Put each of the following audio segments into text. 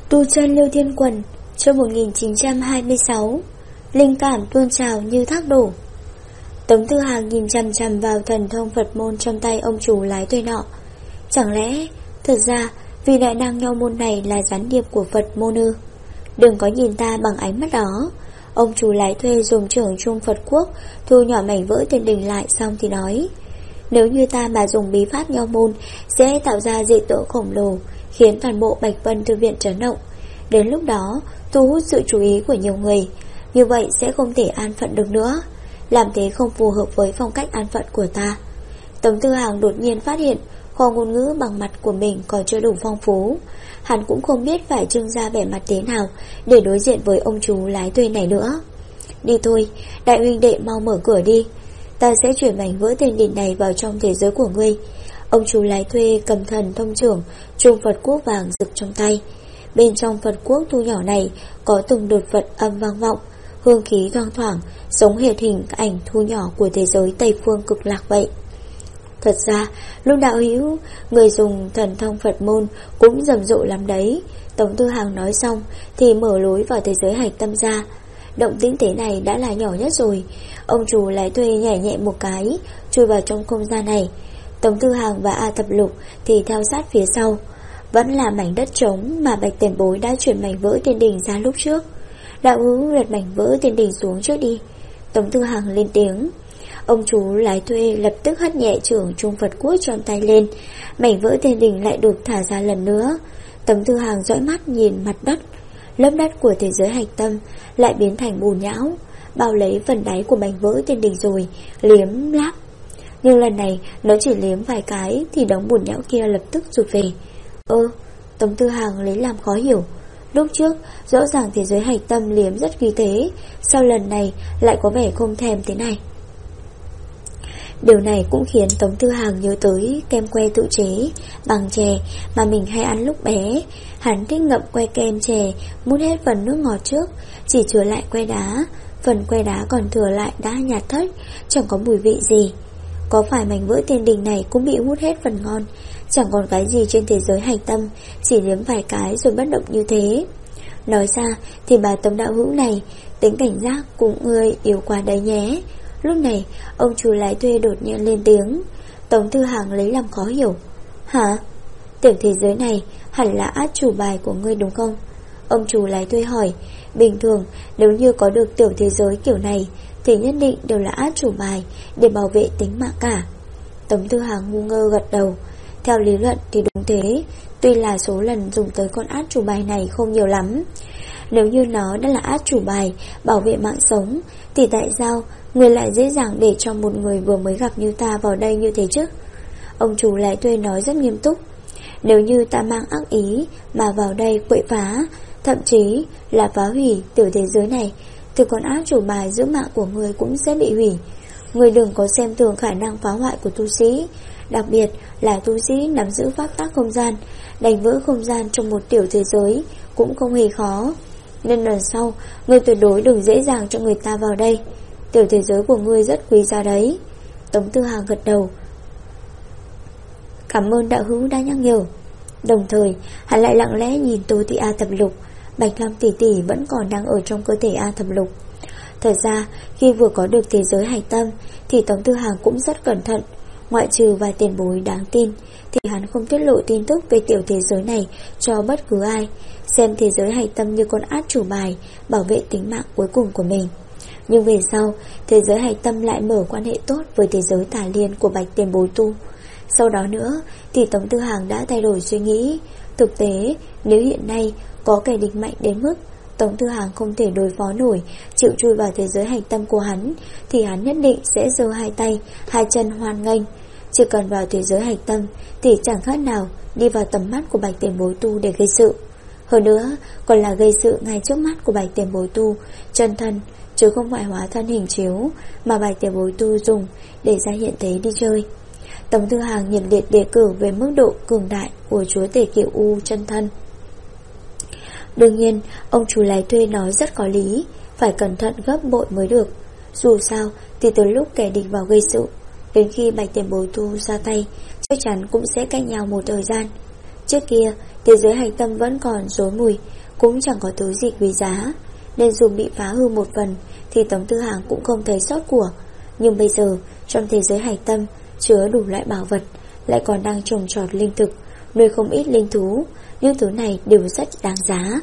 Tu chân Liêu Thiên Quần, chương 1926. Linh cảm tuôn trào như thác đổ. Tống Tư Hàng nhìn chằm chằm vào thần thông Phật môn trong tay ông chủ lái thuê nọ. Chẳng lẽ thật ra vì đại năng nho môn này là gián điệp của Phật môn ư? Đừng có nhìn ta bằng ánh mắt đó. Ông chủ lái thuê dùng trưởng Trung Phật Quốc thu nhỏ mảnh vỡ tiền đình lại, xong thì nói: nếu như ta mà dùng bí pháp nho môn sẽ tạo ra dị tượng khổng lồ, khiến toàn bộ Bạch Vân Thư viện chấn động. Đến lúc đó thu hút sự chú ý của nhiều người, như vậy sẽ không thể an phận được nữa. Làm thế không phù hợp với phong cách an phận của ta. Tống Tư Hàng đột nhiên phát hiện kho ngôn ngữ bằng mặt của mình còn chưa đủ phong phú. Hắn cũng không biết phải trưng ra vẻ mặt thế nào để đối diện với ông chú lái thuê này nữa. Đi thôi, đại huynh đệ mau mở cửa đi. Ta sẽ chuyển mảnh vỡ tiền đình này vào trong thế giới của ngươi. Ông chú lái thuê cầm thần thông trưởng Trung Phật Quốc vàng rực trong tay. Bên trong Phật Quốc thu nhỏ này có từng đột Phật âm vang vọng, hương khí thoang thoảng, giống hệt hình ảnh thu nhỏ của thế giới Tây Phương cực lạc vậy. Thật ra lúc đạo hữu người dùng thần thông Phật môn cũng rầm rộ lắm đấy. Tống Tư Hàng nói xong thì mở lối vào thế giới hạch tâm ra. Động tĩnh thế này đã là nhỏ nhất rồi. Ông chủ lái thuê nhảy nhẹ một cái chui vào trong không gian này. Tống Tư Hàng và A Thập Lục thì theo sát phía sau. Vẫn là mảnh đất trống mà Bạch Tiền Bối đã chuyển mảnh vỡ tiền đình ra lúc trước. Đạo hữu lật mảnh vỡ tiền đình xuống trước đi. Tống Tư Hàng lên tiếng. Ông chú lái thuê lập tức hất nhẹ trưởng Trung Phật Quốc trong tay lên. Mảnh vỡ tiền đình lại được thả ra lần nữa. Tống Tư Hàng dõi mắt nhìn mặt đất. Lớp đất của thế giới hạch tâm lại biến thành bùn nhão, bao lấy phần đáy của mảnh vỡ tiền đình rồi liếm láp. Nhưng lần này nó chỉ liếm vài cái thì đống bùn nhão kia lập tức rụt về. Tống Tư Hàng lấy làm khó hiểu. Lúc trước rõ ràng thế giới hạch tâm liếm rất khí thế, sau lần này lại có vẻ không thèm thế này. Điều này cũng khiến Tống Tư Hàng nhớ tới kem que tự chế bằng chè mà mình hay ăn lúc bé. Hắn thích ngậm que kem chè, mút hết phần nước ngọt trước, chỉ chừa lại que đá. Phần que đá còn thừa lại đã nhạt thất, chẳng có mùi vị gì. Có phải mảnh vỡ tiền đình này cũng bị hút hết phần ngon? Chẳng còn cái gì trên thế giới hạch tâm, chỉ liếm vài cái rồi bất động như thế. Nói ra thì bà Tống đạo hữu này tính cảnh giác cũng ngươi yếu quá đấy nhé. Lúc này ông chủ lái thuê đột nhiên lên tiếng. Tống Tư Hàng lấy làm khó hiểu. Hả? Tiểu thế giới này hẳn là át chủ bài của ngươi đúng không? Ông chủ lái thuê hỏi. Bình thường nếu như có được tiểu thế giới kiểu này thì nhất định đều là át chủ bài để bảo vệ tính mạng cả. Tống Tư Hàng ngu ngơ gật đầu. Theo lý luận thì đúng thế, tuy là số lần dùng tới con át chủ bài này không nhiều lắm. Nếu như nó đã là át chủ bài bảo vệ mạng sống thì tại sao người lại dễ dàng để cho một người vừa mới gặp như ta vào đây như thế chứ? Ông chủ lái thuê nói rất nghiêm túc. Nếu như ta mang ác ý mà vào đây quậy phá, thậm chí là phá hủy tiểu thế giới này, thì con át chủ bài giữ mạng của người cũng sẽ bị hủy. Người đừng có xem thường khả năng phá hoại của tu sĩ, đặc biệt là tu sĩ nắm giữ pháp tắc không gian. Đánh vỡ không gian trong một tiểu thế giới cũng không hề khó. Nên lần sau người tuyệt đối đừng dễ dàng cho người ta vào đây. Tiểu thế giới của ngươi rất quý giá đấy. Tống Tư Hàng gật đầu. Cảm ơn đạo hữu đã nhắc nhở. Đồng thời hắn lại lặng lẽ nhìn Tô Thị A Thập Lục. Bạch Long tỷ tỷ vẫn còn đang ở trong cơ thể A Thập Lục. Thật ra khi vừa có được thế giới hạch tâm thì Tống Tư Hàng cũng rất cẩn thận. Ngoại trừ vài tiền bối đáng tin thì hắn không tiết lộ tin tức về tiểu thế giới này cho bất cứ ai, xem thế giới hạch tâm như con át chủ bài bảo vệ tính mạng cuối cùng của mình. Nhưng về sau thế giới hạch tâm lại mở quan hệ tốt với thế giới tà liên của Bạch tiền bối tu. Sau đó nữa thì Tống Tư Hàng đã thay đổi suy nghĩ. Thực tế nếu hiện nay có kẻ địch mạnh đến mức Tống Tư Hàng không thể đối phó nổi, chịu chui vào thế giới hạch tâm của hắn, thì hắn nhất định sẽ giơ hai tay hai chân hoan nghênh. Chỉ cần vào thế giới hạch tâm thì chẳng khác nào đi vào tầm mắt của Bạch tiền bối tu để gây sự. Hơn nữa còn là gây sự ngay trước mắt của Bạch tiền bối tu chân thân, chứ không phải hóa thân hình chiếu mà Bạch tiền bối tu dùng để ra hiện thế đi chơi. Tống Tư Hàng nhiệt liệt đề cử về mức độ cường đại của chúa tể Kiều U chân thân. Đương nhiên ông chủ lái thuê nói rất có lý, phải cẩn thận gấp bội mới được. Dù sao thì từ lúc kẻ địch vào gây sự đến khi Bạch tiền bối tu ra tay chắc chắn cũng sẽ cách nhau một thời gian. Trước kia thế giới hạch tâm vẫn còn rối mùi, cũng chẳng có thứ gì quý giá, nên dù bị phá hư một phần thì Tống Tư Hàng cũng không thấy sót của. Nhưng bây giờ trong thế giới hạch tâm chứa đủ loại bảo vật, lại còn đang trồng trọt linh thực, nuôi không ít linh thú. Những thứ này đều rất đáng giá.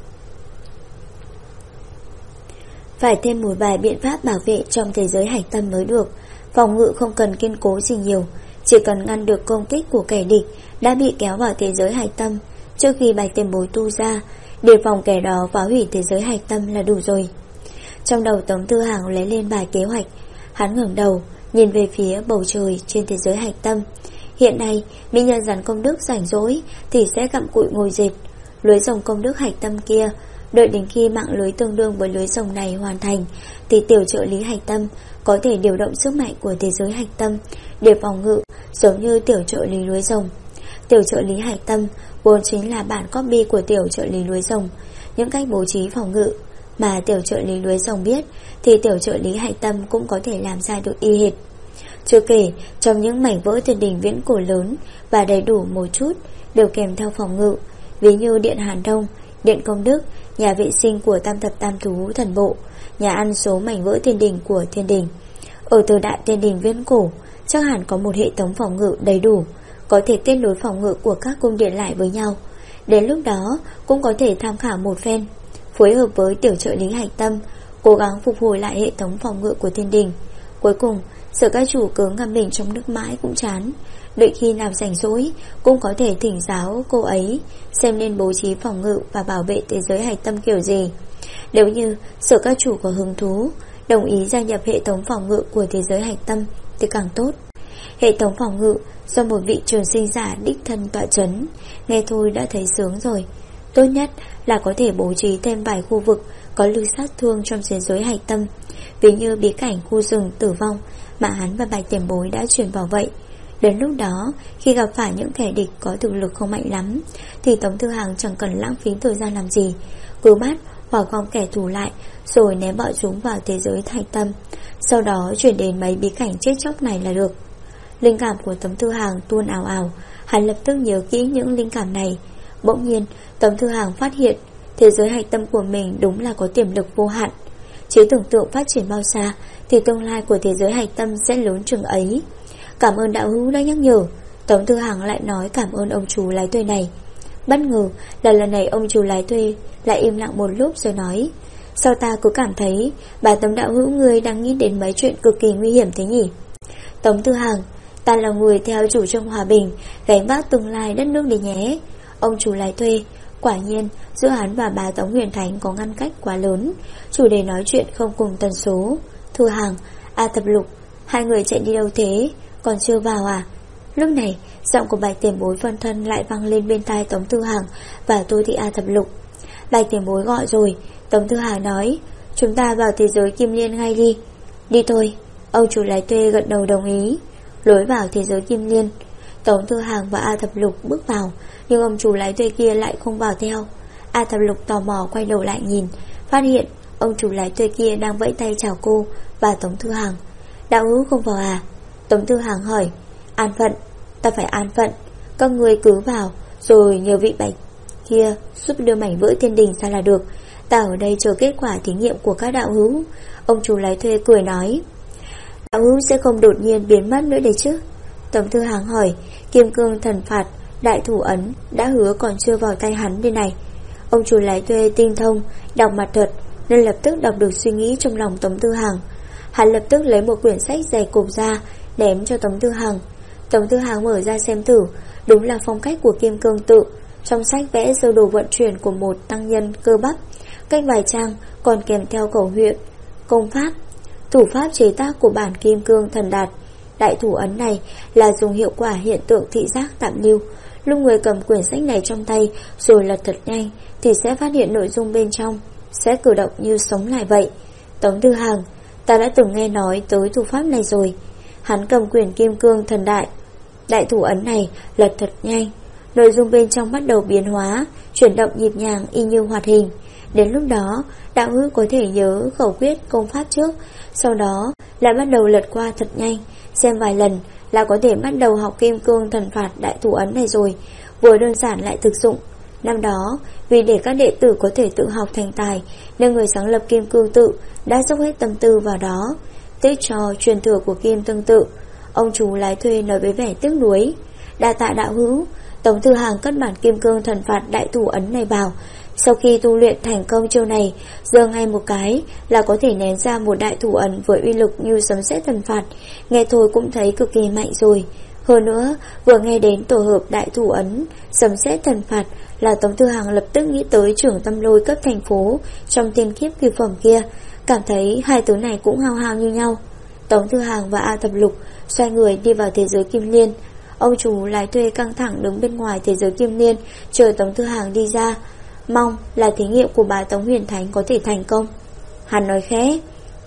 Phải thêm một vài biện pháp bảo vệ trong thế giới hạch tâm mới được. Phòng ngự không cần kiên cố gì nhiều, chỉ cần ngăn được công kích của kẻ địch đã bị kéo vào thế giới hạch tâm trước khi Bạch Tiền Bối tu ra, đề phòng kẻ đó phá hủy thế giới hạch tâm là đủ rồi. Trong đầu Tống Tư Hàng lấy lên bài kế hoạch. Hắn ngẩng đầu nhìn về phía bầu trời trên thế giới hạch tâm. Hiện nay mỹ nhân rắn công đức rảnh rỗi thì sẽ gặm cụi ngồi dệt. Lưới rồng công đức hạch tâm kia, đợi đến khi mạng lưới tương đương với lưới rồng này hoàn thành thì tiểu trợ lý hạch tâm có thể điều động sức mạnh của thế giới hạch tâm để phòng ngự, giống như tiểu trợ lý lưới rồng. Tiểu trợ lý hạch tâm vốn chính là bản copy của tiểu trợ lý lưới rồng. Những cách bố trí phòng ngự mà tiểu trợ lý lưới rồng biết thì tiểu trợ lý hạch tâm cũng có thể làm ra được y hệt. Chưa kể trong những mảnh vỡ thiên đình viễn cổ lớn và đầy đủ một chút đều kèm theo phòng ngự, ví như điện Hàn Đông, điện công đức, nhà vệ sinh của tam thập tam thú thần bộ, nhà ăn số mảnh vỡ thiên đình của thiên đình. Ở thời đại thiên đình viễn cổ chắc hẳn có một hệ thống phòng ngự đầy đủ, có thể kết nối phòng ngự của các cung điện lại với nhau. Đến lúc đó cũng có thể tham khảo một phen, phối hợp với tiểu trợ lý hạch tâm, cố gắng phục hồi lại hệ thống phòng ngự của thiên đình. Cuối cùng Sở Các Chủ cứ ngâm mình trong nước mãi cũng chán, đợi khi nào rảnh rỗi cũng có thể thỉnh giáo cô ấy xem nên bố trí phòng ngự và bảo vệ thế giới hạch tâm kiểu gì. Nếu như Sở Các Chủ có hứng thú đồng ý gia nhập hệ thống phòng ngự của thế giới hạch tâm thì càng tốt. Hệ thống phòng ngự do một vị trường sinh giả đích thân tọa chấn, nghe thôi đã thấy sướng rồi. Tốt nhất là có thể bố trí thêm vài khu vực có lực sát thương trong thế giới hạch tâm, ví như bí cảnh khu rừng tử vong mà hắn và Bạch Tiền Bối đã truyền vào vậy. Đến lúc đó khi gặp phải những kẻ địch có thực lực không mạnh lắm thì Tống Tư Hàng chẳng cần lãng phí thời gian làm gì, cứ bắt hoặc gom kẻ thù lại rồi ném bọn chúng vào thế giới hạch tâm, sau đó chuyển đến mấy bí cảnh chết chóc này là được. Linh cảm của Tống Tư Hàng tuôn ào ào, hắn lập tức nhớ kỹ những linh cảm này. Bỗng nhiên Tống Tư Hàng phát hiện thế giới hạch tâm của mình đúng là có tiềm lực vô hạn. Chỉ tưởng tượng phát triển bao xa thì tương lai của thế giới hạch tâm sẽ lớn chừng ấy. Cảm ơn đạo hữu đã nhắc nhở. Tống Tư Hàng lại nói cảm ơn ông chú lái thuê này. Bất ngờ là lần này ông chú lái thuê lại im lặng một lúc rồi nói: sao ta cứ cảm thấy bà Tống đạo hữu người đang nghĩ đến mấy chuyện cực kỳ nguy hiểm thế nhỉ? Tống Tư Hàng: ta là người theo chủ trương hòa bình, gánh vác tương lai đất nước đi nhé. Ông chủ lái thuê: quả nhiên giữa hắn và bà Tống Huyền Thánh có ngăn cách quá lớn, chủ đề nói chuyện không cùng tần số. Thư Hàng: A Thập Lục, hai người chạy đi đâu thế, còn chưa vào à? Lúc này giọng của Bạch Tiền Bối phân thân lại vang lên bên tai Tống Tư Hàng và Tô Thị A Thập Lục. Bạch Tiền Bối gọi rồi. Tống Tư Hàng nói: chúng ta vào thế giới Kim Liên ngay đi. Đi thôi. Ông chủ lái thuê gật đầu đồng ý. Lối vào thế giới Kim Liên, Tống Tư Hàng và A Thập Lục bước vào, nhưng ông chủ lái thuê kia lại không vào theo. A Thập Lục tò mò quay đầu lại nhìn, phát hiện ông chủ lái thuê kia đang vẫy tay chào cô và Tống Tư Hàng. Đạo hữu không vào à? Tống Tư Hàng hỏi. An phận. Ta phải an phận. Các người cứ vào rồi nhờ vị Bạch kia giúp đưa mảnh vỡ thiên đình ra là được. Ta ở đây chờ kết quả thí nghiệm của các đạo hữu. Ông chủ lái thuê cười nói. Đạo hữu sẽ không đột nhiên biến mất nữa đấy chứ? Tống Tư Hàng hỏi. Kim cương thần phạt đại thủ ấn đã hứa còn chưa vào tay hắn đây này. Ông chủ lái thuê tinh thông đọc mặt thuật nên lập tức đọc được suy nghĩ trong lòng Tống Tư Hàng. Hắn lập tức lấy một quyển sách dày cộp ra ném cho Tống Tư Hàng. Tống Tư Hàng mở ra xem thử, đúng là phong cách của Kim Cương Tự. Trong sách vẽ sơ đồ vận chuyển của một tăng nhân cơ bắp, cách vài trang còn kèm theo khẩu hiệu, công pháp, thủ pháp chế tác của bản Kim Cương Thần Đạt. Đại thủ ấn này là dùng hiệu quả hiện tượng thị giác tạm lưu. Lúc người cầm quyển sách này trong tay rồi lật thật nhanh thì sẽ phát hiện nội dung bên trong, sẽ cử động như sống lại vậy. Tống Tư Hàng: ta đã từng nghe nói tới thủ pháp này rồi. Hắn cầm quyển Kim Cương Thần Đại thủ ấn này lật thật nhanh, nội dung bên trong bắt đầu biến hóa, chuyển động nhịp nhàng y như hoạt hình. Đến lúc đó đạo hữu có thể nhớ khẩu quyết công pháp trước, sau đó lại bắt đầu lật qua thật nhanh, xem vài lần là có thể bắt đầu học Kim Cương Thần Phạt đại thủ ấn này rồi. vừa đơn giản lại thực dụng. Năm đó, vì để các đệ tử có thể tự học thành tài, nên người sáng lập Kim Cương Tự đã dốc hết tâm tư vào đó. Tiếc cho truyền thừa của Kim Tương Tự, ông chú lái thuê nói với vẻ tiếc nuối. Đa tạ đạo hữu. Tống Thư Hàng cất bản Kim Cương Thần Phạt Đại Thủ Ấn này vào. Sau khi tu luyện thành công chiêu này, giơ ngay một cái là có thể nén ra một đại thủ ấn với uy lực như sấm sét thần phạt, nghe thôi cũng thấy cực kỳ mạnh rồi. Hơn nữa, vừa nghe đến tổ hợp đại thủ ấn, sấm sét thần phạt là Tống Thư Hàng lập tức nghĩ tới Trưởng Tâm Lôi cấp thành phố trong Tiên Kiếp Cửu Phẩm kia, cảm thấy hai thứ này cũng hao hao như nhau. Tống Thư Hàng và A Thập Lục xoay người đi vào thế giới Kim Liên. Ông chủ lái thuê căng thẳng đứng bên ngoài thế giới Kim Liên chờ Tống Thư Hàng đi ra, mong là thí nghiệm của bà Tống Huyền Thánh có thể thành công. Hắn nói khẽ,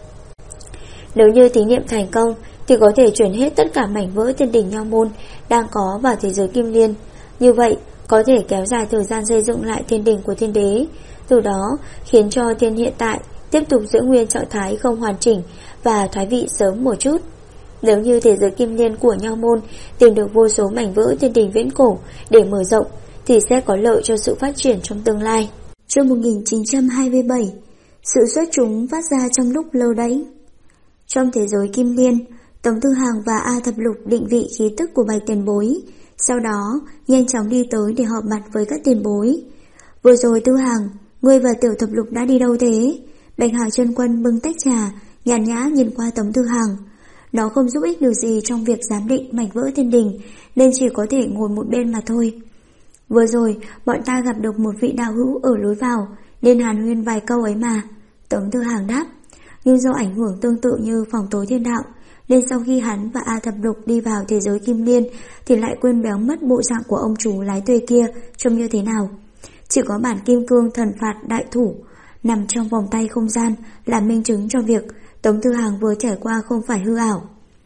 nếu như thí nghiệm thành công thì có thể chuyển hết tất cả mảnh vỡ Thiên Đỉnh Nho Môn đang có vào thế giới Kim Liên. Như vậy có thể kéo dài thời gian xây dựng lại thiên đỉnh của thiên đế, từ đó khiến cho thiên hiện tại tiếp tục giữ nguyên trạng thái không hoàn chỉnh và thoái vị sớm một chút. Nếu như thế giới Kim Liên của Nho Môn tìm được vô số mảnh vỡ thiên đỉnh viễn cổ để mở rộng thì sẽ có lợi cho sự phát triển trong tương lai. Chương 1927. Sự xuất chúng phát ra trong lúc lơ đễnh. Trong thế giới Kim Liên, Tống Thư Hàng và A Thập Lục định vị khí tức của Bạch tiền bối, sau đó nhanh chóng đi tới để họp mặt với các tiền bối. Vừa rồi Thư Hàng, ngươi và Tiểu Thập Lục đã đi đâu thế? Bạch Hạc Chân Quân bưng tách trà, nhàn nhã nhìn qua Tống Thư Hàng. Nó không giúp ích được gì trong việc giám định mảnh vỡ thiên đình, nên chỉ có thể ngồi một bên mà thôi. Vừa rồi bọn ta gặp được một vị đạo hữu ở lối vào, nên hàn huyên vài câu ấy mà. Tống Thư Hàng đáp. Nhưng do ảnh hưởng tương tự như phòng tối thiên đạo, nên sau khi hắn và A Thập Lục đi vào thế giới Kim Liên thì lại quên béo mất bộ dạng của ông chủ lái thuê kia trông như thế nào. Chỉ có bản Kim Cương Thần Phạt Đại Thủ nằm trong vòng tay không gian là minh chứng cho việc Tống Thư Hàng vừa trải qua không phải hư ảo.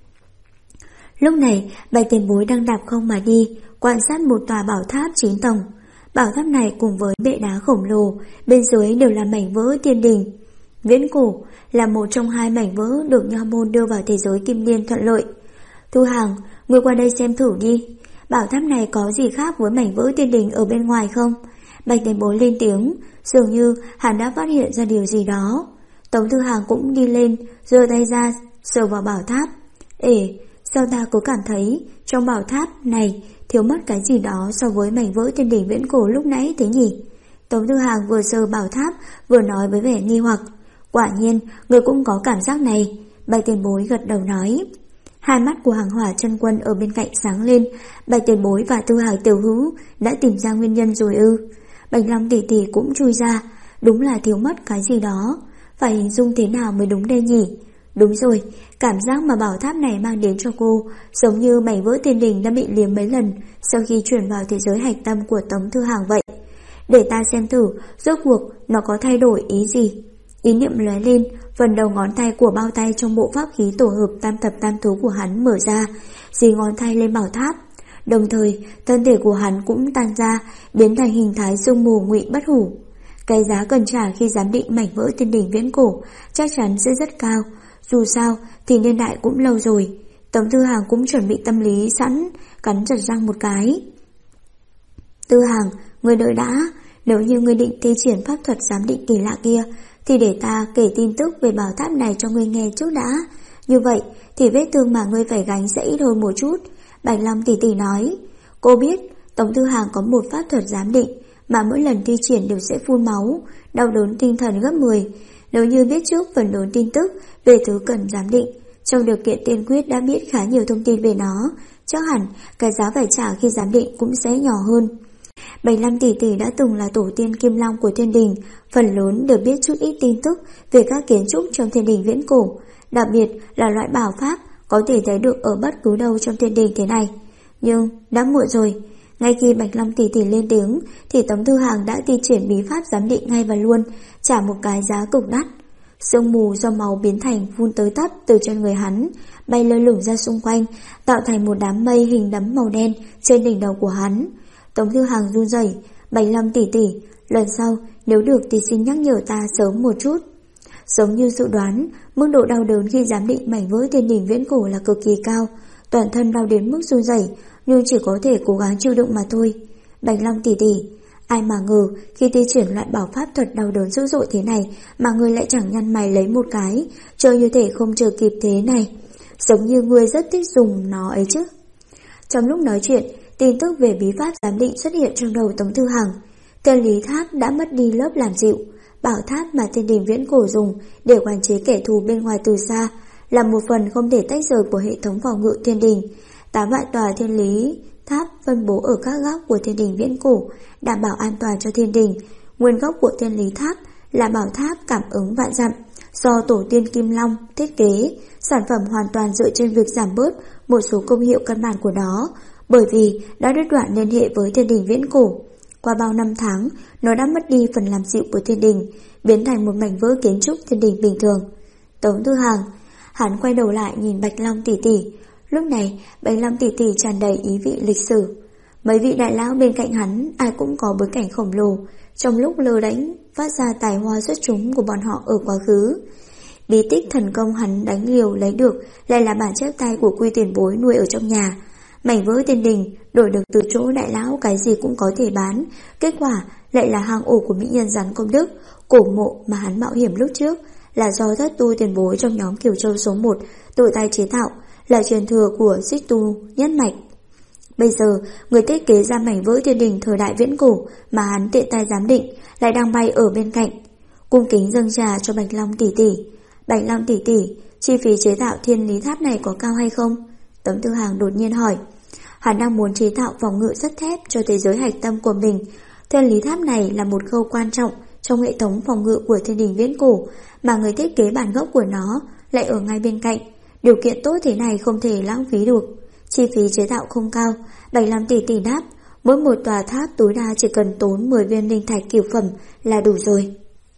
Lúc này Bạch tiền bối đang đạp không mà đi, quan sát một tòa bảo tháp 9 tầng. Bảo tháp này cùng với bệ đá khổng lồ bên dưới đều là mảnh vỡ thiên đình viễn cổ, là một trong hai mảnh vỡ được Nho Môn đưa vào thế giới Kim Liên thuận lợi. Thư Hàng, ngươi qua đây xem thử đi, bảo tháp này có gì khác với mảnh vỡ thiên đình ở bên ngoài không? Bạch tiền bối lên tiếng, dường như hắn đã phát hiện ra điều gì đó. Tống Thư Hàng cũng đi lên, giơ tay ra sờ vào bảo tháp. Sao ta có cảm thấy trong bảo tháp này thiếu mất cái gì đó so với mảnh vỡ thiên đỉnh viễn cổ lúc nãy thế nhỉ? Tống Thư Hàng vừa sờ bảo tháp vừa nói với vẻ nghi hoặc. Quả nhiên, người cũng có cảm giác này. Bạch tiền bối gật đầu nói. Hai mắt của Hàng Hỏa Chân Quân ở bên cạnh sáng lên. Bạch tiền bối và Thư Hàng tiểu hữu đã tìm ra nguyên nhân rồi ư? Bạch Long tỷ tỷ cũng chui ra. Đúng là thiếu mất cái gì đó. Phải hình dung thế nào mới đúng đây nhỉ? Đúng rồi, cảm giác mà bảo tháp này mang đến cho cô giống như mảnh vỡ thiên đình đã bị liếm mấy lần sau khi chuyển vào thế giới hạch tâm của Tống Thư Hàng vậy. Để ta xem thử rốt cuộc nó có thay đổi ý gì. Ý niệm lóe lên, phần đầu ngón tay của bao tay trong bộ pháp khí tổ hợp tam thập tam thú của hắn mở ra, dí ngón tay lên bảo tháp. Đồng thời, thân thể của hắn cũng tan ra, biến thành hình thái sương mù ngụy bất hủ. Cái giá cần trả khi giám định mảnh vỡ thiên đỉnh viễn cổ chắc chắn sẽ rất cao. Dù sao thì niên đại cũng lâu rồi. Tống Thư Hàng cũng chuẩn bị tâm lý sẵn, cắn chặt răng một cái. Thư Hàng, ngươi đợi đã. Nếu như ngươi định thi triển pháp thuật giám định kỳ lạ kia thì để ta kể tin tức về bảo tháp này cho ngươi nghe trước đã. Như vậy thì vết thương mà ngươi phải gánh sẽ ít hơn một chút. Bạch Long tỷ tỷ nói. Cô biết Tống Thư Hàng có một pháp thuật giám định mà mỗi lần thi triển đều sẽ phun máu, đau đớn tinh thần gấp 10. Nếu như biết trước phần lớn tin tức về thứ cần giám định, trong điều kiện tiên quyết đã biết khá nhiều thông tin về nó, chắc hẳn cái giá phải trả khi giám định cũng sẽ nhỏ hơn. Bạch Long tỷ tỷ đã từng là tổ tiên Kim Long của thiên đình, phần lớn đều biết chút ít tin tức về các kiến trúc trong thiên đình viễn cổ, đặc biệt là loại bảo pháp có thể thấy được ở bất cứ đâu trong thiên đình thế này. Nhưng đã muộn rồi. Ngay khi Bạch Long tỷ tỷ lên tiếng thì Tống Thư Hàng đã thi triển bí pháp giám định ngay và luôn, trả một cái giá cực đắt. Sương mù do máu biến thành phun tới tấp từ chân người hắn, bay lơ lửng ra xung quanh, tạo thành một đám mây hình nấm màu đen trên đỉnh đầu của hắn. Tống Thư Hàng run rẩy. Bạch Long tỷ tỷ, lần sau nếu được thì xin nhắc nhở ta sớm một chút. Giống như dự đoán, mức độ đau đớn khi giám định mảnh vỡ thiên đỉnh viễn cổ là cực kỳ cao, toàn thân đau đến mức run rẩy, nhưng chỉ có thể cố gắng chịu đựng mà thôi. Bạch Long tỷ tỷ, ai mà ngờ khi thi triển loại bảo pháp thuật đau đớn dữ dội thế này mà ngươi lại chẳng nhăn mày lấy một cái, chơi như thể không chờ kịp thế này. Giống như ngươi rất thích dùng nó ấy chứ. Trong lúc nói chuyện, tin tức về bí pháp giám định xuất hiện trong đầu Tống Thư Hằng. Thiên lý tháp đã mất đi lớp làm dịu. Bảo tháp mà Thiên Đình Viễn Cổ dùng để quản chế kẻ thù bên ngoài từ xa là một phần không thể tách rời của hệ thống phòng ngự Thiên Đình. 8 vạn tòa thiên lý tháp phân bố ở các góc của Thiên Đình Viễn Cổ, đảm bảo an toàn cho Thiên Đình. Nguyên gốc của thiên lý tháp là bảo tháp cảm ứng vạn dặm, do tổ tiên Kim Long thiết kế. Sản phẩm hoàn toàn dựa trên việc giảm bớt một số công hiệu căn bản của nó, bởi vì đã đứt đoạn liên hệ với Thiên Đình Viễn Cổ. Qua bao năm tháng, nó đã mất đi phần làm dịu của Thiên Đình, biến thành một mảnh vỡ kiến trúc Thiên Đình bình thường. Tống Thư Hằng, hắn quay đầu lại nhìn Bạch Long tỷ tỷ. Lúc này, Bạch Long tỷ tỷ tràn đầy ý vị lịch sử. Mấy vị đại lão bên cạnh hắn ai cũng có bối cảnh khổng lồ, trong lúc lơ đễnh phát ra tài hoa xuất chúng của bọn họ ở quá khứ. Bí tích thần công hắn đánh liều lấy được lại là bản chép tay của Quy tiền bối nuôi ở trong nhà. Mảnh vỡ Thiên Đình đổi được từ chỗ đại lão cái gì cũng có thể bán, kết quả lại là hang ổ của mỹ nhân rắn công đức. Cổ mộ mà hắn mạo hiểm lúc trước là do thất tu tiền bối trong nhóm Kiều Châu số 1 tự tay chế tạo, là truyền thừa của Xích Tu nhất mạch. Bây giờ, người thiết kế ra mảnh vỡ Thiên Đình thời đại viễn cổ mà hắn tiện tay giám định lại đang bay ở bên cạnh. Cung kính dâng trà cho Bạch Long tỷ tỷ. Bạch Long tỷ tỷ, chi phí chế tạo thiên lý tháp này có cao hay không? Tống Thư Hằng đột nhiên hỏi. Hắn đang muốn chế tạo phòng ngự sắt thép cho thế giới hạch tâm của mình. Thiên lý tháp này là một khâu quan trọng trong hệ thống phòng ngự của Thiên Đình Viễn Cổ, mà người thiết kế bản gốc của nó lại ở ngay bên cạnh. Điều kiện tốt thế này không thể lãng phí được. Chi phí chế tạo không cao. Bạch Long tỷ tỷ đáp, mỗi một tòa tháp tối đa chỉ cần tốn 10 viên linh thạch cửu phẩm là đủ rồi.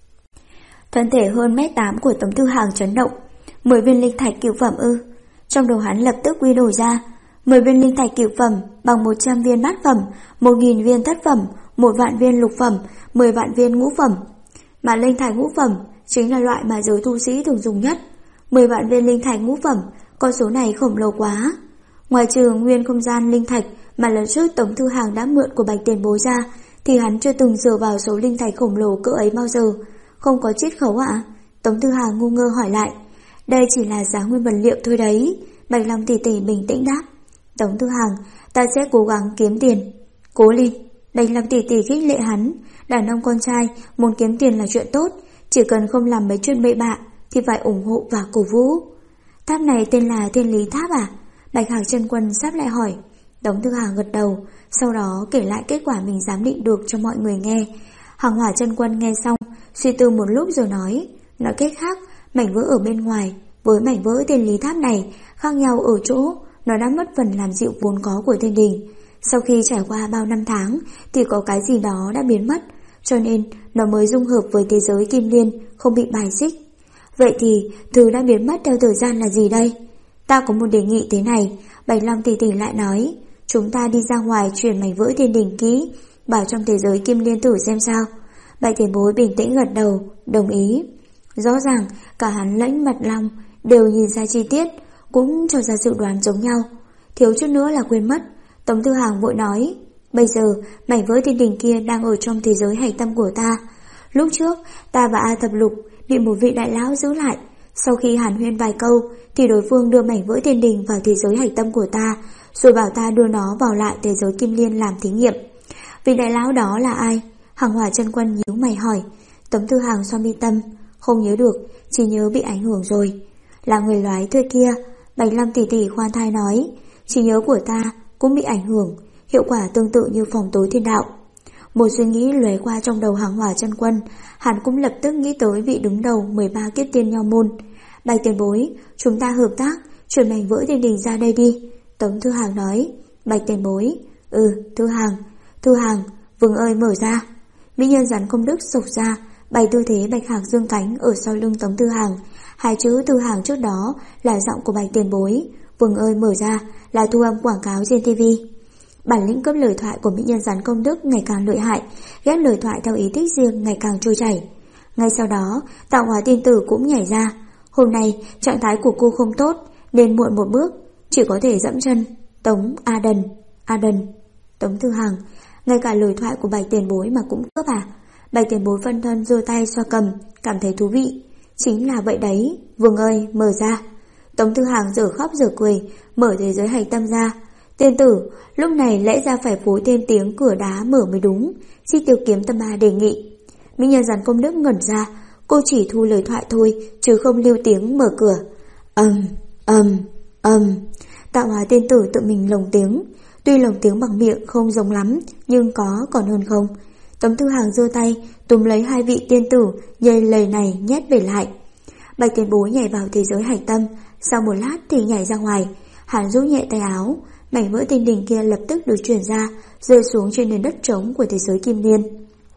Thân thể hơn 1m8 của Tống Thư Hằng chấn động. 10 viên linh thạch cửu phẩm ư? Trong đầu hắn lập tức quy đổi ra. 10 viên linh thạch cửu phẩm bằng 100 viên bát phẩm, 1000 viên thất phẩm, 1 vạn viên lục phẩm, 10 vạn viên ngũ phẩm. Mà linh thạch ngũ phẩm chính là loại mà giới tu sĩ thường dùng nhất. 10 vạn viên linh thạch ngũ phẩm, con số này khổng lồ quá. Ngoài trừ nguyên không gian linh thạch mà lần trước Tống Thư Hằng đã mượn của Bạch tiền bối ra, thì hắn chưa từng dựa vào số linh thạch khổng lồ cỡ ấy bao giờ. Không có chiết khấu ạ? Tống Thư Hằng ngu ngơ hỏi lại. Đây chỉ là giá nguyên vật liệu thôi đấy. Bạch Long tỷ tỷ bình tĩnh đáp. Tống Thư Hằng, ta sẽ cố gắng kiếm tiền. Cố lên. Bạch Long tỷ tỷ khích lệ hắn. Đàn ông con trai muốn kiếm tiền là chuyện tốt, chỉ cần không làm mấy chuyện bậy bạ thì phải ủng hộ và cổ vũ. Tháp này tên là Thiên Lý Tháp à? Bạch Hạc Chân Quân sắp lại hỏi. Tống Thư Hằng gật đầu, sau đó kể lại kết quả mình giám định được cho mọi người nghe. Hàng Hỏa Chân Quân nghe xong, suy tư một lúc rồi nói cách khác, mảnh vỡ ở bên ngoài với mảnh vỡ Thiên Lý Tháp này khác nhau ở chỗ nó đã mất phần làm dịu vốn có của Thiên Đình. Sau khi trải qua bao năm tháng thì có cái gì đó đã biến mất, cho nên nó mới dung hợp với thế giới Kim Liên, không bị bài xích. Vậy thì thứ đã biến mất theo thời gian là gì đây? Ta có một đề nghị thế này. Bạch Long tỷ tỷ lại nói, chúng ta đi ra ngoài chuyển mảnh vỡ Thiên Đình kỹ, bảo trong thế giới Kim Liên thử xem sao. Bạch tiền bối bình tĩnh gật đầu, đồng ý. Rõ ràng cả hắn lẫn Mật Long đều nhìn ra chi tiết, cũng cho ra dự đoán giống nhau. Thiếu chút nữa là quên mất. Tống Thư Hằng vội nói, bây giờ mảnh vỡ Thiên Đình kia đang ở trong thế giới hạch tâm của ta. Lúc trước ta và A Thập Lục bị một vị đại lão giữ lại. Sau khi hàn huyên vài câu thì đối phương đưa mảnh vỡ Thiên Đình vào thế giới hạch tâm của ta, rồi bảo ta đưa nó vào lại thế giới Kim Liên làm thí nghiệm. Vị đại lão đó là ai? Hàng Hỏa Chân Quân nhíu mày hỏi. Tống Thư Hằng xoa mi tâm, không nhớ được, chỉ nhớ bị ảnh hưởng rồi. Là người loái thuê kia. Bạch Long tỷ tỷ khoan thai nói, trí nhớ của ta cũng bị ảnh hưởng, hiệu quả tương tự như phòng tối thiên đạo. Một suy nghĩ lóe qua trong đầu Hàng Hỏa Chân Quân, hắn cũng lập tức nghĩ tới vị đứng đầu 13 kiếp tiên nho môn. Bạch tiền bối, chúng ta hợp tác, chuyển mảnh vỡ Thiên Đình ra đây đi. Tống Thư Hằng nói. Bạch tiền bối, Thư Hằng, vừng ơi mở ra. Mỹ nhân rắn công đức sộc ra, bày tư thế Bạch Hạc dương cánh ở sau lưng Tống Thư Hằng. Hai chữ Thư Hằng trước đó là giọng của Bạch tiền bối, vừng ơi mở ra là thu âm quảng cáo trên TV. Bản lĩnh cấp lời thoại của mỹ nhân rắn công đức ngày càng lợi hại, ghép lời thoại theo ý thích riêng ngày càng trôi chảy. Ngay sau đó, Tạo Hóa tiên tử cũng nhảy ra. Hôm nay trạng thái của cô không tốt nên muộn một bước, chỉ có thể dẫm chân. Tống A Đần. Tống Thư Hằng. ngay cả lời thoại của Bạch tiền bối mà cũng cướp à? Bạch tiền bối phân thân giơ tay xoa cầm, cảm thấy thú vị. Chính là vậy đấy, Vương ơi, mở ra. Tống Tư Hàng giờ khóc giờ cười, mở thế giới hạch tâm ra. Tiên tử, lúc này lẽ ra phải phối thêm tiếng cửa đá mở mới đúng. Chi Tiêu Kiếm Tâm Ma đề nghị. Mỹ Nhân Giản Công Đức ngẩn ra, cô chỉ thu lời thoại thôi, chứ không lưu tiếng mở cửa. Tạo Hóa tiên tử tự mình lồng tiếng. Tuy lồng tiếng bằng miệng không giống lắm, nhưng có còn hơn không. Tống Tư Hàng giơ tay túm lấy hai vị tiên tử, dây lời này nhét về lại. Bạch tiền bối nhảy vào thế giới hạch tâm, sau một lát thì nhảy ra ngoài. Hắn rũ nhẹ tay áo, mảnh vỡ tinh đình kia lập tức được chuyển ra, rơi xuống trên nền đất trống của thế giới Kim Liên.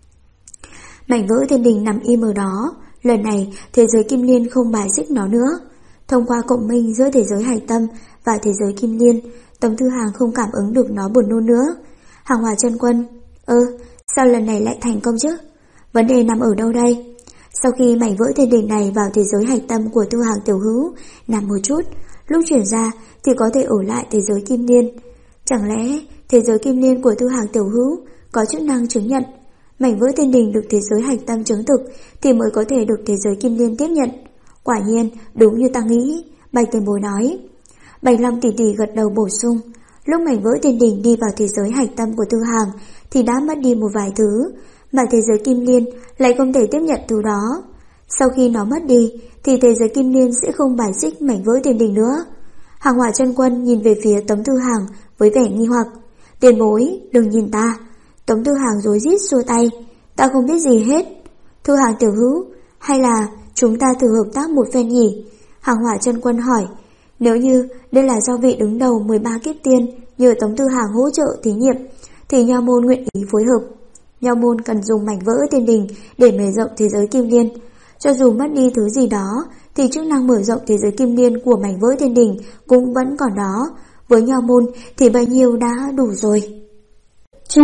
Mảnh vỡ thiên đình nằm im ở đó. Lần này thế giới Kim Liên không bài xích nó nữa. Thông qua cộng minh giữa thế giới hạch tâm và thế giới Kim Liên, Tống Tư Hàng không cảm ứng được nó buồn nôn nữa. Hàng Hòa chân quân, sao lần này lại thành công chứ? Vấn đề nằm ở đâu đây? Sau khi mảnh vỡ thiên đình này vào thế giới hạch tâm của Tư Hàng tiểu hữu nằm một chút, lúc chuyển ra thì có thể ở lại thế giới Kim Liên. Chẳng lẽ thế giới Kim Liên của Tư Hàng tiểu hữu có chức năng chứng nhận mảnh vỡ thiên đình được thế giới hạch tâm chứng thực thì mới có thể được thế giới Kim Liên tiếp nhận? Quả nhiên, đúng như ta nghĩ, Bạch tiền bối nói. Bạch Long tỷ tỷ gật đầu bổ sung. Lúc mảnh vỡ thiên đình đi vào thế giới hạch tâm của Tư Hàng thì đã mất đi một vài thứ, mà thế giới Kim Liên lại không thể tiếp nhận thứ đó. Sau khi nó mất đi thì thế giới Kim Liên sẽ không bài xích mảnh vỡ thiên đình nữa. Hàng Hỏa chân quân nhìn về phía Tống Tư Hàng với vẻ nghi hoặc. Tiền bối, đừng nhìn ta. Tống Tư Hàng rối rít xua tay. Ta không biết gì hết. Thư Hàng tiểu hữu, hay là chúng ta thử hợp tác một phen nhỉ? Hàng Hỏa chân quân hỏi. Nếu như đây là do vị đứng đầu 13 kiếp tiên nhờ Tống Tư Hàng hỗ trợ thí nghiệm thì Nho môn nguyện ý phối hợp. Nho môn cần dùng mảnh vỡ thiên đình để mở rộng thế giới Kim Liên. Cho dù mất đi thứ gì đó thì chức năng mở rộng thế giới Kim Liên của mảnh vỡ thiên đình cũng vẫn còn đó. Với Nho môn thì bấy nhiêu đã đủ rồi. Chương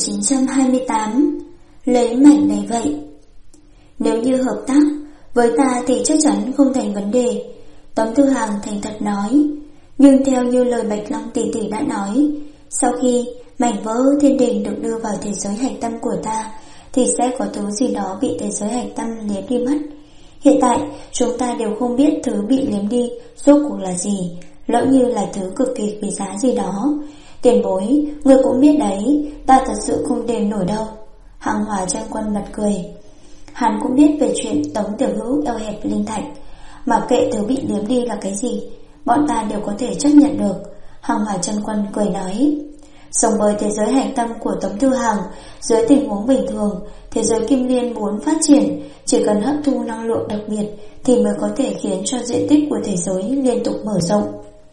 1928. Lấy mảnh này vậy. Nếu như hợp tác với ta thì chắc chắn không thành vấn đề, Tống Tư Hàng thành thật nói. Nhưng theo như lời Bạch Long tỷ tỷ đã nói, sau khi mảnh vỡ thiên đình được đưa vào thế giới hạch tâm của ta thì sẽ có thứ gì đó bị thế giới hạch tâm liếm đi mất. Hiện tại chúng ta đều không biết thứ bị liếm đi rốt cuộc là gì, lỡ như là thứ cực kỳ quý giá gì đó. Tiền bối, ngươi cũng biết đấy, ta thật sự không đền nổi đâu. Hàng Hòa chân quân bật cười. Hắn cũng biết về chuyện Tống tiểu hữu eo hẹp linh thạch, mà kệ thứ bị liếm đi là cái gì, bọn ta đều có thể chấp nhận được. Hàng Hòa chân quân cười nói. Sống với thế giới hạch tâm của Tống Tư Hàng, dưới tình huống bình thường, thế giới Kim Liên muốn phát triển, chỉ cần hấp thu năng lượng đặc biệt thì mới có thể khiến cho diện tích của thế giới liên tục mở rộng.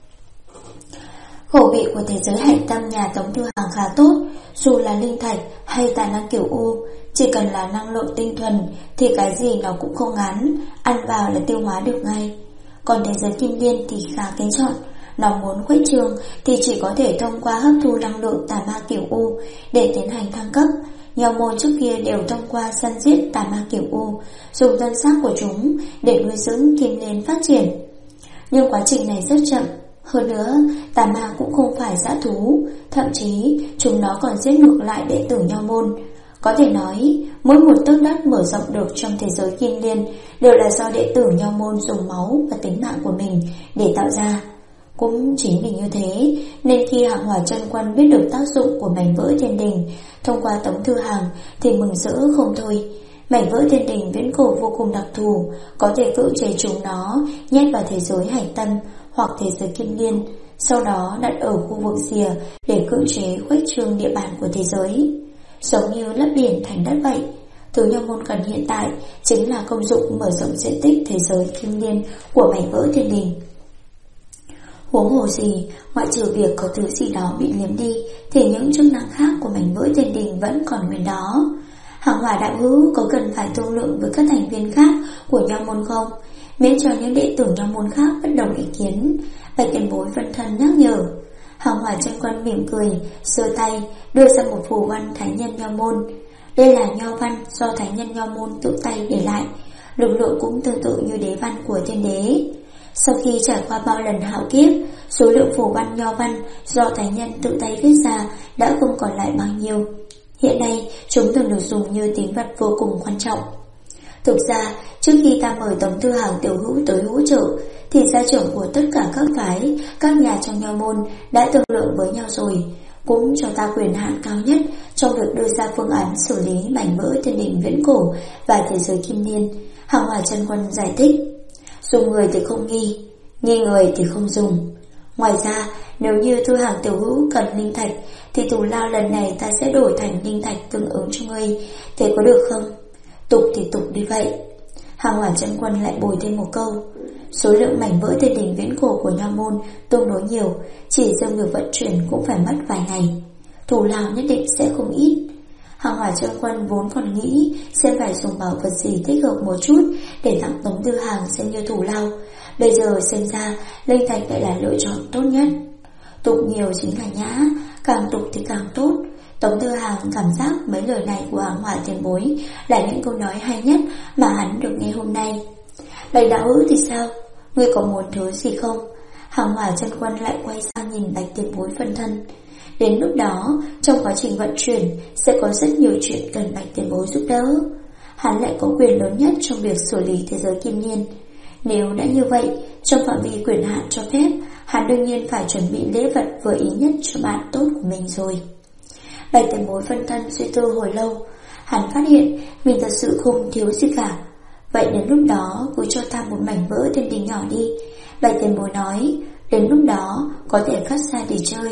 Khẩu vị của thế giới hạch tâm nhà Tống Tư Hàng khá tốt, dù là linh thạch hay tài năng kiểu U, chỉ cần là năng lượng tinh thuần thì cái gì nó cũng không ngán, ăn vào là tiêu hóa được ngay. Còn thế giới Kim Liên thì khá kén chọn, nó muốn khuếch trương thì chỉ có thể thông qua hấp thu năng lượng tà ma kiểu U để tiến hành thăng cấp. Nho môn trước kia đều thông qua săn giết tà ma kiểu U, dùng thân xác của chúng để nuôi dưỡng Kim Liên phát triển. Nhưng quá trình này rất chậm. Hơn nữa, tà ma cũng không phải dã thú, thậm chí chúng nó còn giết ngược lại đệ tử Nho môn. Có thể nói, mỗi một tấc đất mở rộng được trong thế giới Kim Liên đều là do đệ tử Nho môn dùng máu và tính mạng của mình để tạo ra. Cũng chính vì như thế nên khi Hàng Hòa chân quân biết được tác dụng của mảnh vỡ thiên đình thông qua Tống Tư Hàng thì mừng rỡ không thôi. Mảnh vỡ thiên đình viễn cổ vô cùng đặc thù, có thể cưỡng chế chúng nó nhét vào thế giới hạch tâm hoặc thế giới Kim Liên, sau đó đặt ở khu vực rìa để cưỡng chế khuếch trương địa bàn của thế giới. Giống như lấp biển thành đất vậy, thứ Nho môn cần hiện tại chính là công dụng mở rộng diện tích thế giới Kim Liên của mảnh vỡ thiên đình. Huống hồ gì, ngoại trừ việc có thứ gì đó bị liếm đi thì những chức năng khác của mảnh vỡ thiên đình vẫn còn nguyên đó. Hàng Hòa đạo hữu có cần phải thương lượng với các thành viên khác của Nho môn không? Miễn cho những đệ tử Nho môn khác bất đồng ý kiến, Bạch tiền bối phân thân nhắc nhở. Hàng Hòa chân quân mỉm cười, giơ tay đưa ra một phù văn thánh nhân Nho môn. Đây là nho văn do thánh nhân Nho môn tự tay để lại, lực lượng cũng tương tự như đế văn của thiên đế. Sau khi trải qua bao lần hạo kiếp, số lượng phù văn nho văn do thánh nhân tự tay viết ra đã không còn lại bao nhiêu. Hiện nay chúng thường được dùng như tín vật vô cùng quan trọng. Thực ra trước khi ta mời Tống Thư Hàng tiểu hữu tới hỗ trợ thì gia trưởng của tất cả các phái, các nhà trong nho môn đã thương lượng với nhau rồi, cũng cho ta quyền hạn cao nhất trong việc đưa ra phương án xử lý mảnh vỡ thiên đình viễn cổ và thế giới kim niên. Hàng Hỏa Chân Quân giải thích: dùng người thì không nghi, nghi người thì không dùng. Ngoài ra, nếu như Thư Hàng tiểu hữu cần linh thạch thì thù lao lần này ta sẽ đổi thành linh thạch tương ứng cho ngươi, thế có được không? Tục thì tục đi vậy. Hàng Hỏa Chân Quân lại bồi thêm một câu: số lượng mảnh vỡ thiên đình viễn cổ của nho môn tương đối nhiều, chỉ riêng việc vận chuyển cũng phải mất vài ngày, thù lao nhất định sẽ không ít. Hàng Hỏa Chân Quân vốn còn nghĩ xem phải dùng bảo vật gì thích hợp một chút để tặng Tống Thư Hàng xem như thù lao, bây giờ xem ra linh thạch lại là lựa chọn tốt nhất. Tục nhiều chính là nhã, càng tục thì càng tốt. Tống Thư Hàng cảm giác mấy lời này của Hàng Hỏa tiền bối là những câu nói hay nhất mà hắn được nghe hôm nay. Bạch đạo hữu thì sao? Ngươi có muốn thứ gì không? Hàng Hỏa Chân Quân lại quay sang nhìn Bạch tiền bối phân thân. Đến lúc đó, trong quá trình vận chuyển sẽ có rất nhiều chuyện cần Bạch tiền bối giúp đỡ. Hắn lại có quyền lớn nhất trong việc xử lý thế giới kim niên. Nếu đã như vậy, trong phạm vi quyền hạn cho phép, hắn đương nhiên phải chuẩn bị lễ vật vừa ý nhất cho bạn tốt của mình rồi. Bạch tiền bối phân thân suy tư hồi lâu, hắn phát hiện mình thật sự không thiếu gì cả. Vậy đến lúc đó cứ cho ta một mảnh vỡ thiên đình nhỏ đi. Bạch tiền bối nói, đến lúc đó có thể cắt ra để chơi.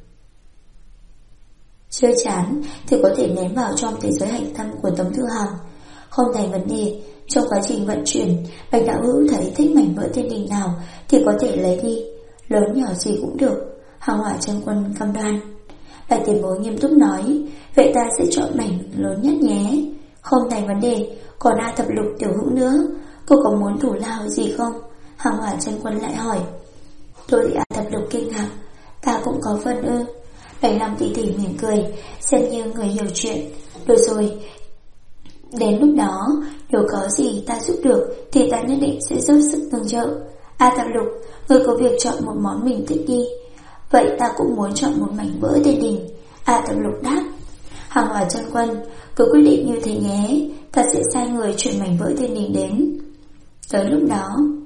Chơi chán thì có thể ném vào trong thế giới hành tâm của Tống Thư Hàng, không thành vấn đề. Trong quá trình vận chuyển, Bạch đạo hữu thấy thích mảnh vỡ thiên đình nào thì có thể lấy đi, lớn nhỏ gì cũng được. Hàng Hỏa Chân Quân cam đoan. Bạch tiền bối nghiêm túc nói, vậy ta sẽ chọn mảnh lớn nhất nhé. Không thành vấn đề. Còn A Thập Lục tiểu hữu nữa, cô có muốn thủ lao gì không? Hàng Hỏa Chân Quân lại hỏi. Tôi thì A Thập Lục kinh ngạc, ta cũng có phần ư? Bạch Long tỷ tỷ mỉm cười, xem như người hiểu chuyện. Được rồi, đến lúc đó nếu có gì ta giúp được thì ta nhất định sẽ giúp sức tương trợ. A Thập Lục, người có việc chọn một món mình thích đi. Vậy ta cũng muốn chọn một mảnh vỡ thiên đình. A Thập Lục đáp. Hàng Hỏa Chân Quân, cứ quyết định như thế nhé, ta sẽ sai người chuyển mảnh vỡ thiên đình đến. Tới lúc đó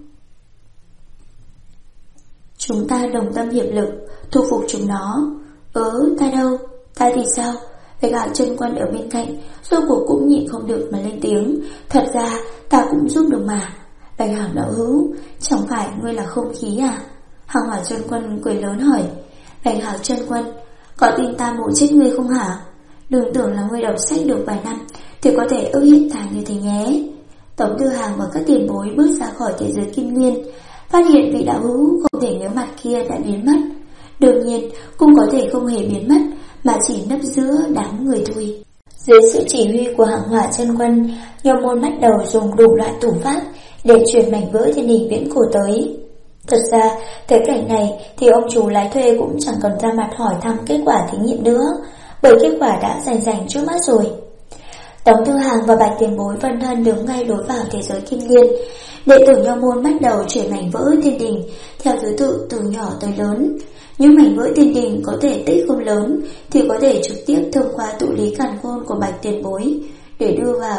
chúng ta đồng tâm hiệp lực thu phục chúng nó. Ta đâu? Ta thì sao? Bạch Hạo Chân Quân ở bên cạnh rốt cuộc cũng nhịn không được mà lên tiếng. Thật ra ta cũng giúp được mà. Bạch Hạo đạo hữu, chẳng phải ngươi là không khí à? Hàng Hỏa Chân Quân cười lớn hỏi. Bạch Hạo Chân Quân, có tin ta mổ chết ngươi không hả? Đừng tưởng là ngươi đọc sách được vài năm thì có thể ước hiện tại như thế nhé. Tống Thư Hàng và các tiền bối bước ra khỏi thế giới kim niên, phát hiện vị đạo hữu không thể nhớ mặt kia đã biến mất. Đương nhiên cũng có thể không hề biến mất, mà chỉ nấp giữa đám người thôi. Dưới sự chỉ huy của Hàng Hỏa Chân Quân, nho môn bắt đầu dùng đủ loại thủ pháp để chuyển mảnh vỡ thiên đình viễn cổ tới. Thật ra, thấy cảnh này thì ông chủ lái thuê cũng chẳng cần ra mặt hỏi thăm kết quả thí nghiệm nữa, bởi kết quả đã rành trước mắt rồi. Tống Thư Hàng và Bạch tiền bối phân thân đứng ngay đối vào thế giới kim liên. Đệ tử nho môn bắt đầu chuyển mảnh vỡ thiên đình theo thứ tự từ nhỏ tới lớn. Những mảnh vỡ thiên đình có thể tích không lớn thì có thể trực tiếp thông qua tụ lý càn khôn của Bạch tiền bối để đưa vào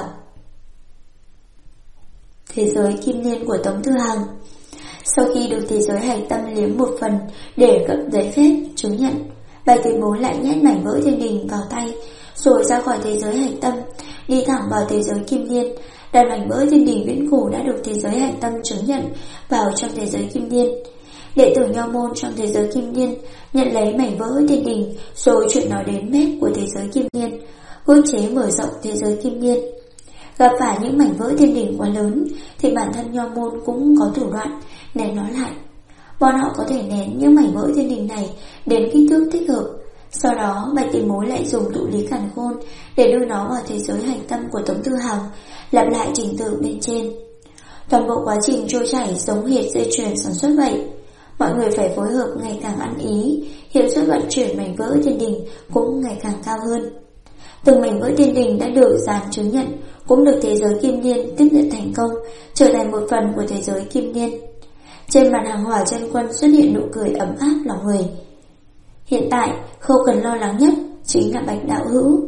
thế giới kim liên của Tống Thư Hàng. Sau khi được thế giới hành tâm liếm một phần để cấp giấy phép chứng nhận, Bạch tiền bối lại nhét mảnh vỡ thiên đình vào tay, rồi ra khỏi thế giới hành tâm, đi thẳng vào thế giới kim liên, đặt mảnh vỡ thiên đình viễn cổ đã được thế giới hành tâm chứng nhận vào trong thế giới kim liên. Đệ tử nho môn trong thế giới kim liên nhận lấy mảnh vỡ thiên đình rồi chuyển nó đến mép của thế giới kim liên, cưỡng chế mở rộng thế giới kim liên. Gặp phải những mảnh vỡ thiên đình quá lớn thì bản thân nho môn cũng có thủ đoạn nén nó lại. Bọn họ có thể nén những mảnh vỡ thiên đình này đến kích thước thích hợp. Sau đó Bạch tiền bối lại dùng tụ lý càn khôn để đưa nó vào thế giới hành tâm của Tống Thư Hàng, lặp lại trình tự bên trên. Toàn bộ quá trình trôi chảy giống hệt dây chuyền sản xuất vậy. Mọi người phải phối hợp ngày càng ăn ý, hiệu suất vận chuyển mảnh vỡ thiên đình cũng ngày càng cao hơn. Từng mảnh vỡ thiên đình đã được dán chứng nhận, cũng được thế giới kim liên tiếp nhận thành công, trở thành một phần của thế giới kim liên. Trên mặt Hàng Hỏa Chân Quân xuất hiện nụ cười ấm áp lòng người. Hiện tại khâu cần lo lắng nhất chính là Bạch đạo hữu.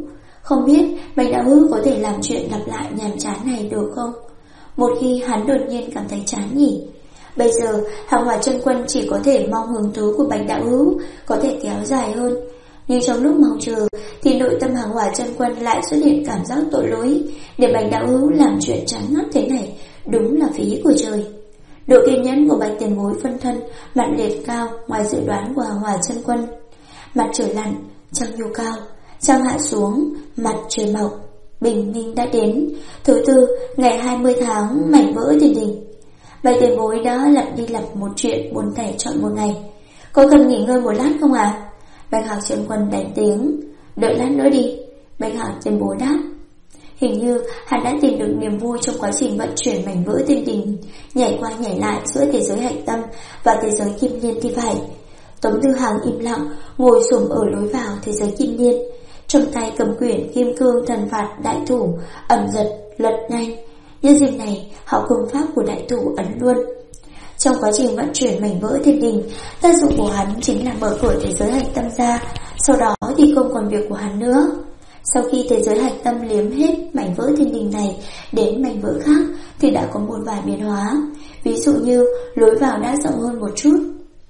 Không biết Bạch đạo hữu có thể làm chuyện lặp lại nhàm chán này được không? Một khi hắn đột nhiên cảm thấy chán nhỉ. Bây giờ Hàng Hỏa Chân Quân chỉ có thể mong hứng thú của Bạch đạo hữu có thể kéo dài hơn. Nhưng trong lúc mong chờ thì nội tâm Hàng Hỏa Chân Quân lại xuất hiện cảm giác tội lỗi. Để Bạch đạo hữu làm chuyện chán ngắt thế này đúng là phí của trời. Độ kiên nhẫn của Bạch tiền bối phân thân mặt liệt cao ngoài dự đoán của Hàng Hỏa Chân Quân. Mặt trời lặn, trăng nhô cao, trăng hạ xuống, mặt trời mọc. Bình minh đã đến. Thứ tư, ngày 20 tháng, mảnh vỡ thiên đình. Bạch tiền bối đã lặp đi lặp một chuyện buồn tẻ chọn một ngày. Có cần nghỉ ngơi một lát không ạ? Bạch Hạc Chân Quân đánh tiếng. Đợi lát nữa đi. Bạch Hạc tiền bối đáp. Hình như hắn đã tìm được niềm vui trong quá trình vận chuyển mảnh vỡ thiên đình, nhảy qua nhảy lại giữa thế giới hạch tâm và thế giới kim liên thì phải. Tống Tư Hằng im lặng ngồi xổm ở lối vào thế giới kim liên, trong tay cầm quyển Kim Cương Thần Phạt Đại Thủ, ẩn giật lật nhanh. Nhân dịp này, học công pháp của đại thủ ấn luôn. Trong quá trình vận chuyển mảnh vỡ thiên đình, tác dụng của hắn chính là mở cửa thế giới hạch tâm ra, sau đó thì không còn việc của hắn nữa. Sau khi thế giới hạch tâm liếm hết mảnh vỡ thiên đình này đến mảnh vỡ khác thì đã có một vài biến hóa. Ví dụ như lối vào đã rộng hơn một chút.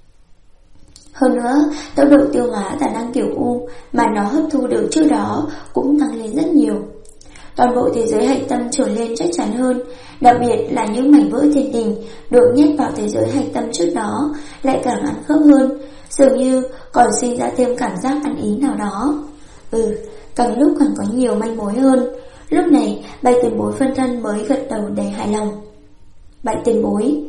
Hơn nữa, tốc độ tiêu hóa khả năng kiểu U mà nó hấp thu được trước đó cũng tăng lên rất nhiều. Toàn bộ thế giới hạch tâm trở lên chắc chắn hơn, đặc biệt là những mảnh vỡ thiên đình được nhét vào thế giới hạch tâm trước đó lại càng ăn khớp hơn, dường như còn sinh ra thêm cảm giác ăn ý nào đó. Càng lúc càng có nhiều manh mối hơn. Lúc này, Bạch tiền bối phân thân mới gật đầu đầy hài lòng. Bạch tiền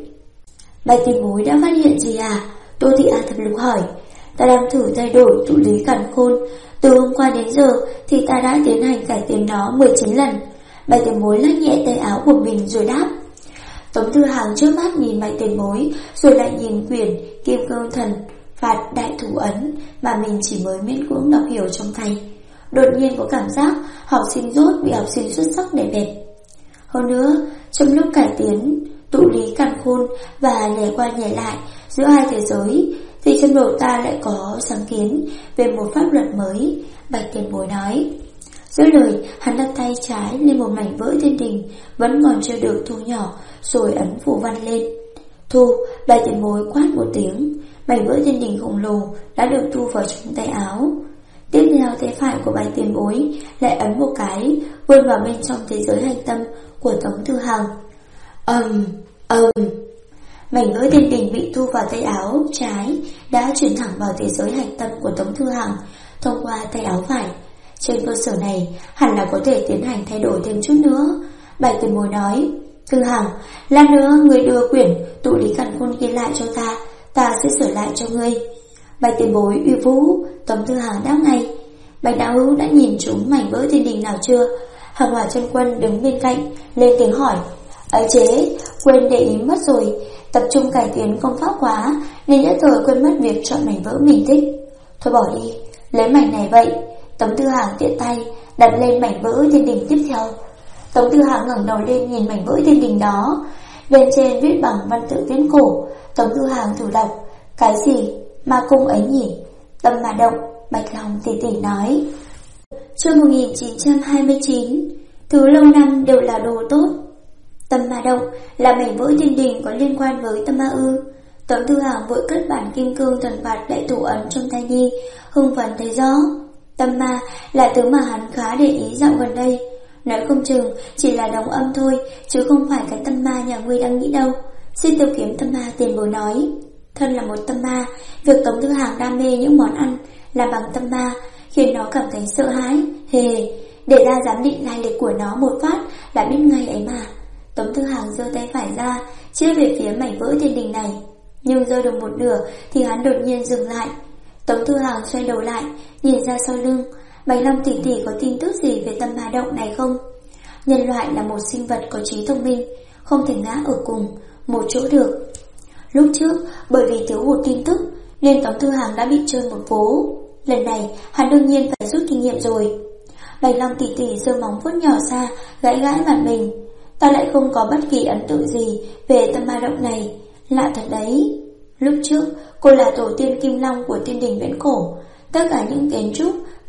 bối đã phát hiện gì à? Tô Thị A Thập Lục hỏi. Ta đang thử thay đổi tụ lý càn khôn. Từ hôm qua đến giờ thì ta đã tiến hành cải tiến nó 19 lần. Bạch tiền bối lắc nhẹ tay áo của mình rồi đáp. Tống Thư Hàng trước mắt nhìn Bạch tiền bối, rồi lại nhìn quyển Kim Cương Thần Phạt Đại Thủ Ấn mà mình chỉ mới miễn cưỡng đọc hiểu trong tay. Đột nhiên có cảm giác học sinh dốt bị học sinh xuất sắc đè bẹp. Hơn nữa, trong lúc cải tiến tụ lý càn khôn và nhảy qua nhảy lại giữa hai thế giới thì trong đầu ta lại có sáng kiến về một pháp luật mới. Bạch tiền bối nói. Giữa lời, hắn đặt tay trái lên một mảnh vỡ thiên đình vẫn còn chưa được thu nhỏ, rồi ấn phù văn lên. Thu. Bạch tiền bối quát một tiếng. Mảnh vỡ thiên đình khổng lồ đã được thu vào trong tay áo. Tiếp theo tay phải của Bạch tiền bối lại ấn một cái, vươn vào bên trong thế giới hạch tâm của Tống Thư Hằng. Mảnh vỡ thiên đình bị thu vào tay áo trái đã chuyển thẳng vào thế giới hạch tâm của Tống Thư Hằng thông qua tay áo phải. Trên cơ sở này hẳn là có thể tiến hành thay đổi thêm chút nữa. Bạch tiền bối nói. Thư Hằng, lát nữa người đưa quyển tụ lý càn khôn kia lại cho ta, ta sẽ sửa lại cho ngươi. Bạch tiền bối uy vũ. Tống Thư Hằng đáp ngay. Bạch đạo hữu đã nhìn trúng mảnh vỡ thiên đình nào chưa? Hàng Hỏa Chân Quân đứng bên cạnh lên tiếng hỏi. Ấy chế, quên để ý mất rồi. Tập trung cải tiến công pháp quá nên nhất thời quên mất việc chọn mảnh vỡ mình thích. Thôi bỏ đi, lấy mảnh này vậy. Tống Thư Hằng tiện tay đặt lên mảnh vỡ thiên đình tiếp theo. Tống Thư Hằng ngẩng đầu lên nhìn mảnh vỡ thiên đình đó. Bên trên viết bằng văn tự viễn cổ. Tống Thư Hằng thử đọc. Cái gì? Ma cung ấy nhỉ? Tâm mà động. Bạch Long tỉ tỉ nói. Chương 1929. Thứ lâu năm đều là đồ tốt. Tâm ma động là mảnh vỡ thiên đình có liên quan với tâm ma ư? Tống Thư Hằng vội cất bản Kim Cương Thần Phạt Đại Thủ Ấn trong tay đi, hưng phấn thấy rõ. Tâm ma là thứ mà hắn khá để ý dạo gần đây. Nói không chừng chỉ là đồng âm thôi, chứ không phải cái tâm ma nhà ngươi đang nghĩ đâu. Xin Tiêu Kiếm tâm ma tiền bối nói. Thân là một tâm ma, việc Tống Thư Hằng đam mê những món ăn là bằng tâm ma khiến nó cảm thấy sợ hãi. Để ra giám định lai lịch của nó một phát là biết ngay ấy mà. Tống Thư Hằng giơ tay phải ra chĩa về phía mảnh vỡ thiên đình này, nhưng giơ được một nửa thì hắn đột nhiên dừng lại. Tống Thư Hằng xoay đầu lại nhìn ra sau lưng. Bạch Long tỷ tỷ có tin tức gì về tâm ma động này không? Nhân loại là một sinh vật có trí thông minh, không thể ngã ở cùng một chỗ được. Lúc trước bởi vì thiếu hụt tin tức nên Tống Thư Hằng đã bị chơi một vố. Lần này hắn đương nhiên phải rút kinh nghiệm rồi. Bạch Long tỷ tỷ giơ móng vuốt nhỏ ra gãi gãi mặt mình. Ta lại không có bất kỳ ấn tượng gì về tâm ma động này. Lạ thật đấy. Lúc trước cô là tổ tiên Kim Long của thiên đình viễn cổ. Tất cả những kiến trúc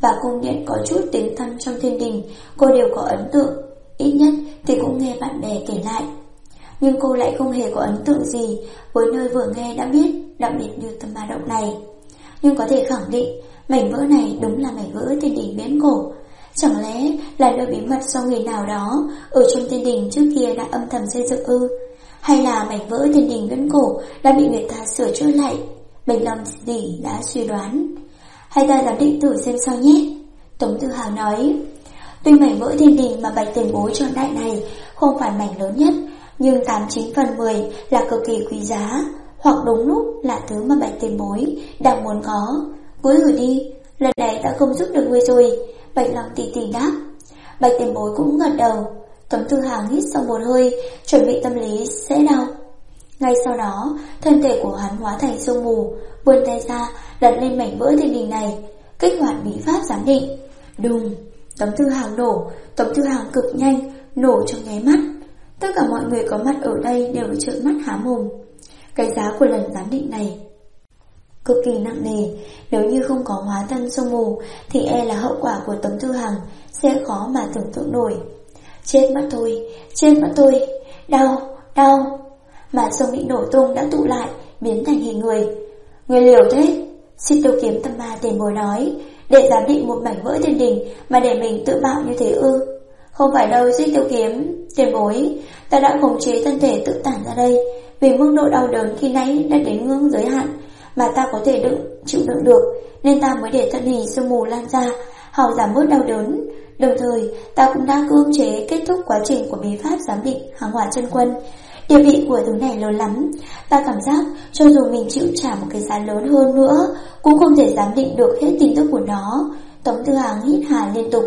và cung điện có chút tiếng tăm trong thiên đình cô đều có ấn tượng, ít nhất thì cũng nghe bạn bè kể lại. Nhưng cô lại không hề có ấn tượng gì với nơi vừa nghe đã biết, đặc biệt như Tâm Ma Động này. Nhưng có thể khẳng định mảnh vỡ này đúng là mảnh vỡ thiên đình viễn cổ. Chẳng lẽ là nơi bí mật do người nào đó ở trong thiên đình trước kia đã âm thầm xây dựng ư? Hay là mảnh vỡ thiên đình viễn cổ đã bị người ta sửa chữa lại? Bạch Long tỷ đã suy đoán. Hay ta giám định thử xem sao nhé. Tống Tư Hào nói. Tuy mảnh vỡ thiên đình mà Bạch tiền bối chọn đại này không phải mảnh lớn nhất, nhưng 89/10 là cực kỳ quý giá, hoặc đúng lúc là thứ mà Bạch tiền bối đang muốn có. Cứ thử đi, lần này ta không giúp được ngươi rồi. Bạch Long tỷ tỷ đáp. Bạch tiền bối cũng gật đầu. Tống Tư Hào hít sâu một hơi, chuẩn bị tâm lý sẽ đau. Ngay sau đó, thân thể của hắn hóa thành sương mù, vươn tay ra đặt lên mảnh vỡ thiên đình này, kích hoạt bí pháp giám định. Đùng, Tống Tư Hào nổ. Tống Tư Hào cực nhanh, nổ trong nháy mắt. Tất cả mọi người có mặt ở đây đều trợn mắt há mồm. Cái giá của lần giám định này cực kỳ nặng nề. Nếu như không có hóa thân sương mù thì e là hậu quả của Tống Tư Hằng sẽ khó mà tưởng tượng nổi. Chết mất thôi, chết mất thôi. Đau, đau. Mà sông bị nổ tung đã tụ lại, biến thành hình người. Người liều thế. Xin Tiêu Kiếm Tâm Ma tiền bối nói, để giám định một mảnh vỡ thiên đình mà để mình tự bạo như thế ư? Không phải đâu Xin Tiêu Kiếm tiền bối, ta đã khống chế thân thể tự tản ra đây. Vì mức độ đau đớn khi nãy đã đến ngưỡng giới hạn mà ta có thể chịu đựng được, nên ta mới để thân hình sương mù lan ra, hòng giảm bớt đau đớn. Đồng thời ta cũng đã cưỡng chế kết thúc quá trình của bí pháp giám định hàng hỏa chân quân. Địa vị của thứ này lớn lắm, ta cảm giác cho dù mình chịu trả một cái giá lớn hơn nữa cũng không thể giám định được hết tin tức của nó. Tống Tư Hằng hít hà liên tục.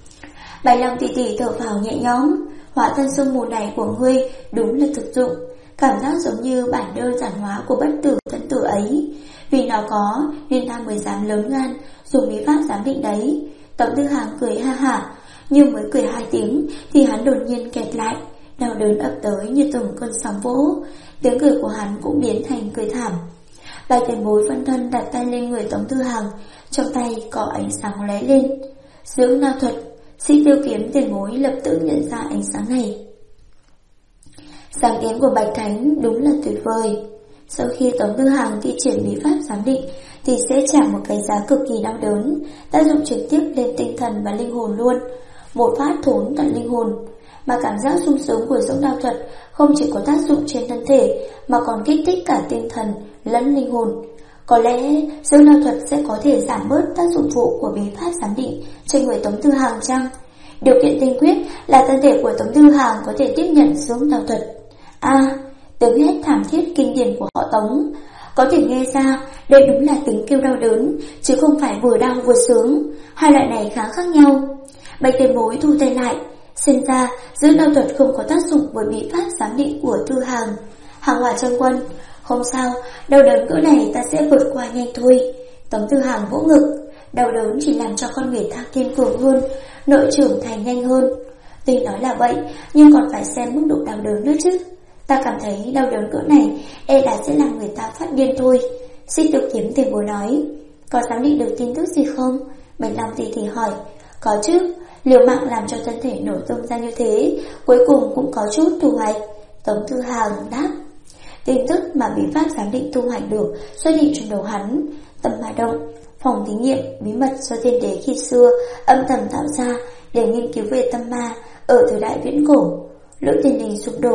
Bạch Long tỷ tỷ thở phào nhẹ nhõm. Hóa thân sương mù này của ngươi đúng là thực dụng. Cảm giác giống như bản đơn giản hóa của bất tử thân tử ấy. Vì nó có nên ta mới dám lớn gan dùng bí pháp giám định đấy. Tống Tư Hằng cười ha hả, nhưng mới cười 2 tiếng thì hắn đột nhiên kẹt lại. Đau đớn ập tới như từng cơn sóng vỗ. Tiếng cười của hắn cũng biến thành cười thảm. Bạch tiền bối phân thân đặt tay lên người Tống Tư Hằng, trong tay có ánh sáng lóe lên. Dưỡng lao thuật. Sĩ Tiêu Kiếm tiền bối lập tức nhận ra ánh sáng này. Sáng kiến của Bạch Thánh đúng là tuyệt vời. Sau khi Tống Tư Hằng thi triển bí pháp giám định thì sẽ trả một cái giá cực kỳ đau đớn, tác dụng trực tiếp lên tinh thần và linh hồn luôn. Một phát thốn tận linh hồn. Mà cảm giác sung sướng của dưỡng đao thuật không chỉ có tác dụng trên thân thể mà còn kích thích cả tinh thần lẫn linh hồn. Có lẽ dưỡng đao thuật sẽ có thể giảm bớt tác dụng phụ của bí pháp giám định trên người Tống Tư Hằng chăng? Điều kiện tiên quyết là thân thể của Tống Tư Hằng có thể tiếp nhận dưỡng đao thuật. Tiếng hét thảm thiết kinh điển của họ Tống. Có thể nghe ra đây đúng là tiếng kêu đau đớn, chứ không phải vừa đau vừa sướng. Hai loại này khá khác nhau. Bạch tiền bối thu tay lại. Xem ra dưỡng đao thuật không có tác dụng với bí pháp giám định của Tư Hằng. Hàng hỏa chân quân, không sao, đau đớn cỡ này ta sẽ vượt qua nhanh thôi. Tống Tư Hằng vỗ ngực. Đau đớn chỉ làm cho con người ta kiên cường hơn, nội trưởng thành nhanh hơn. Tuy nói là vậy, nhưng còn phải xem mức độ đau đớn nữa chứ. Ta cảm thấy đau đớn cỡ này e là sẽ làm người ta phát điên thôi. Xích Tiêu Kiếm tiền bối nói. Có giám định được tin tức gì không? Bạch Long tỷ tỷ hỏi. Có chứ, liều mạng làm cho thân thể nổ tung ra như thế, cuối cùng cũng có chút thu hoạch. Tống Tư Hằng đáp. Tin tức mà bí pháp giám định thu hoạch được xuất hiện trong đầu hắn. Tâm Ma Động, phòng thí nghiệm bí mật do tiên đế khi xưa âm thầm tạo ra để nghiên cứu về tâm ma ở thời đại viễn cổ. Lúc tiên đình sụp đổ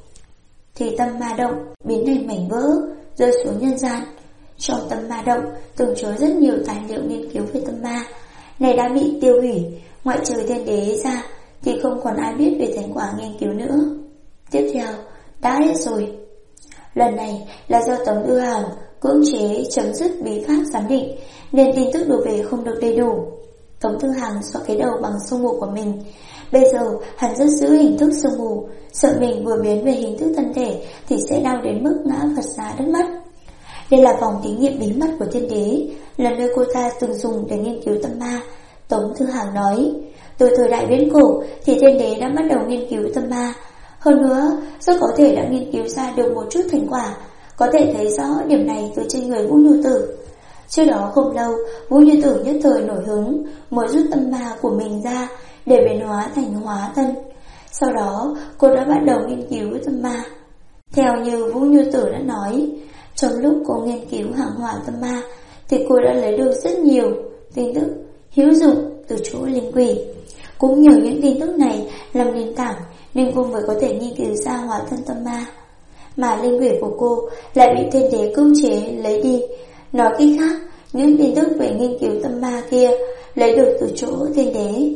thì Tâm Ma Động biến thành mảnh vỡ rơi xuống nhân gian. Trong Tâm Ma Động từng chứa rất nhiều tài liệu nghiên cứu về tâm ma, này đã bị tiêu hủy. Ngoại trừ tiên đế ra thì không còn ai biết về thành quả nghiên cứu nữa. Tiếp theo đã hết rồi. Lần này là do Tống Tư Hằng cưỡng chế chấm dứt bí pháp giám định, nên tin tức đổ về không được đầy đủ. Tống Tư Hằng xoa cái đầu bằng sương mù của mình. Bây giờ hắn rất giữ hình thức sương mù, sợ mình vừa biến về hình thức thân thể thì sẽ đau đến mức ngã vật ra đất mất. Đây là vòng thí nghiệm bí mật của tiên đế, là nơi cô ta từng dùng để nghiên cứu tâm ma. Tống Tư Hằng nói. Từ thời đại viễn cổ thì tiên đế đã bắt đầu nghiên cứu tâm ma. Hơn nữa, rất có thể đã nghiên cứu ra được một chút thành quả. Có thể thấy rõ điểm này từ trên người Vũ Nhu Tử. Trước đó không lâu, Vũ Như Tử nhất thời nổi hứng, muốn rút tâm ma của mình ra để biến hóa thành hóa thân. Sau đó, cô đã bắt đầu nghiên cứu tâm ma. Theo như Vũ Như Tử đã nói, trong lúc cô nghiên cứu hàng hỏa tâm ma, thì cô đã lấy được rất nhiều tin tức hữu dụng từ chỗ linh quỷ. Cũng nhờ những tin tức này làm nền tảng nên cô mới có thể nghiên cứu ra hóa thân tâm ma. Mà linh quỷ của cô lại bị thiên đế cưỡng chế lấy đi. Nói cách khác, những tin tức về nghiên cứu tâm ma kia lấy được từ chỗ thiên đế.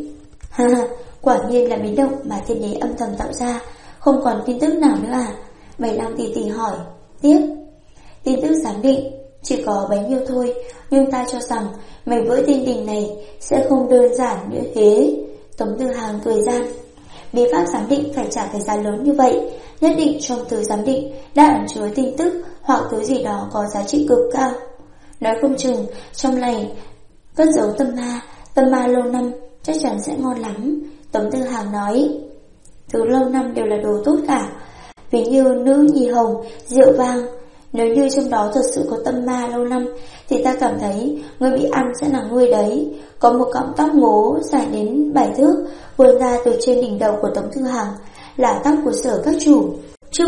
Quả nhiên là biến động mà thiên đế âm thầm tạo ra. Không còn tin tức nào nữa à? Bảy Lăng tỷ tỷ hỏi tiếp. Tin tức giám định chỉ có bấy nhiêu thôi, nhưng ta cho rằng mảnh vỡ tiên đình này sẽ không đơn giản như thế. Tống Tư Hàng cười gian. Bí pháp giám định phải trả cái giá lớn như vậy, nhất định trong thứ giám định đã ẩn chứa tin tức hoặc thứ gì đó có giá trị cực cao. Nói không chừng trong này cất giấu tâm ma lâu năm chắc chắn sẽ ngon lắm. Tống Tư Hàng nói. Thứ lâu năm đều là đồ tốt cả, ví như nữ nhi hồng, rượu vang. Nếu như trong đó thật sự có tâm ma lâu năm thì ta cảm thấy người bị ăn sẽ là người đấy. Có một cọng tóc ngố dài đến 7 thước vươn ra từ trên đỉnh đầu của Tống Tư Hàng, là tóc của Sở Các Chủ. Chương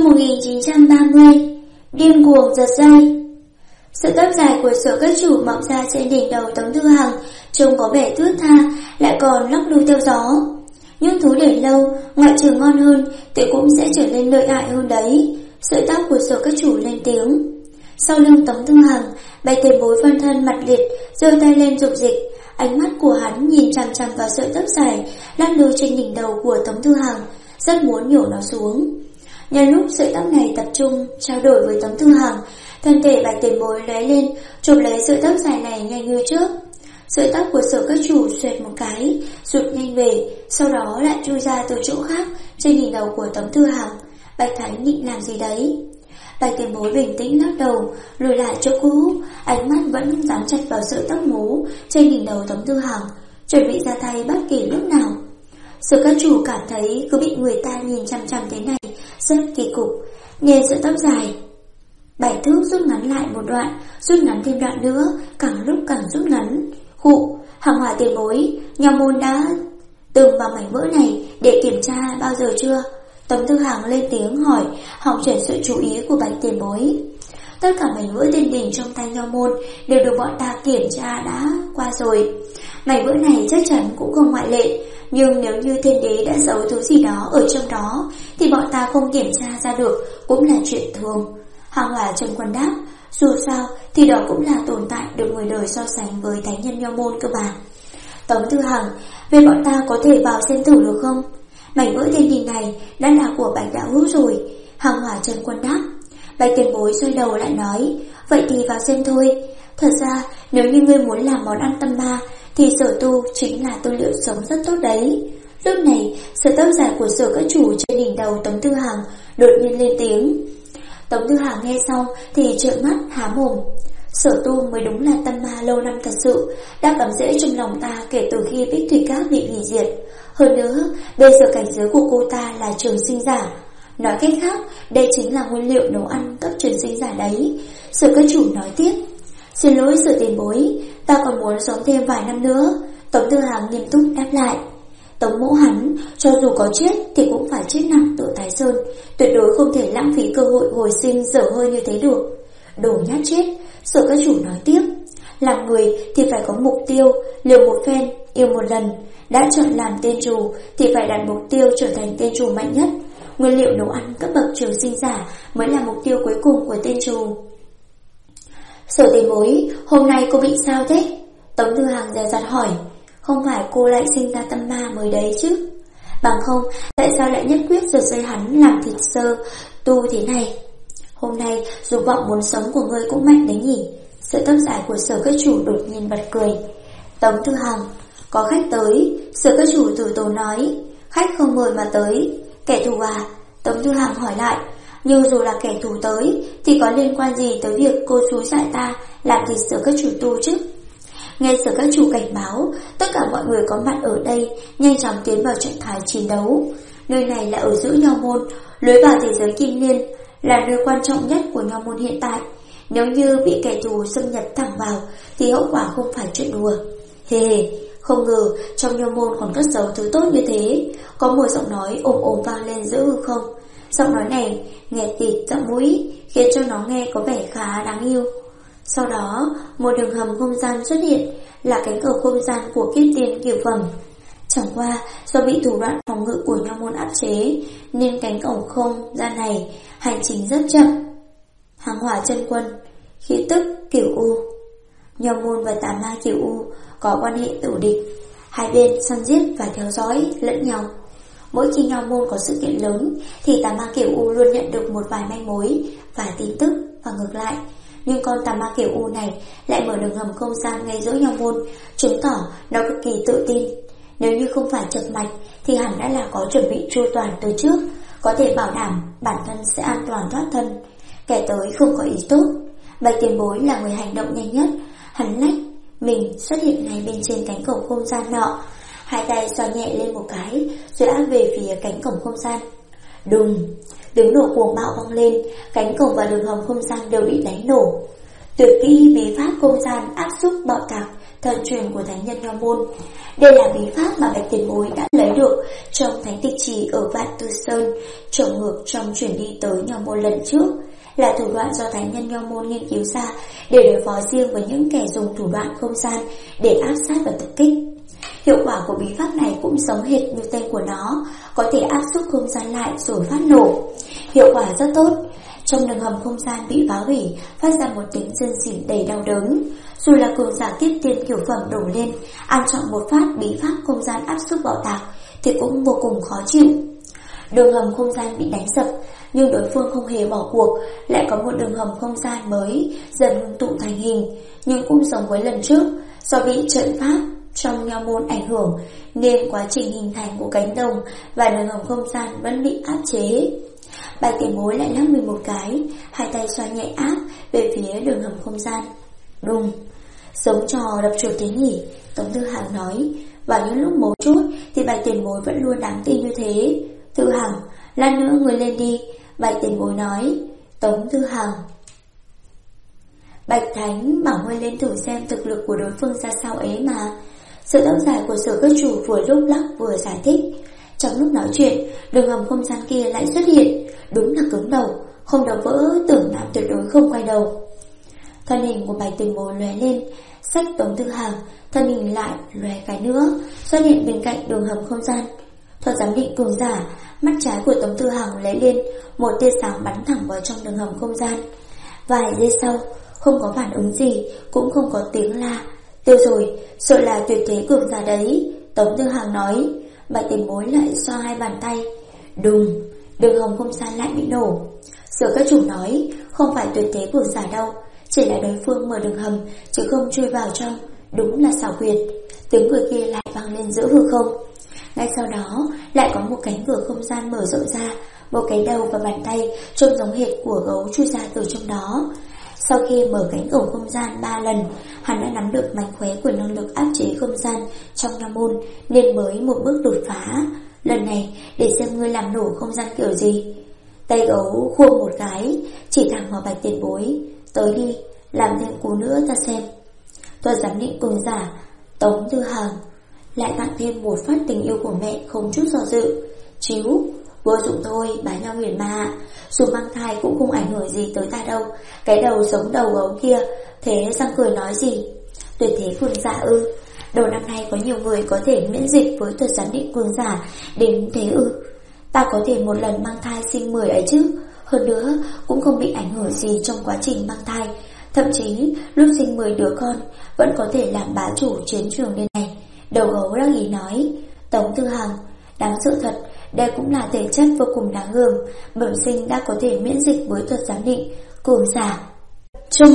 1930 Điên cuồng giật dây. Sợi tóc dài của Sở Các Chủ mọc ra trên đỉnh đầu Tống Tư Hàng, trông có vẻ thướt tha, lại còn lắc lư theo gió. Những thứ để lâu, ngoại trừ ngon hơn thì cũng sẽ trở nên lợi hại hơn đấy. Sợi tóc của Sở Các Chủ lên tiếng. Sau lưng Tống Tư Hàng, Bạch Tiền Bối phân thân mặt liệt, giơ tay lên dục dịch. Ánh mắt của hắn nhìn chằm chằm vào sợi tóc dài lắc lư trên đỉnh đầu của Tống Tư Hàng, rất muốn nhổ nó xuống. Nhân lúc sợi tóc này tập trung trao đổi với Tống Tư Hàng, thân thể Bạch Tiền Bối lóe lên, chụp lấy sợi tóc dài này nhanh như trước. Sợi tóc của Sở Các Chủ xoẹt một cái, rụt nhanh về, sau đó lại chui ra từ chỗ khác trên đỉnh đầu của Tống Tư Hàng. Bạch Thái định làm gì đấy? Bạch Tiền Bối bình tĩnh lắc đầu, lùi lại chỗ cũ, ánh mắt vẫn dán chặt vào sợi tóc ngố trên đỉnh đầu Tống Tư Hàng, chuẩn bị ra tay bất kỳ lúc nào. Sở Các Chủ cảm thấy cứ bị người ta nhìn chăm chăm thế này rất kỳ cục, nhìn sợi tóc dài 7 thước rút ngắn lại một đoạn, rút ngắn thêm đoạn nữa, càng lúc càng rút ngắn. Khụ, Hàng Hỏa Tiền Bối, nhà môn đã từng vào mảnh vỡ này để kiểm tra bao giờ chưa? Tống Tư Hàng lên tiếng hỏi, hòng chuyển sự chú ý của Bạch Tiền Bối. Tất cả mảnh vỡ tiên đình trong tay Nho Môn đều được bọn ta kiểm tra đã qua rồi. Mảnh vỡ này chắc chắn cũng không ngoại lệ, nhưng nếu như thiên đế đã giấu thứ gì đó ở trong đó thì bọn ta không kiểm tra ra được cũng là chuyện thường. Hàng Hỏa Trần Quân đáp, dù sao thì đó cũng là tồn tại được người đời so sánh với thánh nhân Nho Môn cơ bản. Tống Tư Hàng, về bọn ta có thể vào xem thử được không? Mảnh vỡ thiên đình này đã là của Bạch Đạo Hữu rồi. Hàng Hỏa Trần Quân đáp. Bạch Tiền Bối xoay đầu lại nói, vậy thì vào xem thôi. Thật ra nếu như ngươi muốn làm món ăn tâm ma thì Sở Tu chính là tư liệu sống rất tốt đấy. Lúc này sợi tóc dài của Sở Các Chủ trên đỉnh đầu Tống Tư Hàng đột nhiên lên tiếng. Tống Tư Hàng nghe xong thì trợn mắt há mồm. Sở Tu mới đúng là tâm ma lâu năm thật sự, đã cắm rễ trong lòng ta kể từ khi Bích Thủy Các bị hủy diệt. Hơn nữa, bây giờ cảnh giới của cô ta là trường sinh giả. Nói cách khác, đây chính là nguyên liệu nấu ăn cấp trường sinh giả đấy. Sở Các Chủ nói tiếp. Xin lỗi Sở Tiền Bối, ta còn muốn sống thêm vài năm nữa. Tống Tư Hàng nghiêm túc đáp lại. Tống mẫu hắn, cho dù có chết thì cũng phải chết nặng tựa Thái Sơn, tuyệt đối không thể lãng phí cơ hội hồi sinh dở hơi như thế được. Đồ nhát chết, Sở Các Chủ nói tiếp. Làm người thì phải có mục tiêu, liều một phen, yêu một lần. Đã chọn làm tên trù thì phải đặt mục tiêu trở thành tên trù mạnh nhất. Nguyên liệu nấu ăn cấp bậc trường sinh giả mới là mục tiêu cuối cùng của tên trù. Sở Tiền Bối, hôm nay cô bị sao thế? Tống Tư Hàng dè dặt hỏi. Không phải cô lại sinh ra tâm ma mới đấy chứ? Bằng không, tại sao lại nhất quyết giật dây hắn làm thịt Sơ Tu thế này? Hôm nay dục vọng muốn sống của ngươi cũng mạnh đấy nhỉ? Sợi tóc dài của Sở Các Chủ đột nhiên bật cười. Tống Tư Hàng, có khách tới. Sở Các Chủ từ tốn nói. Khách không mời mà tới. Kẻ thù à? Tống Tư Hàng hỏi lại. Nhưng dù là kẻ thù tới thì có liên quan gì tới việc cô xúi dại ta làm thịt Sở Các Chủ Tu chứ? Nghe Sở Các Chủ cảnh báo, tất cả mọi người có mặt ở đây nhanh chóng tiến vào trạng thái chiến đấu. Nơi này là ở giữa Nho Môn, lối vào thế giới Kim Liên, là nơi quan trọng nhất của Nho Môn hiện tại. Nếu như bị kẻ thù xâm nhập thẳng vào thì hậu quả không phải chuyện đùa. Hề hề, không ngờ trong Nho môn còn cất giấu thứ tốt như thế. Có một giọng nói ồm ồm vang lên giữa hư không. Giọng nói này nghe tịt tận mũi, khiến cho nó nghe có vẻ khá đáng yêu. Sau đó một đường hầm không gian xuất hiện, là cánh cửa không gian của kiếp tiên cửu phẩm. Chẳng qua do bị thủ đoạn phòng ngự của Nho môn áp chế, nên cánh cổng không gian này hành trình rất chậm. Hàng hỏa chân quân, khí tức cửu u. Nho môn và tà ma cửu u có quan hệ tử địch, hai bên săn giết và theo dõi lẫn nhau. Mỗi khi Nho môn có sự kiện lớn thì tà ma cửu u luôn nhận được một vài manh mối và tin tức và ngược lại. Nhưng con tà ma cửu u này lại mở đường hầm không gian ngay giữa Nho môn, chứng tỏ nó cực kỳ tự tin. Nếu như không phải chập mạch thì hẳn đã là có chuẩn bị chu toàn từ trước, có thể bảo đảm bản thân sẽ an toàn thoát thân. Kẻ tới không có ý tốt. Bạch tiền bối là người hành động nhanh nhất. Hắn lách mình xuất hiện ngay bên trên cánh cổng không gian nọ, hai tay xoa nhẹ lên một cái rồi áp về phía cánh cổng không gian. Đùng, tiếng nổ cuồng bạo vang lên, cánh cổng và đường hầm không gian đều bị đánh nổ. Tuyệt kỹ bí pháp không gian áp xúc bạo tạc thần truyền của thánh nhân Nho môn. Đây là bí pháp mà Bạch tiền bối đã lấy được trong thánh tịch trì ở Vạn Tư Sơn, trồng ngược trong chuyển đi tới Nho môn lần trước, là thủ đoạn do thánh nhân Nho môn nghiên cứu ra để đối phó riêng với những kẻ dùng thủ đoạn không gian để áp sát và tập kích. Hiệu quả của bí pháp này cũng giống hệt như tên của nó, có thể áp xúc không gian lại rồi phát nổ. Hiệu quả rất tốt. Trong đường hầm không gian bị phá hủy, phát ra một tiếng rên rỉ đầy đau đớn. Dù là cường giả kiếp tiên kiểu phẩm đổ lên, ăn trọn một phát bí pháp không gian áp xúc bạo tạc thì cũng vô cùng khó chịu. Đường hầm không gian bị đánh sập, nhưng đối phương không hề bỏ cuộc, lại có một đường hầm không gian mới dần ngưng tụ thành hình. Nhưng cũng giống với lần trước, do bị trận pháp trong Nho môn ảnh hưởng nên quá trình hình thành của cánh đồng và đường hầm không gian vẫn bị áp chế. Bạch tiền bối lại lắc mình một cái, hai tay xoa nhẹ áp về phía đường hầm không gian. Đùng, giống trò đập chuột thế nhỉ, Tống Tư Hằng nói. Vào những lúc mấu chốt thì Bạch tiền bối vẫn luôn đáng tin như thế. Tư Hằng, lát nữa người lên đi, Bạch tiền bối nói. Tống Tư Hằng. Bạch Thánh bảo ngươi lên thử xem thực lực của đối phương ra sao ấy mà. Sự tóc dài của Sở Cất Chủ vừa lúc lắc vừa giải thích. Trong lúc nói chuyện, đường hầm không gian kia lại xuất hiện. Đúng là cứng đầu, không đập vỡ, tưởng nam tuyệt đối không quay đầu. Thân hình của Bạch tiền bối lóe lên, xách Tống Tư Hằng, thân hình lại lóe cái nữa, xuất hiện bên cạnh đường hầm không gian. Thuật giám định cường giả, mắt trái của Tống Tư Hằng lóe lên, một tia sáng bắn thẳng vào trong đường hầm không gian. Vài giây sau, không có phản ứng gì, cũng không có tiếng la. Tiêu rồi, sợ là tuyệt thế cường giả đấy, Tống Tư Hằng nói. Bạch tiền bối lại xoa hai bàn tay. Đùng, đường hầm không gian lại bị nổ. Sở Các Chủ nói, không phải tuyệt thế cường giả đâu, chỉ là đối phương mở đường hầm chứ không chui vào trong. Đúng là xảo quyệt. Tiếng cười kia lại vang lên giữa hư không. Ngay sau đó lại có một cánh cửa không gian mở rộng ra, một cái đầu và bàn tay trông giống hệt của gấu chui ra từ trong đó. Sau khi mở cánh cổng không gian 3 lần, hắn đã nắm được mánh khóe của năng lực áp chế không gian trong Nho môn, nên mới một bước đột phá. Lần này để xem ngươi làm nổ không gian kiểu gì. Tay gấu khua một cái, chỉ thẳng vào Bạch tiền bối. Tới đi, làm thêm cú nữa ta xem. Thuật giám định cường giả Tống Tư Hằng lại tặng thêm một phát tình yêu của mẹ không chút do dự. Chíu, vô dụng thôi, bá Nho Huyền mà. Dù mang thai cũng không ảnh hưởng gì tới ta đâu. Cái đầu giống đầu gấu kia. Thế răng cười nói gì? Tuyệt thế cường giả ư? Đầu năm nay có nhiều người có thể miễn dịch với thuật giám định cường giả đến thế ư? Ta có thể một lần mang thai sinh 10 ấy chứ. Hơn nữa cũng không bị ảnh hưởng gì trong quá trình mang thai. Thậm chí lúc sinh 10 đứa con vẫn có thể làm bá chủ chiến trường đây này. Đầu gấu đắc ý nói. Tống Tư Hằng, đáng sợ thật. Đây cũng là thể chất vô cùng đáng gờm. Bẩm sinh đã có thể miễn dịch với thuật giám định cường giả. Chương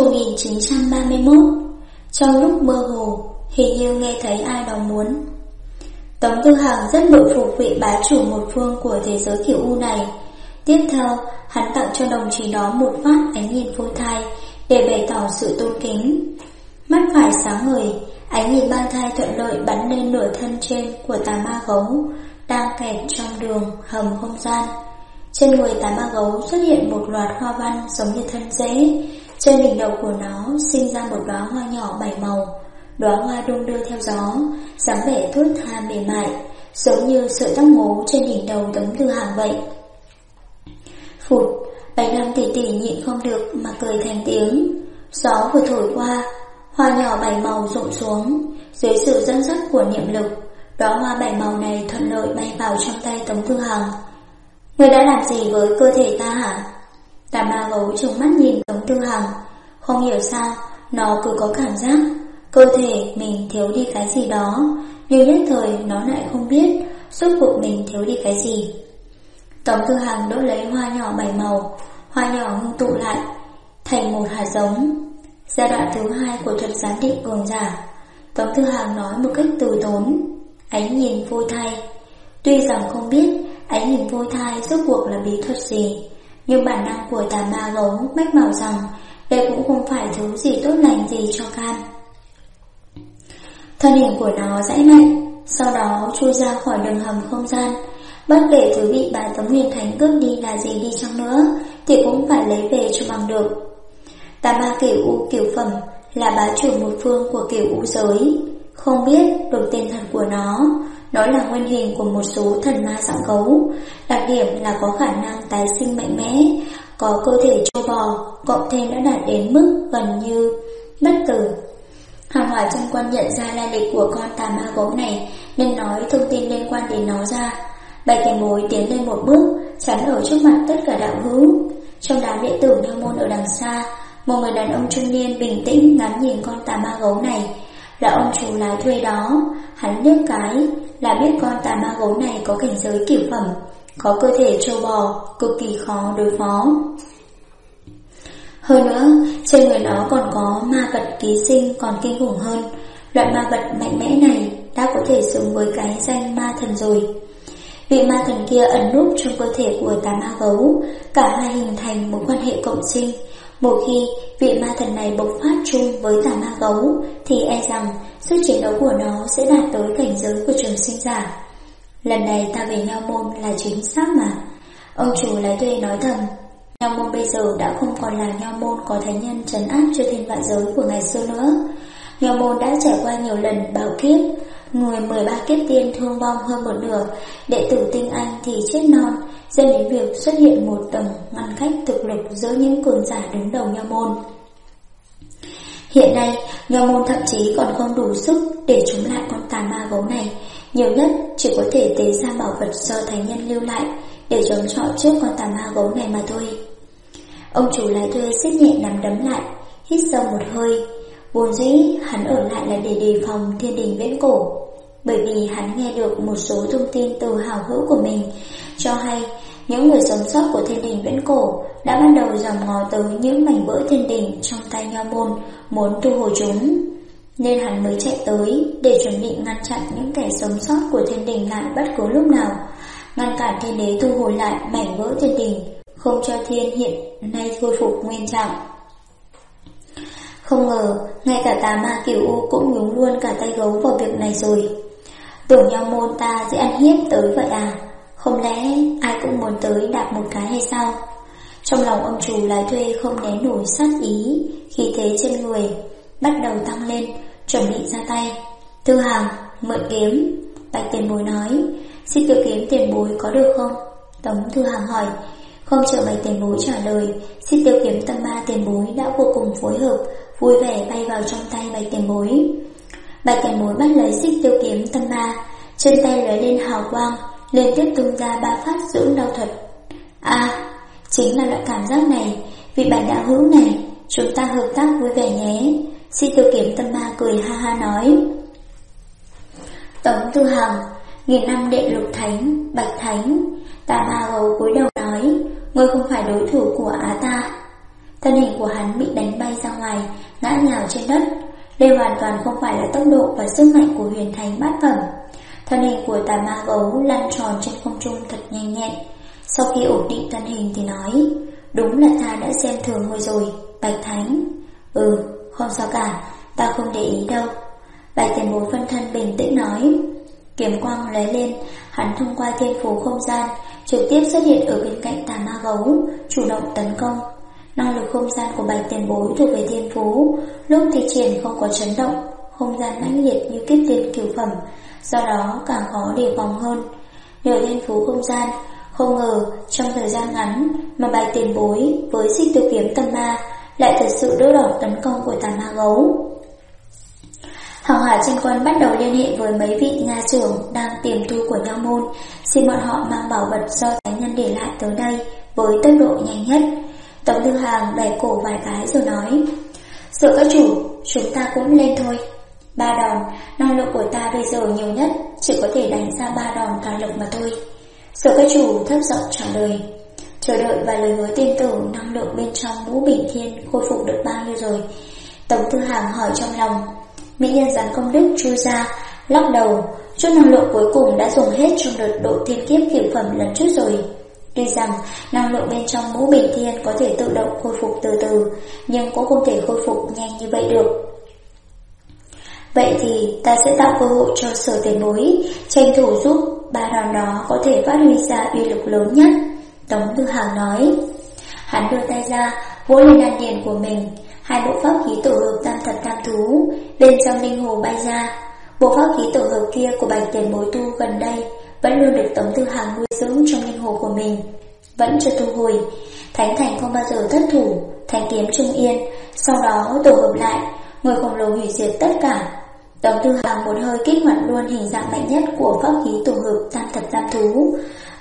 1931. Trong lúc mơ hồ, hình như nghe thấy ai đó muốn. Tống Tư Hằng rất bội phục vị bá chủ một phương của thế giới kiểu u này. Tiếp theo, hắn tặng cho đồng chí đó một phát ánh nhìn phôi thai để bày tỏ sự tôn kính. Mắt phải sáng ngời, ánh nhìn mang thai thuận lợi bắn lên nửa thân trên của tà ma gấu đang kẹt trong đường hầm không gian. Trên người tà ma gấu xuất hiện một loạt hoa văn giống như thân rễ, Trên đỉnh đầu của nó sinh ra một đóa hoa nhỏ 7 màu. Đóa hoa đung đưa theo gió, dáng vẻ thướt tha mềm mại, giống như sợi tóc ngố trên đỉnh đầu Tống Tư Hàng vậy. Phụt, Bạch Nam tỷ tỷ nhịn không được mà cười thành tiếng. Gió vừa thổi qua, hoa nhỏ 7 màu rụng xuống. Dưới sự dẫn dắt của niệm lực, đóa hoa 7 màu này thuận lợi bay vào trong tay Tống Tư Hàng. Ngươi đã làm gì với cơ thể ta hả? Tà ma gấu trừng mắt nhìn Tống Tư Hàng. Không hiểu sao, nó cứ có cảm giác cơ thể mình thiếu đi cái gì đó, nhưng nhất thời nó lại không biết rốt cuộc mình thiếu đi cái gì. Tống Tư Hàng đỡ lấy hoa nhỏ 7 màu, hoa nhỏ ngưng tụ lại thành một hạt giống. Giai đoạn thứ 2 của thuật giám định cường giả. Tống Tư Hàng nói một cách từ tốn. Ánh nhìn phôi thai. Tuy rằng không biết ánh nhìn phôi thai rốt cuộc là bí thuật gì, nhưng bản năng của tà ma gấu mách bảo rằng đây cũng không phải thứ gì tốt lành gì cho can. Thân hình của nó giãy mạnh, sau đó chui ra khỏi đường hầm không gian. Bất kể thứ bị bà Tống Huyền Thánh cướp đi là gì đi chăng nữa thì cũng phải lấy về cho bằng được. Tà ma Cửu U Cửu Phẩm là bá chủ một phương của Cửu U giới. Không biết được tên thật của nó là nguyên hình của một số thần ma dạng gấu. Đặc điểm là có khả năng tái sinh mạnh mẽ, có cơ thể trâu bò, cộng thêm đã đạt đến mức gần như bất tử. Hàng Hỏa Chân Quân nhận ra lai lịch của con tà ma gấu này nên nói thông tin liên quan đến nó ra. Bạch Tiền Bối tiến lên một bước, chắn ở trước mặt tất cả đạo hữu. Trong đám đệ tử Nha Môn ở đằng xa, một người đàn ông trung niên bình tĩnh ngắm nhìn con tà ma gấu này. Là ông chủ lái thuê đó. Hắn liếc cái là biết con tà ma gấu này có cảnh giới cửu phẩm, có cơ thể trâu bò, cực kỳ khó đối phó. Hơn nữa, trên người nó còn có ma vật ký sinh còn kinh khủng hơn. Loại ma vật mạnh mẽ này đã có thể xứng với cái danh ma thần rồi. Vị ma thần kia ẩn núp trong cơ thể của tà ma gấu, cả hai hình thành một quan hệ cộng sinh. Một khi vị ma thần này bộc phát chung với tà ma gấu thì e rằng sức chiến đấu của nó sẽ đạt tới cảnh giới của trường sinh giả. Lần này ta về Nha Môn là chính xác mà. Ông chủ lái thuê nói thầm. Nha Môn bây giờ đã không còn là Nha Môn có thánh nhân trấn áp cho thiên vạn giới của ngày xưa nữa. Nha Môn đã trải qua nhiều lần bạo kiếp, người 13 kiếp tiên thương vong hơn một nửa, đệ tử tinh anh thì chết non, dẫn đến việc xuất hiện một tầng ngăn cách thực lực giữa những cường giả đứng đầu Nha Môn. Hiện nay, Nha Môn thậm chí còn không đủ sức để chống lại con tà ma gấu này, nhiều nhất chỉ có thể tế ra bảo vật do thánh nhân lưu lại để chống chọi trước con tà ma gấu này mà thôi. Ông chủ lái thuê siết nhẹ nắm đấm lại, hít sâu một hơi. Vốn dĩ hắn ở lại là để đề phòng thiên đình viễn cổ, bởi vì hắn nghe được một số thông tin từ hảo hữu của mình cho hay những người sống sót của thiên đình viễn cổ đã bắt đầu dòm ngó tới những mảnh vỡ thiên đình trong tay Nha Môn, muốn thu hồi chúng. Nên hắn mới chạy tới để chuẩn bị ngăn chặn những kẻ sống sót của thiên đình lại bất cứ lúc nào, ngăn cản thiên đế thu hồi lại mảnh vỡ thiên đình, không cho thiên hiện nay khôi phục nguyên trạng. Không ngờ ngay cả tà ma Cửu U cũng nhúng luôn cả tay gấu vào việc này rồi. Tưởng Nha Môn ta dễ ăn hiếp tới vậy à? Không lẽ ai cũng muốn tới đạp một cái hay sao? Trong lòng ông chủ lái thuê không nén nổi sát ý, khí thế trên người bắt đầu tăng lên, chuẩn bị ra tay. Tư Hàng, mượn kiếm. Bạch Tiền Bối nói. Xin tiểu kiếm tiền bối có được không? Tống Tư Hàng hỏi. Không chờ Bạch Tiền Bối trả lời, Xích Tiêu Kiếm Tâm Ma Tiền Bối đã vô cùng phối hợp, vui vẻ bay vào trong tay Bạch Tiền Bối. Bạch Tiền Bối bắt lấy Xích Tiêu Kiếm Tâm Ma, trên tay lóe lên hào quang, liên tiếp tung ra 3 phát dưỡng đau thuật. Chính là loại cảm giác này, vị Bạch đạo hữu này, chúng ta hợp tác vui vẻ nhé. Xích Tiêu Kiếm Tâm Ma cười ha ha nói. Tống Tư Hàng, nghìn năm đệ lục thánh, Bạch Thánh. Tà ma gấu cúi đầu nói, ngươi không phải đối thủ của Á ta. Thân hình của hắn bị đánh bay ra ngoài, ngã nhào trên đất. Đây hoàn toàn không phải là tốc độ và sức mạnh của huyền thánh bát phẩm. Thân hình của tà ma gấu lăn tròn trên không trung thật nhanh nhẹn. Sau khi ổn định thân hình thì nói, đúng là ta đã xem thường ngươi rồi, Bạch Thánh. Không sao cả, ta không để ý đâu. Bạch Tiền Bối phân thân bình tĩnh nói. Kiếm quang lóe lên, hắn thông qua thiên phủ không gian, trực tiếp xuất hiện ở bên cạnh tà ma gấu, chủ động tấn công. Năng lực không gian của Bạch Tiền Bối thuộc về thiên phú, lúc thi triển không có chấn động, không gian mãnh liệt như kiếp tiên cửu phẩm, do đó càng khó đề phòng hơn. Nhờ thiên phú không gian, không ngờ trong thời gian ngắn mà Bạch Tiền Bối với Xích Tiêu Kiếm Tâm Ma lại thật sự đỡ đỏ tấn công của Tà Ma Gấu. Hằng Hà Chân Quân bắt đầu liên hệ với mấy vị nha trưởng đang tiềm tu của Nho Môn, xin bọn họ mang bảo vật do thánh nhân để lại tới đây với tốc độ nhanh nhất. Tống Tư Hàng bẻ cổ vài cái rồi nói: Sợ các chủ, chúng ta cũng lên thôi. 3 đòn, năng lượng của ta bây giờ nhiều nhất chỉ có thể đánh ra 3 đòn toàn lực mà thôi. Sợ các chủ thấp giọng trả lời. Chờ đợi và lời hứa tin tưởng năng lượng bên trong Ngũ Bình Thiên khôi phục được bao nhiêu rồi? Tống Tư Hàng hỏi trong lòng. Mỹ nhân gián công đức chui ra, lắc đầu. Chút năng lượng cuối cùng đã dùng hết trong đợt độ thiên kiếp cửu phẩm lần trước rồi. Tuy rằng năng lượng bên trong Ngũ Bình Thiên có thể tự động khôi phục từ từ, nhưng cũng không thể khôi phục nhanh như vậy được. Vậy thì ta sẽ tạo cơ hội cho Sở Tiền Bối tranh thủ giúp 3 đòn đó có thể phát huy ra uy lực lớn nhất. Tống Tư Hàng nói. Hắn đưa tay ra, vỗ lên đan điền của mình, 2 bộ pháp khí tổ hợp tam thật tam thú bên trong linh hồ bay ra. Bộ pháp khí tổ hợp kia của Bạch Tiền Bối tu gần đây vẫn luôn được Tống Tư Hàng nuôi dưỡng trong linh hồ của mình, vẫn chưa thu hồi. Thánh thành không bao giờ thất thủ, thanh kiếm trung yên, sau đó tổ hợp lại, người khổng lồ hủy diệt tất cả. Tống Tư Hàng một hơi kích hoạt luôn hình dạng mạnh nhất của pháp khí tổ hợp tam thật tam thú.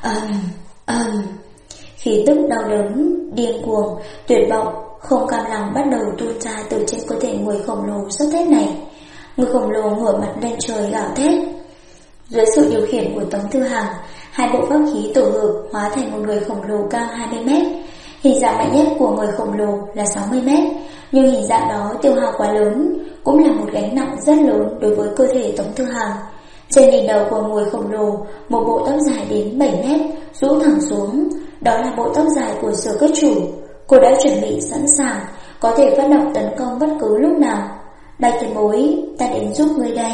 Khí tức đau đớn, điên cuồng, tuyệt vọng, không cam lòng bắt đầu tuôn ra từ trên cơ thể người khổng lồ sốt thét này. Người khổng lồ ngửa mặt lên trời gào thét. Dưới sự điều khiển của Tống Tư Hàng, 2 bộ pháp khí tổ hợp hóa thành một người khổng lồ cao 20 mét. Hình dạng mạnh nhất của người khổng lồ là 60 mét, nhưng hình dạng đó tiêu hao quá lớn, cũng là một gánh nặng rất lớn đối với cơ thể Tống Tư Hàng. Trên đỉnh đầu của người khổng lồ, một bộ tóc dài đến 7 mét rũ thẳng xuống, đó là bộ tóc dài của Sở Cất Chủ. Cô đã chuẩn bị sẵn sàng, có thể phát động tấn công bất cứ lúc nào. Bạch Tiền Bối, ta đến giúp ngươi đây.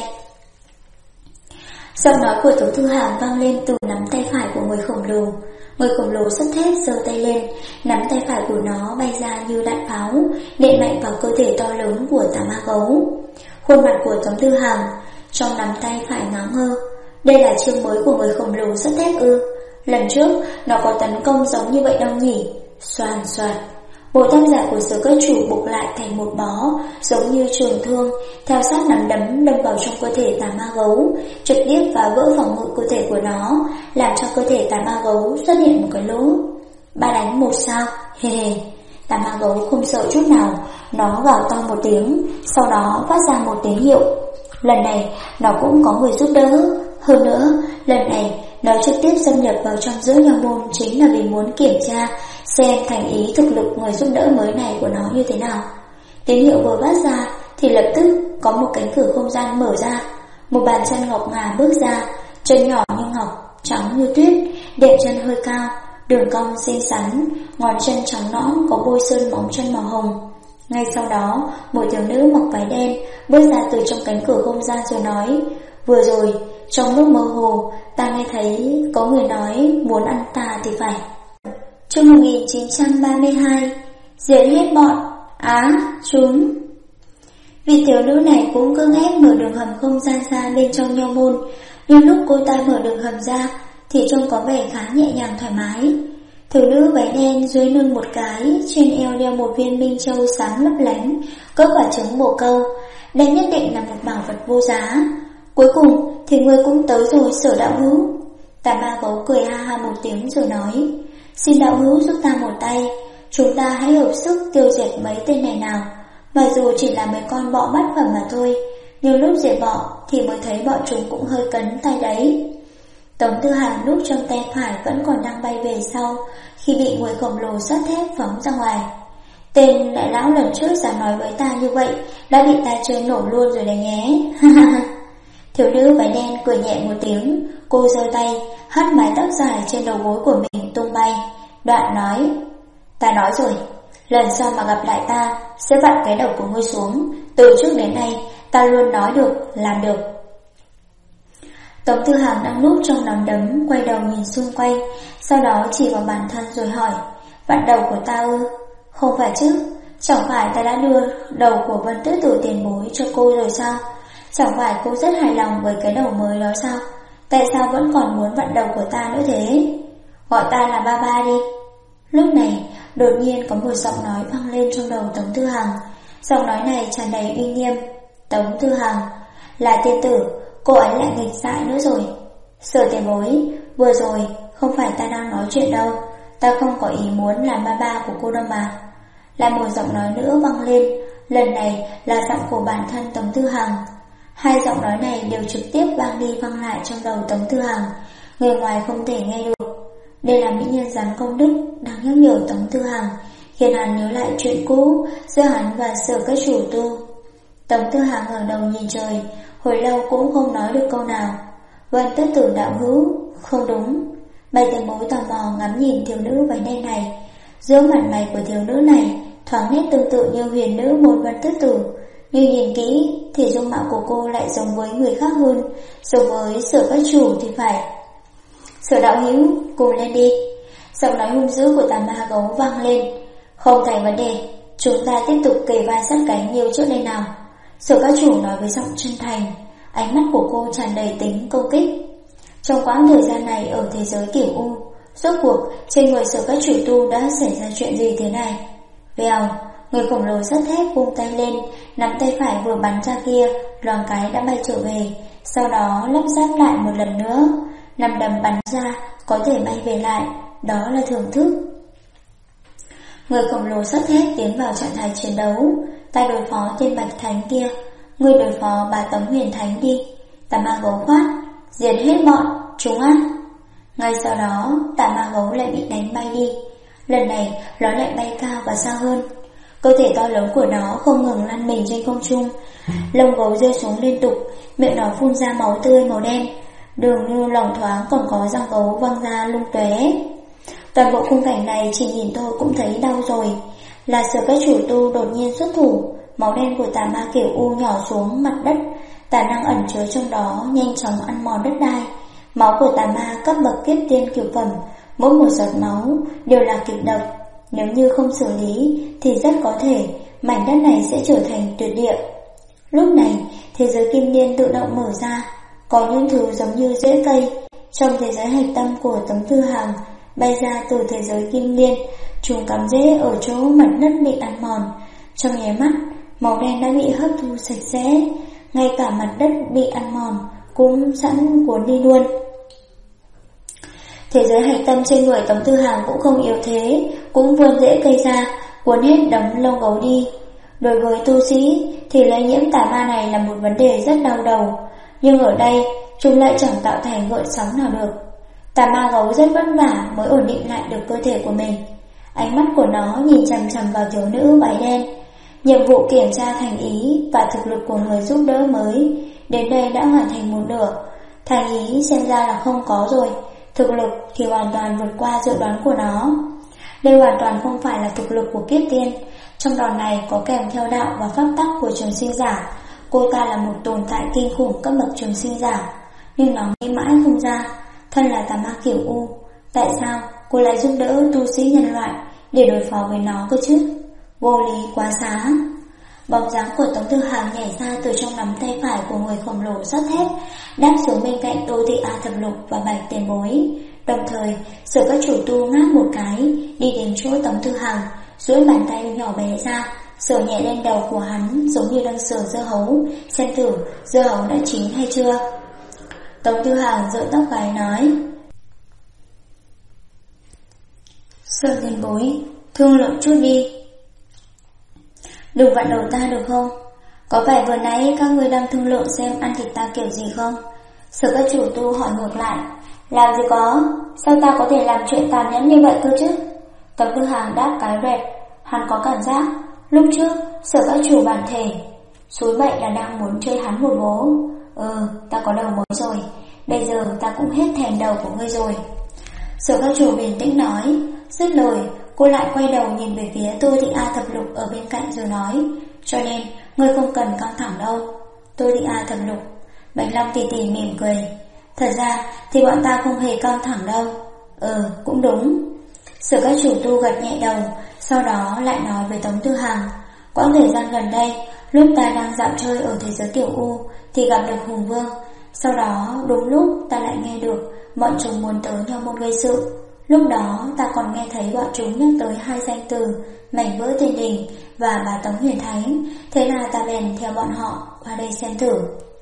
Giọng nói của Tống Tư Hàng vang lên từ nắm tay phải của người khổng lồ. Người khổng lồ sắt thét giơ tay lên, nắm tay phải của nó bay ra như đạn pháo, nện mạnh vào cơ thể to lớn của Tà Ma Gấu. Khuôn mặt của Tống Tư Hàng trong nắm tay phải ngáo ngơ. Đây là chiêu mới của người khổng lồ sắt thét ư? Lần trước nó có tấn công giống như vậy đâu nhỉ? Xoàn xoạt. Bộ tóc dài của Sở Cất Chủ buộc lại thành một bó, giống như trường thương, theo sát nắm đấm đâm vào trong cơ thể Tà Ma Gấu, trực tiếp phá vỡ phòng ngự cơ thể của nó, làm cho cơ thể Tà Ma Gấu xuất hiện một cái lỗ. 3 đánh 1 sao? Hề hề. Tà Ma Gấu không sợ chút nào, nó gào to một tiếng, sau đó phát ra một tín hiệu. Lần này nó cũng có người giúp đỡ. Hơn nữa, lần này nó trực tiếp xâm nhập vào trong giữa Nho Môn chính là vì muốn kiểm tra xem thành ý thực lực người giúp đỡ mới này của nó như thế nào. Tín hiệu vừa phát ra thì lập tức có một cánh cửa không gian mở ra. Một bàn chân ngọc ngà bước ra, chân nhỏ như ngọc, trắng như tuyết, đệm chân hơi cao, đường cong xinh xắn, ngón chân trắng nõn có bôi sơn móng chân màu hồng. Ngay sau đó, một thiếu nữ mặc váy đen bước ra từ trong cánh cửa không gian rồi nói: Vừa rồi, trong lúc mơ hồ, ta nghe thấy có người nói muốn ăn ta thì phải. Chương 1932, Diễn hết bọn, chúng. Vị thiếu nữ này cũng cưỡng ép mở đường hầm không gian ra bên trong Nho Môn, nhưng lúc cô ta mở đường hầm ra thì trông có vẻ khá nhẹ nhàng thoải mái. Thiếu nữ váy đen dưới lưng một cái, trên eo đeo một viên minh châu sáng lấp lánh, cỡ quả trứng bồ câu, đây nhất định là một bảo vật vô giá. Cuối cùng thì ngươi cũng tới rồi Sở đạo hữu. Tà Ma Gấu cười ha ha một tiếng rồi nói: Xin đạo hữu giúp ta một tay, chúng ta hãy hợp sức tiêu diệt mấy tên này nào. Mặc dù chỉ là mấy con bọ bắt phẩm mà thôi, nhưng lúc diệt bọ thì mới thấy bọn chúng cũng hơi cấn tay đấy. Tống Tư Hàng lúc trong tay phải vẫn còn đang bay về sau, khi bị người khổng lồ sắt thép phóng ra ngoài. Tên đại lão lần trước dám nói với ta như vậy đã bị ta chơi nổ luôn rồi đấy nhé. Thiếu nữ váy đen cười nhẹ một tiếng, cô giơ tay hất mái tóc dài trên đầu gối của mình tung bay, đoạn nói: Ta nói rồi, lần sau mà gặp lại ta sẽ vặn cái đầu của ngươi xuống. Từ trước đến nay ta luôn nói được, làm được. Tống Tư Hàng đang núp trong nắm đấm, quay đầu nhìn xung quanh, sau đó chỉ vào bản thân rồi hỏi: Vặn đầu của ta ư? Không phải chứ, chẳng phải ta đã đưa đầu của Vân Tứ Tử tiền bối cho cô rồi sao? Chẳng phải cô rất hài lòng với cái đầu mới đó sao? Tại sao vẫn còn muốn vặn đầu của ta nữa thế? Gọi ta là ba ba đi. Lúc này đột nhiên có một giọng nói vang lên trong đầu Tống Tư Hằng. Giọng nói này tràn đầy uy nghiêm. Tống Tư Hằng, là tiên tử, cô ấy lại nghịch dại nữa rồi. Sở tiền bối, vừa rồi không phải ta đang nói chuyện đâu, ta không có ý muốn làm ba ba của cô đâu mà. Lại một giọng nói nữa vang lên, lần này là giọng của bản thân Tống Tư Hằng. Hai giọng nói này đều trực tiếp vang đi vang lại trong đầu Tống Tư Hằng, người ngoài không thể nghe được. Đây là mỹ nhân dáng công đức đang nhắc nhở Tống Tư Hằng, khiến hắn nhớ lại chuyện cũ giữa hắn và Sở Các Chủ tu. Tống Tư Hằng ngẩng đầu nhìn trời, hồi lâu cũng không nói được câu nào. Vân Tứ Tử đạo hữu, không đúng. Bạch Tiền Bối tò mò ngắm nhìn thiếu nữ váy đen này. Giữa mặt mày của thiếu nữ này thoáng nét tương tự như huyền nữ một Vân Tứ Tử, nhưng nhìn kỹ thì dung mạo của cô lại giống với người khác hơn, giống với Sở Các Chủ thì phải. Sở đạo hữu, cùng lên đi. Giọng nói hung dữ của Tà Ma Gấu vang lên. Không thành vấn đề, chúng ta tiếp tục kề vai sát cánh như trước đây nào. Sở Các Chủ nói với giọng chân thành, ánh mắt của cô tràn đầy tính công kích. Trong quãng thời gian này ở thế giới Cửu U, rốt cuộc trên người Sở Các Chủ tu đã xảy ra chuyện gì thế này? Vèo, người khổng lồ sắt thép vung tay lên, nắm tay phải vừa bắn ra kia, loáng cái đã bay trở về, sau đó lắp ráp lại một lần nữa. Nằm đấm bắn ra có thể bay về lại, đó là thưởng thức. Người khổng lồ sắt thép tiến vào trạng thái chiến đấu. Ta đối phó tên Bạch Thánh kia, người đối phó bà Tống Huyền Thánh đi. Tà Ma Gấu quát, diệt hết bọn chúng ăn. Ngay sau đó Tà Ma Gấu lại bị đánh bay đi. Lần này nó lại bay cao và xa hơn. Cơ thể to lớn của nó không ngừng lăn mình trên không trung, lông gấu rơi xuống liên tục, miệng nó phun ra máu tươi màu đen, đường như loằng thoáng còn có răng gấu văng ra lung tóe. Toàn bộ khung cảnh này chỉ nhìn thôi cũng thấy đau rồi. Là Sở Các Chủ tu đột nhiên xuất thủ, máu đen của Tà Ma Kiểu U nhỏ xuống mặt đất, tà năng ẩn chứa trong đó nhanh chóng ăn mòn đất đai. Máu của Tà Ma cấp bậc kiếp tiên cửu phẩm, mỗi một giọt máu đều là kịch độc. Nếu như không xử lý thì rất có thể mảnh đất này sẽ trở thành tuyệt địa. Lúc này thế giới kim liên tự động mở ra, có những thứ giống như rễ cây trong thế giới hạch tâm của Tống Tư Hằng bay ra từ thế giới kim liên. Chúng cắm rễ ở chỗ mặt đất bị ăn mòn, trong nháy mắt màu đen đã bị hấp thu sạch sẽ, ngay cả mặt đất bị ăn mòn cũng sẵn cuốn đi luôn. Thế giới hạch tâm trên người Tống Tư Hằng cũng không yếu thế, cũng vươn rễ cây ra, cuốn hết đống lông gấu đi. Đối với tu sĩ thì lây nhiễm tà ma này là một vấn đề rất đau đầu, nhưng ở đây chúng lại chẳng tạo thành gợn sóng nào được. Tà ma gấu rất vất vả mới ổn định lại được cơ thể của mình. Ánh mắt của nó nhìn chằm chằm vào thiếu nữ váy đen. Nhiệm vụ kiểm tra thành ý và thực lực của người giúp đỡ mới đến đây đã hoàn thành một nửa. Thành ý xem ra là không có rồi, thực lực thì hoàn toàn vượt qua dự đoán của nó. Đây hoàn toàn không phải là thực lực của kiếp tiên. Trong đòn này có kèm theo đạo và pháp tắc của trường sinh giả. Cô ta là một tồn tại kinh khủng cấp bậc trường sinh giả, nhưng nó nghĩ mãi không ra, thân là Tà Ma Kiểu U, tại sao cô lại giúp đỡ tu sĩ nhân loại để đối phó với nó cơ chứ? Vô lý quá xá. Bóng dáng của Tống Tư Hằng nhảy ra từ trong nắm tay phải của người khổng lồ sắt thép, đáp xuống bên cạnh Tô Thị A Thập Lục và Bạch Tiền Bối. Đồng thời Sở Các Chủ tu ngáp một cái, đi đến chỗ Tống Tư Hằng, duỗi bàn tay nhỏ bé ra, sờ nhẹ lên đầu của hắn giống như đang sờ dưa hấu, xem thử dưa hấu đã chín hay chưa. Tống Tư Hằng giơ tóc gái nói, Sở Tiền Bối, thương lượng chút đi. Đừng vặn đầu ta được không? Có phải vừa nãy các ngươi đang thương lượng xem ăn thịt ta kiểu gì không? Sở Các Chủ tu hỏi ngược lại. Làm gì có, sao ta có thể làm chuyện tàn nhẫn như vậy cơ chứ? Tống Tư Hằng đáp cái rẹt. Hắn có cảm giác lúc trước Sở Các Chủ bản thể xúi bậy là đang muốn chơi hắn một vố. Ta có đầu mối rồi, bây giờ ta cũng hết thèm đầu của ngươi rồi. Sở Các Chủ bình tĩnh nói. Dứt lời cô lại quay đầu nhìn về phía Tô Thị A Thập Lục ở bên cạnh rồi nói, cho nên ngươi không cần căng thẳng đâu. Tô Thị A Thập Lục. Bạch Long tỉ tỉ mỉm cười. Thật ra thì bọn ta không hề căng thẳng đâu. Cũng đúng. Sở các chủ tu gật nhẹ đầu, sau đó lại nói với Tống Tư Hằng: quãng thời gian gần đây, lúc ta đang dạo chơi ở thế giới Tiểu U thì gặp được Hùng Vương. Sau đó đúng lúc ta lại nghe được bọn chúng muốn tới Nho Môn gây sự. Lúc đó ta còn nghe thấy bọn chúng nhắc tới hai danh từ Mảnh Vỡ Thiên Đình và bà Tống Huyền Thánh. Thế là ta bèn theo bọn họ qua đây xem thử.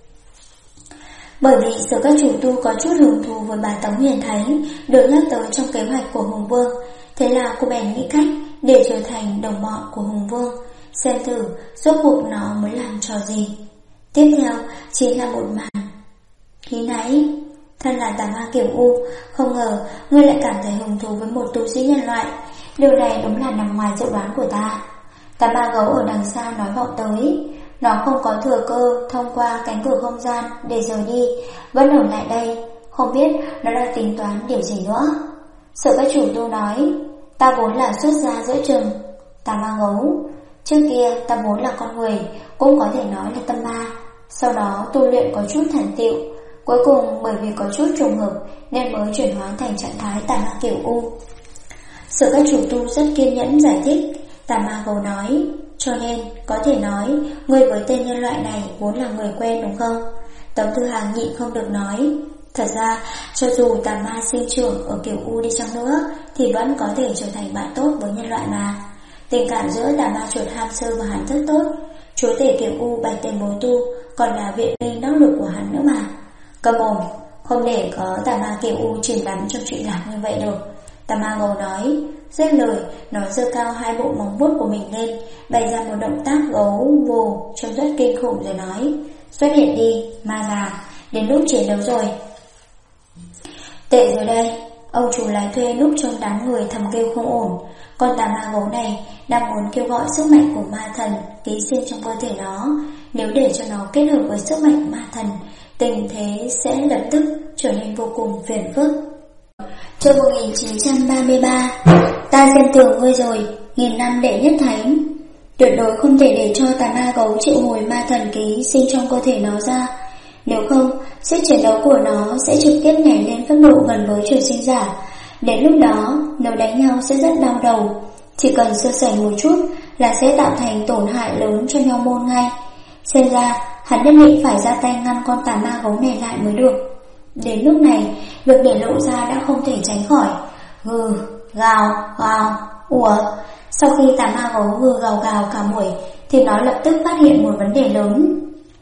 Bởi vì Sở các chủ tu có chút hứng thú với bà Tống Huyền Thánh được nhắc tới trong kế hoạch của Hùng Vương, thế là cô bèn nghĩ cách để trở thành đồng bọn của Hùng Vương, xem thử rốt cuộc nó mới làm trò gì. Tiếp theo chính là một màn khi nãy. Thân là tà ma Kiểu U, không ngờ ngươi lại cảm thấy hứng thú với một tu sĩ nhân loại. Điều này đúng là nằm ngoài dự đoán của ta. Tà ma gấu ở đằng xa nói vọng tới. Nó không có thừa cơ thông qua cánh cửa không gian để rời đi, vẫn ở lại đây. Không biết nó đang tính toán điều gì nữa. Sở các chủ tu nói: ta vốn là xuất gia giữa chừng. Tà ma gấu: trước kia ta vốn là con người, cũng có thể nói là tâm ma. Sau đó tu luyện có chút thành tựu, cuối cùng bởi vì có chút trùng hợp nên mới chuyển hóa thành trạng thái tà ma Kiểu U. Sở các chủ tu rất kiên nhẫn giải thích. Tà ma gấu nói: cho nên có thể nói ngươi với tên nhân loại này vốn là người quen đúng không? Tống Tư Hằng nhịn không được nói: thật ra cho dù tà ma sinh trưởng ở Kiểu U đi chăng nữa thì vẫn có thể trở thành bạn tốt với nhân loại mà. Tình cảm giữa tà ma chuột hamster và hắn rất tốt. Chúa tể Kiểu U bạch tên bối tu còn là viện binh đắc lực của hắn nữa mà. Cầm mồm, không để có tà ma Kiểu U chìm đắm trong chuyện lạc như vậy được. Tà ma gấu nói. Dứt lời, nó giơ cao hai bộ móng vuốt của mình lên, bày ra một động tác gấu vồ trông rất kinh khủng rồi nói: xuất hiện đi, ma già, đến lúc chiến đấu rồi. Tệ rồi đây, ông chủ lái thuê núp trong đám người thầm kêu không ổn. Con tà ma gấu này đang muốn kêu gọi sức mạnh của ma thần ký sinh trong cơ thể nó. Nếu để cho nó kết hợp với sức mạnh ma thần, tình thế sẽ lập tức trở nên vô cùng phiền phức. Chương 1933. Ta xem tưởng ngươi rồi, nghìn năm đệ nhất thánh. Tuyệt đối không thể để cho tà ma gấu triệu hồi ma thần ký sinh trong cơ thể nó ra. Nếu không, sức chiến đấu của nó sẽ trực tiếp nhảy lên cấp độ gần với trường sinh giả. Đến lúc đó, nếu đánh nhau sẽ rất đau đầu. Chỉ cần sơ sẩy một chút là sẽ tạo thành tổn hại lớn cho Nho Môn ngay. Xem ra, hắn nhất định phải ra tay ngăn con tà ma gấu này lại mới được. Đến lúc này, việc để lộ ra đã không thể tránh khỏi. Gừ, gào, gào, ủa. Sau khi tà ma gấu gừ gào gào cả buổi thì nó lập tức phát hiện một vấn đề lớn.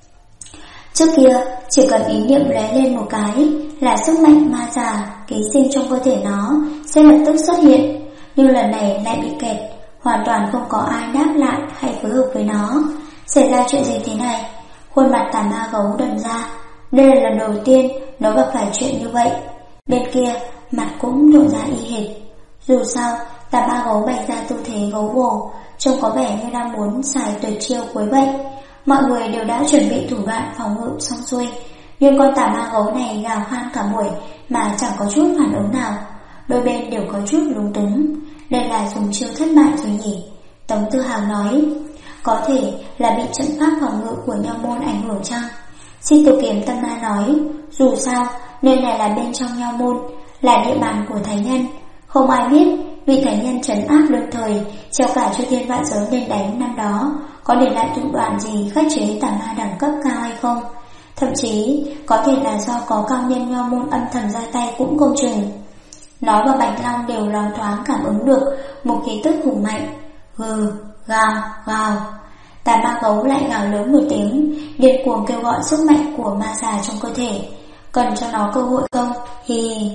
Trước kia, chỉ cần ý niệm lóe lên một cái là sức mạnh ma già ký sinh trong cơ thể nó sẽ lập tức xuất hiện. Nhưng lần này lại bị kẹt, hoàn toàn không có ai đáp lại hay phối hợp với nó. Xảy ra chuyện gì thế này? Khuôn mặt tà ma gấu đần ra. Đây là lần đầu tiên nó gặp phải chuyện như vậy. Bên kia, mặt cũng lộ ra y hệt. Dù sao, tà ma gấu bày ra tư thế gấu vồ, trông có vẻ như đang muốn xài tuyệt chiêu cuối vậy. Mọi người đều đã chuẩn bị thủ đoạn phòng ngự xong xuôi, nhưng con tà ma gấu này gào khan cả buổi mà chẳng có chút phản ứng nào. Đôi bên đều có chút lúng túng. Đây là dùng chiêu thất bại rồi nhỉ? Tống Tư Hằng nói. Có thể là bị trận pháp phòng ngự của Nho Môn ảnh hưởng chăng? Xích Tiêu Kiếm Tâm Ma nói. Dù sao, nơi này là bên trong Nho Môn, là địa bàn của thánh nhân. Không ai biết vị thánh nhân trấn áp đương thời treo cả chư thiên vạn giới lên đánh năm đó có để lại thủ đoạn gì khắc chế tà ma đẳng cấp cao hay không. Thậm chí có thể là do có cao nhân Nho Môn âm thầm ra tay cũng không chừng. Nó và Bạch Long đều loáng thoáng cảm ứng được một khí tức hùng mạnh. Gừ, gào, gào. Tà ma gấu lại gào lớn một tiếng, điên cuồng kêu gọi sức mạnh của ma già trong cơ thể. Cần cho nó cơ hội không? Hi hi.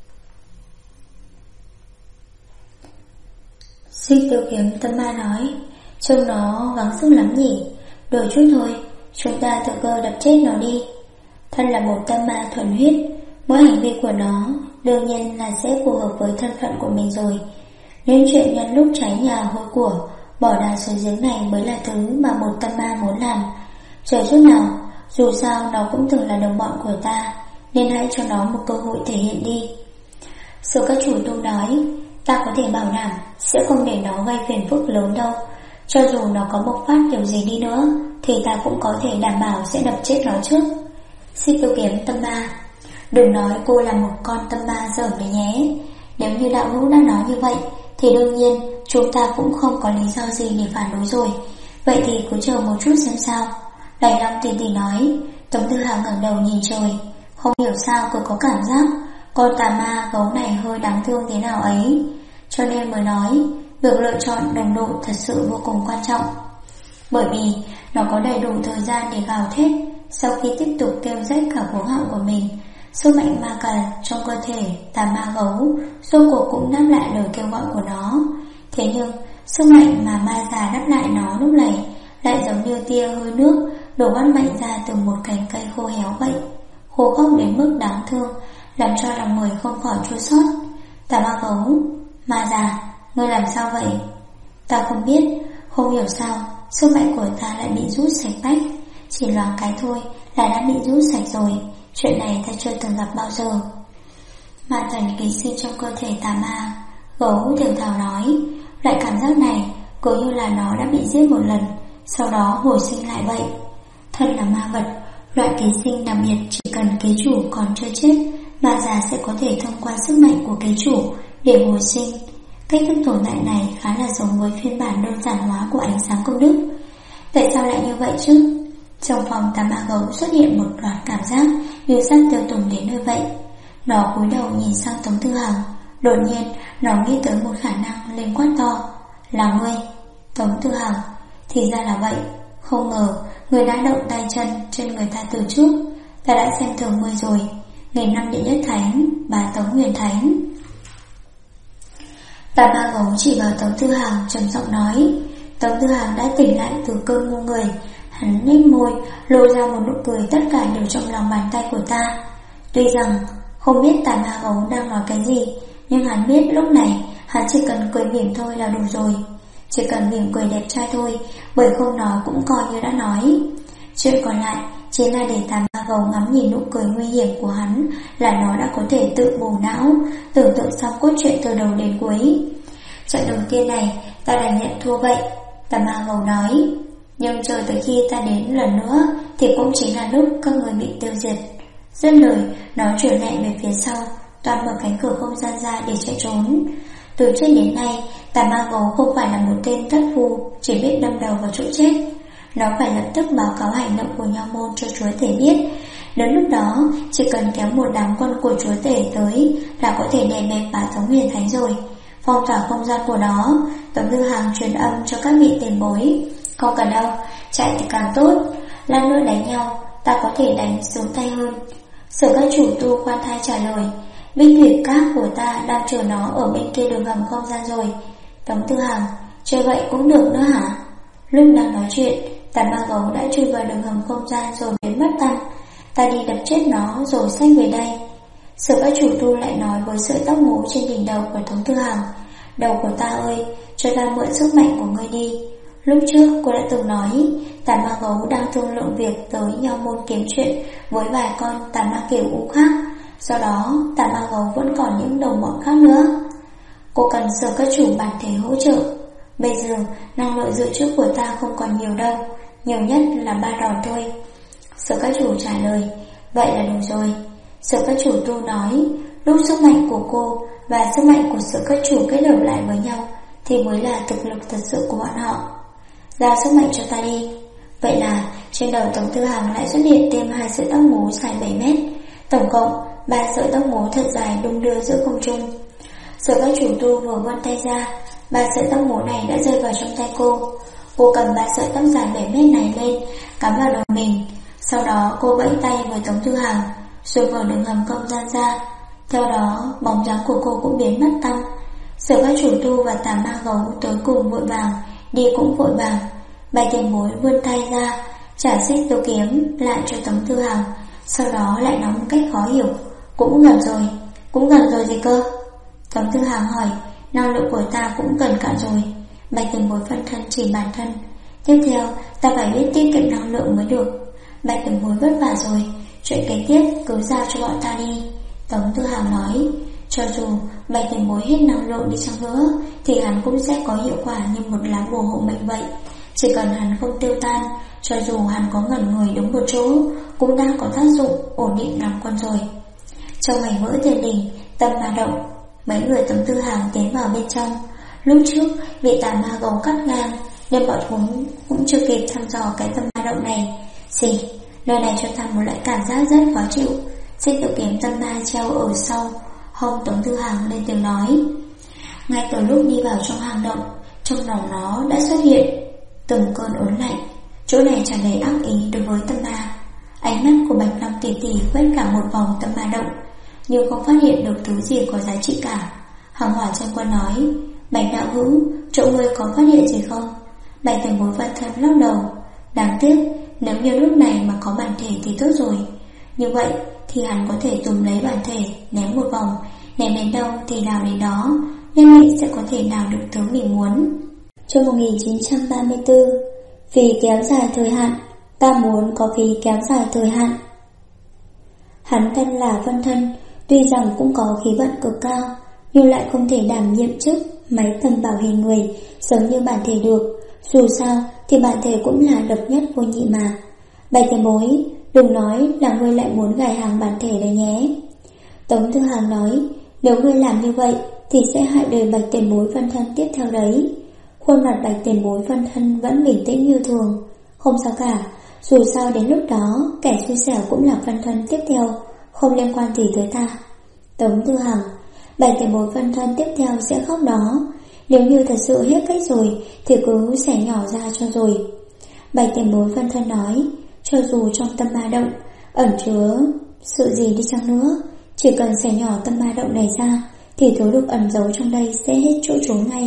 Xích Tiêu Kiếm Tâm Ma nói. Trông nó gắng sức lắm nhỉ. Đợi chút thôi, chúng ta tự cơ đập chết nó đi. Thân là một tâm ma thuần huyết, mỗi hành vi của nó đương nhiên là sẽ phù hợp với thân phận của mình rồi. Những chuyện nhân lúc cháy nhà hôi của, bỏ đá xuống giếng này mới là thứ mà một tâm ma muốn làm. Chờ chút nào, dù sao nó cũng từng là đồng bọn của ta, nên hãy cho nó một cơ hội thể hiện đi. Sở các chủ tu nói. Ta có thể bảo đảm sẽ không để nó gây phiền phức lớn đâu. Cho dù nó có bộc phát kiểu gì đi nữa thì ta cũng có thể đảm bảo sẽ đập chết nó trước. Xích Tiêu Kiếm Tâm Ma. Đừng nói cô là một con tâm ma dởm đấy nhé. Nếu như đạo hữu đã nói như vậy thì đương nhiên chúng ta cũng không có lý do gì để phản đối rồi. Vậy thì cứ chờ một chút xem sao. Đài Long Tỷ Tỷ nói. Tống Tư Hằng ngẩng đầu nhìn trời. Không hiểu sao cứ có cảm giác con tà ma gấu này hơi đáng thương thế nào ấy. Cho nên mới nói việc lựa chọn đồng đội thật sự vô cùng quan trọng. Bởi vì nó có đầy đủ thời gian để gào thét. Sau khi tiếp tục kêu rách cả cuống họng của mình, sức mạnh ma cà trong cơ thể tà ma gấu rốt cuộc cũng đáp lại lời kêu gọi của nó. Thế nhưng sức mạnh mà ma già đáp lại nó lúc này lại giống như tia hơi nước đổ bắt mạnh ra từ một cành cây khô héo vậy, khô khốc đến mức đáng thương, làm cho lòng người không khỏi chua xót. Tà ma gấu, ma già, ngươi làm sao vậy? Ta không biết, không hiểu sao sức mạnh của ta lại bị rút sạch bách. Chỉ loáng cái thôi là đã bị rút sạch rồi. Chuyện này ta chưa từng gặp bao giờ. Ma thần ký sinh trong cơ thể tà ma gấu thều thào nói. Loại cảm giác này cứ như là nó đã bị giết một lần, sau đó hồi sinh lại vậy. Thân là ma vật, loại ký sinh đặc biệt chỉ cần ký chủ còn chưa chết, ma già sẽ có thể thông qua sức mạnh của ký chủ để hồi sinh. Cách thức tồn tại này khá là giống với phiên bản đơn giản hóa của ánh sáng công đức. Tại sao lại như vậy chứ? Trong phòng tà ma gấu xuất hiện một loạt cảm giác như sắp tiêu tùng đến nơi vậy. Nó cúi đầu nhìn sang Tống Tư Hằng. Đột nhiên nó nghĩ tới một khả năng, lên quát to. Là ngươi? Tống Tư Hằng. Thì ra là vậy. Không ngờ ngươi đã động tay chân trên người ta từ trước. Ta đã xem thường ngươi rồi. Nghìn năm đệ nhất thánh, bà Tống Huyền Thánh. Tà ma gấu chỉ vào Tống Tư Hằng trầm giọng nói. Tống Tư Hằng đã tỉnh lại từ cơn ngu người. Hắn nhếch môi, lộ ra một nụ cười, tất cả đều trong lòng bàn tay của ta. Tuy rằng không biết tà ma gấu đang nói cái gì, nhưng hắn biết lúc này hắn chỉ cần cười mỉm thôi là đủ rồi. Chỉ cần mỉm cười đẹp trai thôi, bởi không nói cũng coi như đã nói. Chuyện còn lại chính là để tà ma gấu ngắm nhìn nụ cười nguy hiểm của hắn, là nó đã có thể tự bổ não, tưởng tượng xong cốt truyện từ đầu đến cuối. Trận đầu tiên này ta đành nhận thua vậy, tà ma gấu nói. Nhưng chờ tới khi ta đến lần nữa thì cũng chính là lúc các người bị tiêu diệt. Dứt lời, nó chuyển lại về phía sau, toàn mở cánh cửa không gian ra để chạy trốn. Từ trước đến nay, tà ma gấu không phải là một tên thất phu chỉ biết đâm đầu vào chỗ chết. Nó phải lập tức báo cáo hành động của Nho Môn cho chúa tể biết. Đến lúc đó, chỉ cần kéo một đám quân của chúa tể tới là có thể đè bẹp bà Tống Huyền Thánh rồi. Phong tỏa không gian của nó. Tống Tư Hằng truyền âm cho các vị tiền bối. Không cần đâu, chạy thì càng tốt. Lát nữa đánh nhau, ta có thể đánh xuống tay hơn. Sở các chủ tu khoan thai trả lời. Binh thủy các của ta đang chờ nó ở bên kia đường hầm không gian rồi. Tống Tư Hằng, chơi vậy cũng được nữa hả? Lúc đang nói chuyện, tà ma gấu đã chui vào đường hầm không gian rồi biến mất tăm. Ta đi đập chết nó rồi xách về đây. Sở các chủ tu lại nói với sợi tóc ngố trên đỉnh đầu của Tống Tư Hằng. Đầu của ta ơi, cho ta mượn sức mạnh của ngươi đi. Lúc trước cô đã từng nói tà ma gấu đang thương lượng việc tới Nho Môn kiếm chuyện với vài con tà ma kiểu u khác. Do đó tà ma gấu vẫn còn những đồng bọn khác nữa. Cô cần sở các chủ bản thể hỗ trợ. Bây giờ năng lượng dự trữ của ta không còn nhiều đâu, nhiều nhất là 3 đòn thôi. Sở các chủ trả lời. Vậy là đủ rồi. Sở các chủ tu nói. Lúc sức mạnh của cô và sức mạnh của sở các chủ kết hợp lại với nhau thì mới là thực lực thật sự của bọn họ. Giao sức mạnh cho ta đi. Vậy là trên đầu Tống Tư Hằng lại xuất hiện thêm 2 sợi tóc ngố dài 7 mét. Tổng cộng 3 sợi tóc ngố thật dài đung đưa giữa không trung. Sở các chủ tu vừa vươn tay ra, 3 sợi tóc ngố này đã rơi vào trong tay cô. Cô cầm 3 sợi tóc dài 7 mét này lên, cắm vào đầu mình. Sau đó cô vẫy tay với Tống Tư Hằng, rồi mở đường hầm không gian ra. Theo đó bóng dáng của cô cũng biến mất tăm. Sở các chủ tu và tà ma gấu tới cùng vội vàng, đi cũng vội vàng. Bài tiền bối vươn tay ra, trả xích tiêu kiếm lại cho Tống Tư Hằng. Sau đó lại nói một cách khó hiểu. Cũng gần rồi gì cơ? Tống Tư Hằng hỏi. Năng lượng của ta cũng gần cạn rồi. Bài tiền bối phân thân chỉ bản thân. Tiếp theo ta phải biết tiết kiệm năng lượng mới được. Bài tiền bối vất vả rồi, chuyện kế tiếp cứ giao cho bọn ta đi. Tống Tư Hằng nói. Cho dù bài tiền bối hết năng lượng đi chăng nữa thì hắn cũng sẽ có hiệu quả như một lá bùa hộ mệnh vậy. Chỉ cần hắn không tiêu tan, cho dù hắn có ngẩn người đúng một chỗ cũng đang có tác dụng ổn định lòng quân rồi. Trong mảnh vỡ tiền đình, tâm ma động, Mấy người Tống Tư Hàng tiến vào bên trong. Lúc trước bị tà ma gấu cắt ngang nên bọn chúng cũng chưa kịp thăm dò cái tâm ma động này. Gì? Nơi này cho ta một loại cảm giác rất khó chịu. Xích Tử Kiếm tâm ma treo ở sau hông Tống Tư Hàng lên tiếng nói. Ngay từ lúc đi vào trong hang động, trong lòng nó đã xuất hiện từng cơn ớn lạnh. Chỗ này tràn đầy ác ý đối với tâm ma. Ánh mắt của Bạch Long tỷ tỷ quét cả một vòng tâm ma động, nhưng không phát hiện được thứ gì có giá trị cả. Hàng Hỏa Chân Quân nói, Bạch đạo hữu, chỗ ngươi có phát hiện gì không? Bạch Tiền Bối Văn Thân lắc đầu. Đáng tiếc, nếu như lúc này mà có bản thể thì tốt rồi. Như vậy thì hắn có thể túm lấy bản thể, ném một vòng, ném đến đâu thì đào đến đó, nhất định sẽ có thể đào được thứ mình muốn. Chương 1934. Vì kéo dài thời hạn, ta muốn có phí kéo dài thời hạn. Hắn thân là Vân Thân, tuy rằng cũng có khí vận cực cao, nhưng lại không thể đảm nhiệm chức máy tầm bảo hình người giống như bản thể được. Dù sao thì bản thể cũng là độc nhất vô nhị mà. Bạch Tiền Bối, đừng nói là ngươi lại muốn gài hàng bản thể đấy nhé. Tống Tư Hàng nói, nếu ngươi làm như vậy thì sẽ hại đời Bạch Tiền Bối Vân Thân tiếp theo đấy. Khuôn mặt Bạch Tiền Bối Vân Thân vẫn bình tĩnh như thường. Không sao cả, dù sao đến lúc đó kẻ xui xẻo cũng là Vân Thân tiếp theo, không liên quan gì tới ta. Tống Tư Hàng, Bạch Tiền Bối Vân Thân tiếp theo sẽ khóc đó. Nếu như thật sự hết cách rồi thì cứ xẻ nhỏ ra cho rồi. Bạch Tiền Bối Vân Thân nói, cho dù trong tâm ma động ẩn chứa sự gì đi chăng nữa, chỉ cần xẻ nhỏ tâm ma động này ra thì thứ độc ẩn giấu trong đây sẽ hết chỗ trốn ngay.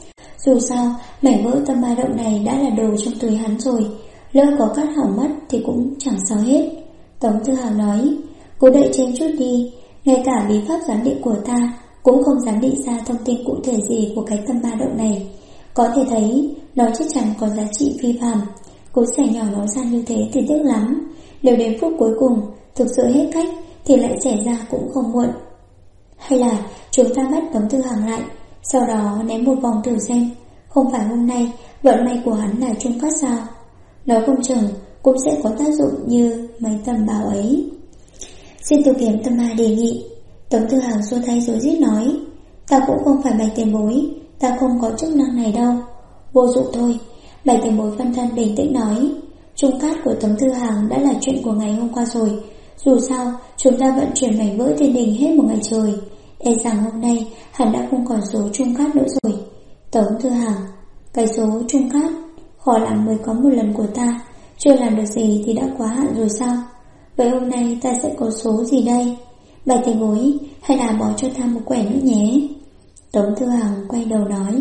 Dù sao mảnh vỡ tâm ma động này đã là đồ trong túi hắn rồi, lỡ có cắt hỏng mất thì cũng chẳng sao hết. Tống Tư Hàng nói, cố đợi trên chút đi, ngay cả bí pháp giám định của ta cũng không dám định ra thông tin cụ thể gì của cái tâm ma động này. Có thể thấy nó chắc chắn có giá trị phi phàm. Cố xẻ nhỏ nó ra như thế thì tiếc lắm. Nếu đến phút cuối cùng thực sự hết cách thì lại xẻ ra cũng không muộn. Hay là chúng ta bắt Tống Tư Hàng lại, sau đó ném một vòng thử xem. Không phải hôm nay vận may của hắn là chung cắt sao? Nói không chừng cũng sẽ có tác dụng như mấy tầm bảo ấy. Xin Tử Kiếm tâm ma đề nghị. Tống Tư Hàng xua tay rối rít nói, ta cũng không phải Bạch Tiền Bối, ta không có chức năng này đâu. Vô dụng thôi. Bạch Tiền Bối Vân Thân bình tĩnh nói, chung cát của Tống Tư Hàng đã là chuyện của ngày hôm qua rồi. Dù sao chúng ta vận chuyển mảnh vỡ thiên đình hết một ngày trời, e rằng hôm nay hắn đã không còn số chung cát nữa rồi. Tống Tư Hàng, cái số chung cát khó lắm mới có một lần của ta, chưa làm được gì thì đã quá hạn rồi sao? Vậy hôm nay ta sẽ có số gì đây? Bạch Tiền Bối, hay là bỏ cho ta một quẻ nữa nhé. Tống Tư Hàng quay đầu nói,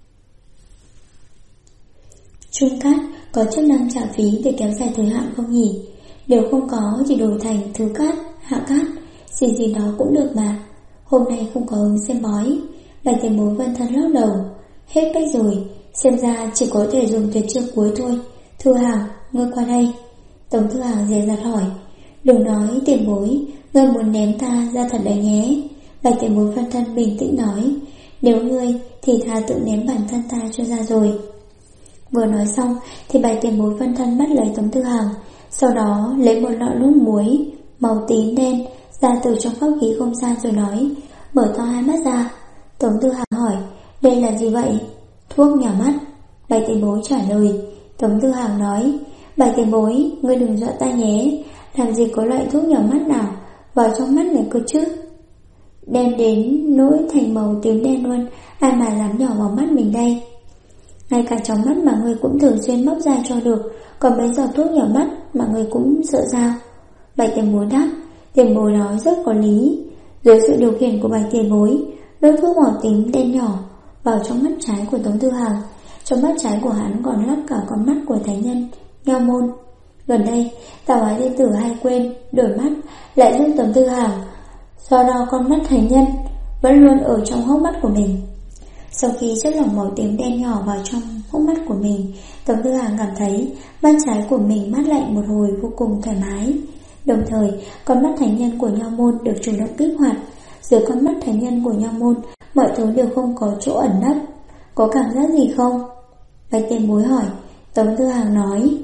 chung cát có chức năng trả phí để kéo dài thời hạn không nhỉ? Nếu không có thì đổi thành thứ cát, hạ cát, gì đó cũng được mà. Hôm nay không có ứng xem bói. Bạch Tiền Bối Vân Thân lắc đầu, hết cách rồi, xem ra chỉ có thể dùng tuyệt chiêu cuối thôi. Thư Hàng, ngươi qua đây. Tống Thư Hàng dè dặt hỏi, đừng nói Tiền Bối, ngươi muốn ném ta ra thật đấy nhé. Bạch Tiền Bối Vân Thân bình tĩnh nói, nếu ngươi thì thà tự ném bản thân ta cho ra rồi. Vừa nói xong thì Bạch Tiền Bối Vân Thân bắt lấy Tống Tư Hàng, sau đó lấy một lọ nước muối màu tím đen ra từ trong pháp khí không gian rồi nói, mở to hai mắt ra. Tống Tư Hàng hỏi, đây là gì vậy? Thuốc nhỏ mắt. Bạch Tiền Bối trả lời. Tống Tư Hàng nói, Bạch Tiền Bối, ngươi đừng dọa ta nhé, làm gì có loại thuốc nhỏ mắt nào vào trong mắt này cơ chứ? Đen đến nỗi thành màu tím đen luôn, ai mà dám nhỏ vào mắt mình đây? Ngay cả trong mắt mà ngươi cũng thường xuyên móc ra cho được, còn mấy giọt thuốc nhỏ mắt mà ngươi cũng sợ sao? Bạch Tiền Bối đáp. Tiền Bối nói rất có lý. Dưới sự điều khiển của Bạch Tiền Bối, đôi thuốc màu tím đen nhỏ vào trong mắt trái của Tống Tư Hàng. Trong mắt trái của hắn còn lắp cả con mắt của thánh nhân Nho Môn. Gần đây Tào Ái Tiên Tử hay quên đổi mắt, lại giúp Tống Tư Hàng do đo con mắt thánh nhân vẫn luôn ở trong hốc mắt của mình. Sau khi chất lỏng màu tím đen nhỏ vào trong hốc mắt của mình, Tống Tư Hàng cảm thấy mắt trái của mình mát lạnh một hồi vô cùng thoải mái. Đồng thời, con mắt thánh nhân của Nho Môn được chủ động kích hoạt. Dưới con mắt thánh nhân của Nho Môn, mọi thứ đều không có chỗ ẩn nấp. Có cảm giác gì không? Bạch Tiền Bối hỏi. Tống Tư Hàng nói,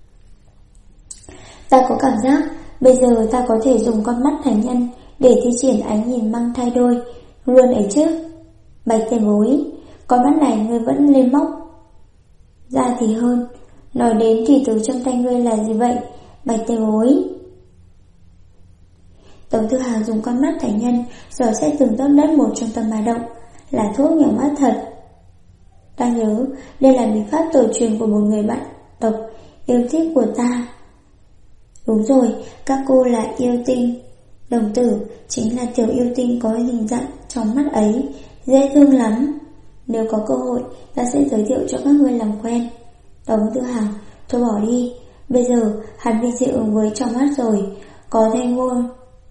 ta có cảm giác bây giờ ta có thể dùng con mắt thánh nhân để thi triển ánh nhìn mang thai đôi, Luôn ấy chứ. Bạch tiền bối, con mắt này ngươi vẫn lên móc ra thì hơn. Nói đến thủy tử trong tay ngươi là gì vậy, Bạch tiền bối? Tống Tư Hằng dùng con mắt thành nhân dò xét từng tấc đất một trong tâm ma động, là thuốc nhỏ mắt thật. Ta nhớ đây là bí pháp tổ truyền của một người bạn tộc yêu thích của ta. Đúng rồi, các cô là yêu tinh. Đồng tử chính là tiểu yêu tinh có hình dạng trong mắt ấy, dễ thương lắm. Nếu có cơ hội, ta sẽ giới thiệu cho các ngươi làm quen. Tống Tư Hằng, thôi bỏ đi. Bây giờ hắn bị dị ứng với trong mắt rồi. Có thanh ngôn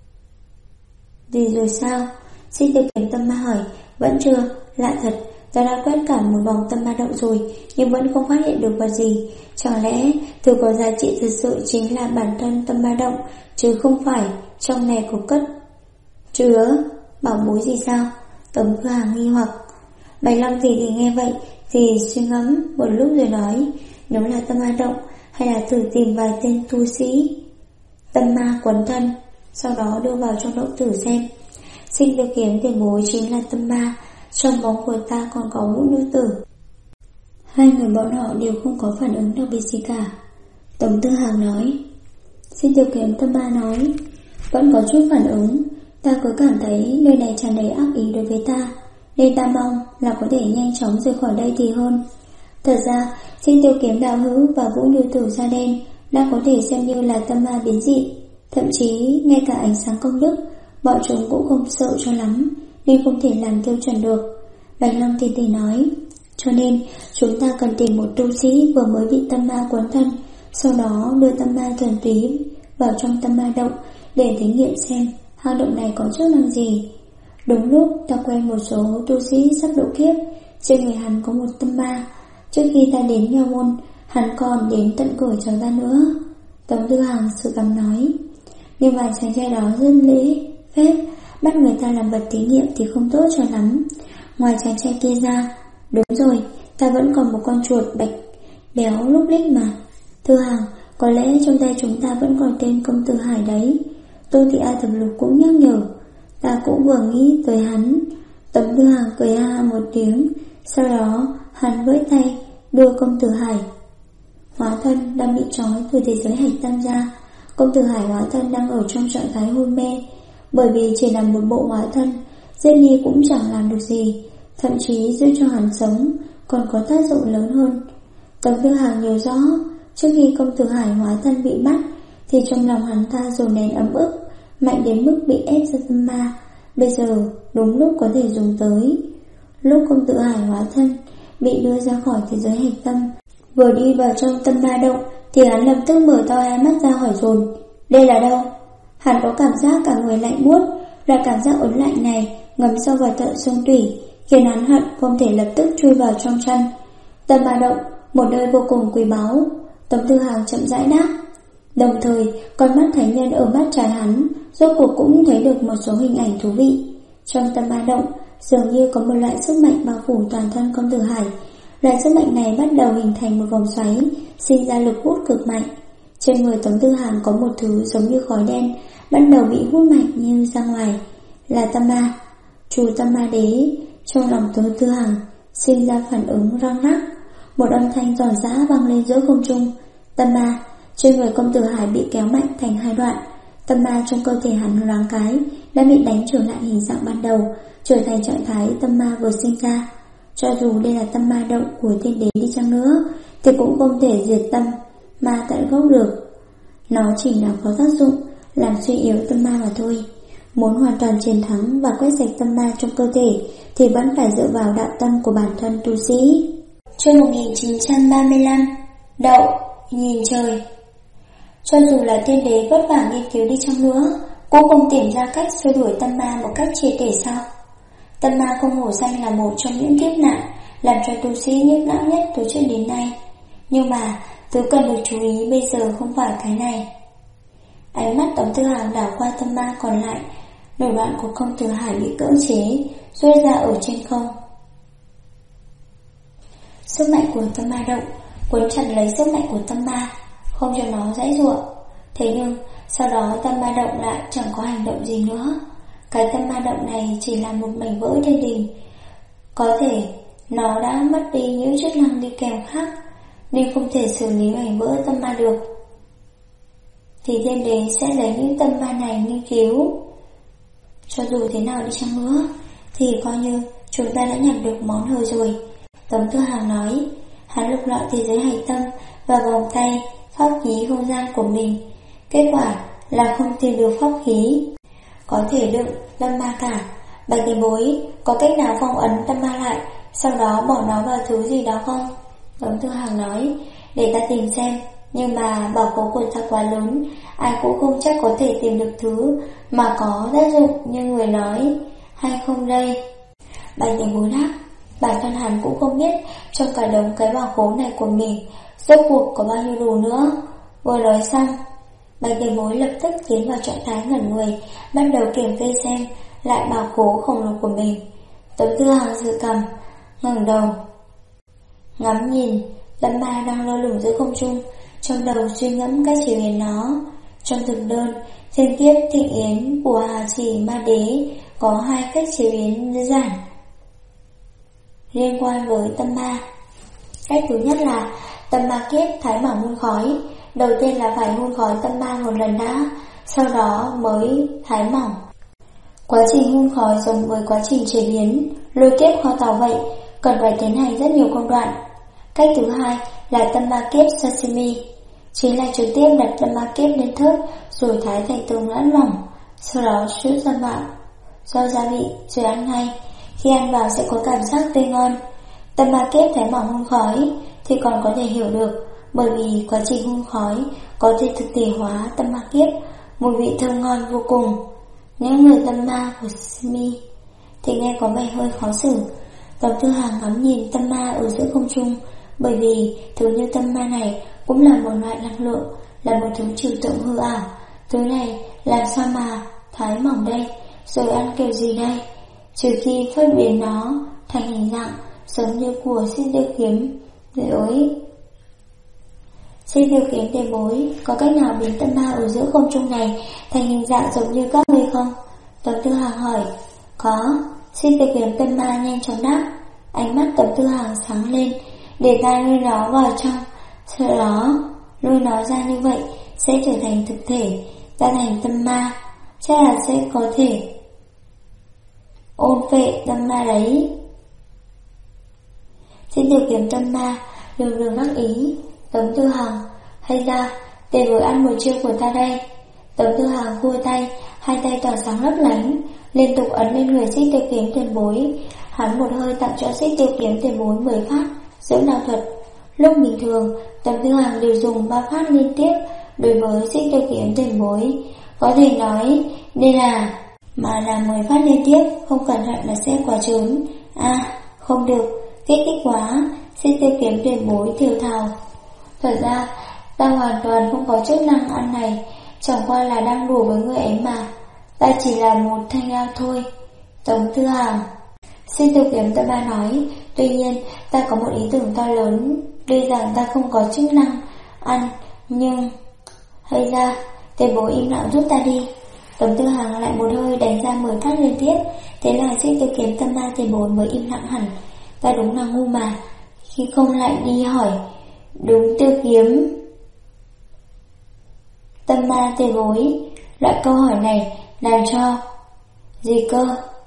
gì rồi sao? Xin Tiêu Kiếm tâm ma hỏi. Vẫn chưa, lạ thật. Ta đã quét cả một vòng tâm ma động rồi, nhưng vẫn không phát hiện được vật gì. Chẳng lẽ thứ có giá trị thực sự chính là bản thân tâm ma động, chứ không phải trong này có cất chứa bảo bối gì sao? Tống Tư Hằng nghi hoặc. Bạch Long thì nghe vậy thì suy ngẫm một lúc rồi nói, nếu là tâm ma động, hay là thử tìm vài tên tu sĩ tâm ma quấn thân, sau đó đưa vào trong động tử xem. Xin Tiêu Kiếm tiền bối chính là tâm ma, trong bóng của ta còn có ngũ nữ tử. Hai người bọn họ đều không có phản ứng đặc biệt gì cả. Tống Tư Hằng nói. Xin Tiêu Kiếm tâm ma nói, vẫn có chút phản ứng. Ta cứ cảm thấy nơi này tràn đầy ác ý đối với ta, nên ta mong là có thể nhanh chóng rời khỏi đây thì hơn. Thật ra, Xin Tiêu Kiếm đạo hữu và vũ nữ tử da đen đã có thể xem như là tâm ma biến dị. Thậm chí ngay cả ánh sáng công đức bọn chúng cũng không sợ cho lắm, nên không thể làm tiêu chuẩn được. Bạch Long Tỷ Tỷ nói, cho nên chúng ta cần tìm một tu sĩ vừa mới bị tâm ma quấn thân, sau đó đưa tâm ma thuần túy vào trong tâm ma động để thí nghiệm xem hang động này có chức năng gì. Đúng lúc ta quen một số tu sĩ sắp độ kiếp, trên người hắn có một tâm ma. Trước khi ta đến Nha Môn, hắn còn đến tận cửa chờ ta nữa. Tống Tư Hằng sự cảm nói. Nhưng mà chàng trai đó rất lễ phép, bắt người ta làm vật thí nghiệm thì không tốt cho lắm. Ngoài chàng trai kia ra, đúng rồi, ta vẫn còn một con chuột bạch béo lúc lích mà. Tư Hằng, có lẽ trong tay chúng ta vẫn còn tên công tử Hải đấy. Tô Thị A Thập Lục cũng nhắc nhở. Ta cũng vừa nghĩ tới hắn. Tống Tư Hằng cười ha một tiếng, sau đó hắn vẫy tay đưa công tử Hải hóa thân đang bị trói từ thế giới hạch tâm ra. Công tử Hải hóa thân đang ở trong trạng thái hôn mê, bởi vì chỉ là một bộ hóa thân, giết đi cũng chẳng làm được gì, thậm chí giữ cho hắn sống còn có tác dụng lớn hơn. Tống Tư Hằng nhớ rõ, trước khi công tử Hải hóa thân bị bắt thì trong lòng hắn ta dồn nén ấm ức, mạnh đến mức bị ép ra tâm ma. Bây giờ đúng lúc có thể dùng tới. Lúc công tử Hải hóa thân bị đưa ra khỏi thế giới hạch tâm, vừa đi vào trong tâm ma động thì hắn lập tức mở to hai mắt ra hỏi dồn, đây là đâu? Hắn có cảm giác cả người lạnh buốt, loại cảm giác ớn lạnh này ngấm sâu vào tận xương tủy, khiến hắn hận không thể lập tức chui vào trong chăn. Tâm ma động, một nơi vô cùng quý báu. Tống Tư Hằng chậm rãi đáp. Đồng thời, con mắt thánh nhân ở mắt trái hắn rốt cuộc cũng thấy được một số hình ảnh thú vị. Trong tâm ma động, dường như có một loại sức mạnh bao phủ toàn thân công tử Hải. Loại sức mạnh này bắt đầu hình thành một vòng xoáy, sinh ra lực hút cực mạnh. Trên người Tống Tư Hằng có một thứ giống như khói đen, bắt đầu bị hút mạnh như ra ngoài. Là tâm ma, chủ tâm ma đế. Trong lòng Tống Tư Hằng sinh ra phản ứng răng rắc. Một âm thanh giòn giã vang lên giữa không trung. Tâm ma. Trên người công tử Hải bị kéo mạnh thành hai đoạn. Tâm ma trong cơ thể hắn loáng cái đã bị đánh trở lại hình dạng ban đầu, trở thành trạng thái tâm ma vừa sinh ra. Cho dù đây là tâm ma động của thiên đế đi chăng nữa thì cũng không thể diệt tâm ma tận gốc được. Nó chỉ là có tác dụng làm suy yếu tâm ma mà thôi. Muốn hoàn toàn chiến thắng và quét sạch tâm ma trong cơ thể thì vẫn phải dựa vào đạo tâm của bản thân tu sĩ. Chương 1935. Đậu nhìn trời. Cho dù là thiên đế vất vả nghiên cứu đi chăng nữa, cũng không tìm ra cách xua đuổi tâm ma một cách triệt để sao? Tâm ma không hổ danh là một trong những kiếp nạn làm cho tu sĩ nhức não nhất từ trước đến nay. Nhưng mà thứ cần được chú ý bây giờ không phải cái này. Ánh mắt Tống Tư Hằng đảo qua tâm ma còn lại. Nổi đoạn của công tử Hải bị cưỡng chế duỗi ra ở trên không. Sức mạnh của tâm ma động cuốn chặt lấy sức mạnh của tâm ma, không cho nó giãy giụa. Thế nhưng sau đó tâm ma động lại chẳng có hành động gì nữa. Cái tâm ma động này chỉ là một mảnh vỡ thiên đình. Có thể nó đã mất đi những chức năng đi kèm khác, nên không thể xử lý mảnh vỡ tâm ma được. Thì thiên đế sẽ lấy những tâm ma này nghiên cứu. Cho dù thế nào đi chăng nữa thì coi như chúng ta đã nhận được món hời rồi, Tống Tư Hằng nói. Hắn lục lọi thế giới hành tâm và vòng tay pháp khí không gian của mình. Kết quả là không tìm được pháp khí có thể đựng tâm ma cả. Bạch Tiền Bối, có cách nào phong ấn tâm ma lại, sau đó bỏ nó vào thứ gì đó không? Tống Tư Hằng nói, để ta tìm xem. Nhưng mà bảo khố của ta quá lớn, ai cũng không chắc có thể tìm được thứ mà có tác dụng như người nói, hay không đây? Bạch Tiền Bối đáp, bản thân hắn cũng không biết trong cả đống cái bảo khố này của mình rốt cuộc có bao nhiêu đồ nữa. Vừa nói xong, Bạch Tiền Bối lập tức tiến vào trạng thái ngẩn người, bắt đầu kiểm kê xem lại bảo khố khổng lồ của mình. Tống Tư Hằng dự cầm, ngẩng đầu ngắm nhìn tâm ma đang lơ lửng giữa không trung, trong đầu suy ngẫm cách chế biến nó. Trong thực đơn Thiên Kiếp Thịnh Yến của Hà Chỉ Ma Đế có 2 cách chế biến đơn giản liên quan với tâm ma. Cách thứ nhất là tâm ma kiếp thái mỏng hun khói. Đầu tiên là phải hun khói tâm ma một lần đã, sau đó mới thái mỏng. Quá trình hun khói giống với quá trình chế biến lôi kiếp kho tàu vậy, cần phải tiến hành rất nhiều công đoạn. Cách thứ hai là tâm ma kiếp sashimi, chính là trực tiếp đặt tâm ma kiếp lên thớt rồi thái thành từng lẫn mỏng, sau đó sữa ra vào do gia vị rồi ăn ngay. Khi ăn vào sẽ có cảm giác tươi ngon. Tâm ma kiếp thái mỏng hun khói thì còn có thể hiểu được, bởi vì quá trình hun khói có thể thực thể hóa tâm ma kiếp, mùi vị thơm ngon vô cùng. Những người tâm ma của sashimi thì nghe có vẻ hơi khó xử. Tống Tư Hằng ngắm nhìn tâm ma ở giữa không trung, bởi vì thứ như tâm ma này cũng là một loại năng lượng, là một thứ trừu tượng hư ảo. Thứ này làm sao mà thái mỏng đây, rồi ăn kiểu gì đây? Trừ khi phát biến nó thành hình dạng giống như của Xích Tiêu Kiếm Tiền Bối. Xích Tiêu Kiếm Tiền Bối, có cách nào biến tâm ma ở giữa không trung này thành hình dạng giống như các ngươi không? Tống Tư Hằng hỏi. Có. Xích Tiêu Kiếm tâm ma nhanh chóng đáp. Ánh mắt Tống Tư Hằng sáng lên, để ta lôi nó vào trong, sau đó lôi nó ra, như vậy sẽ trở thành thực thể, ta thành tâm ma, chắc là sẽ có thể ôn phệ tâm ma đấy. Xin điều kiếm tâm ma lường lường đắc ý. Tống Tư Hằng, hay ra Tiền Bối ăn một chiêu của ta đây. Tống Tư Hằng khua tay, hai tay tỏa sáng lấp lánh, liên tục ấn lên người Xích Tiêu Kiếm Tiền Bối. Hắn một hơi tặng cho Xích Tiêu Kiếm Tiền Bối 10 phát dưỡng đạo thuật. Lúc bình thường Tống Tư Hằng đều dùng 3 phát liên tiếp đối với Xích Tiêu Kiếm Tiền Bối, có thể nói đây là mà làm 10 phát liên tiếp, không cẩn thận là sẽ quá trốn. Không được, kích thích quá. Xích Tiêu Kiếm Tiền Bối thiểu thào. Thật ra ta hoàn toàn không có chức năng ăn này, chẳng qua là đang đùa với người ấy mà. Ta chỉ là một thanh ao thôi. Tống Tư Hằng, Xích Tiêu Kiếm Tâm Ma nói, tuy nhiên ta có một ý tưởng to lớn. Tuy rằng ta không có chức năng ăn, nhưng hay ra Tiền Bối im lặng giúp ta đi. Tống Tư Hằng lại một hơi đánh ra 10 phát liên tiếp. Thế là Xích Tiêu Kiếm Tâm Ma Tiền Bối mới im lặng hẳn. Ta đúng là ngu mà, khi không lại đi hỏi đúng Tiêu Kiếm Tâm Ma Tiền Bối. Loại câu hỏi này làm cho gì cơ?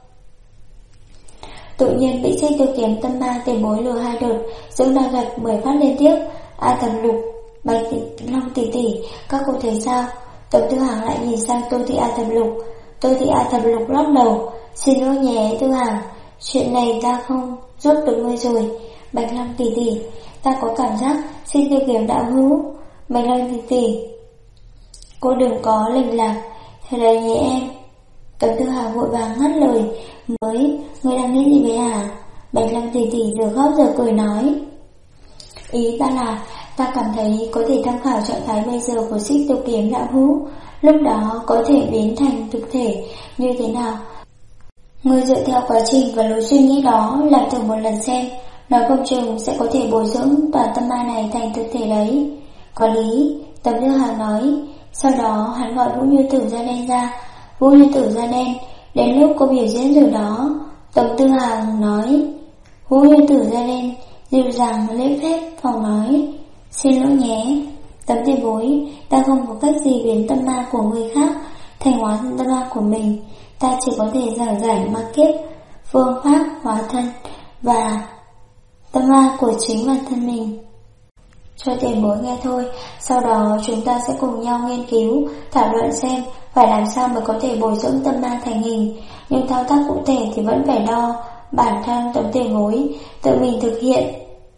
Tự nhiên bị Xích Tiêu Kiếm Tâm Ma Tiền Bối lừa 2 đợt, dưỡng đạo thuật 10 phát liên tiếp. A Thẩm Lục, Bạch Long tỷ tỷ, các cô thấy sao? Tống Tư Hằng lại nhìn sang Tô Thị A Thẩm Lục. Tô Thị A Thẩm Lục lắc đầu. Xin lỗi nhé Tư Hằng, chuyện này ta không giúp được ngươi rồi. Bạch Long tỷ tỷ, ta có cảm giác Xích Tiêu Kiếm đạo hữu. Bạch Long tỷ tỷ, cô đừng có lệch lạc, thế đấy nhé em. Tống Tư Hằng vội vàng ngắt lời. Ngươi đang nghĩ gì vậy hả? Bạch Long tỷ tỷ giờ khóc giờ cười nói. Ý ta là ta cảm thấy có thể tham khảo trạng thái bây giờ của Xích Tiêu Kiếm đạo hữu, lúc đó có thể biến thành thực thể như thế nào. Ngươi dựa theo quá trình và lối suy nghĩ đó làm thử một lần xem, nói không chừng sẽ có thể bồi dưỡng tòa tâm ma này thành thực thể đấy. Có lý, Tống Tư Hằng nói. Sau đó hắn gọi Vũ Như Tử da đen ra. Vũ Như Tử da đen Đến lúc cô biểu diễn rồi đó. Tống Tư Hằng nói. Vũ Như Tử ra lên, dịu dàng lễ phép phòng nói. Xin lỗi nhé, Tấm tiền bối, ta không có cách gì biến tâm ma của người khác thành hóa thân tâm ma của mình. Ta chỉ có thể giảng giải ma kiếp, phương pháp hóa thân và tâm ma của chính bản thân mình cho tiền bối nghe thôi. Sau đó chúng ta sẽ cùng nhau nghiên cứu, thảo luận xem phải làm sao mới có thể bồi dưỡng tâm ma thành hình. Nhưng thao tác cụ thể thì vẫn phải đo bản thân Tấm tiền bối tự mình thực hiện.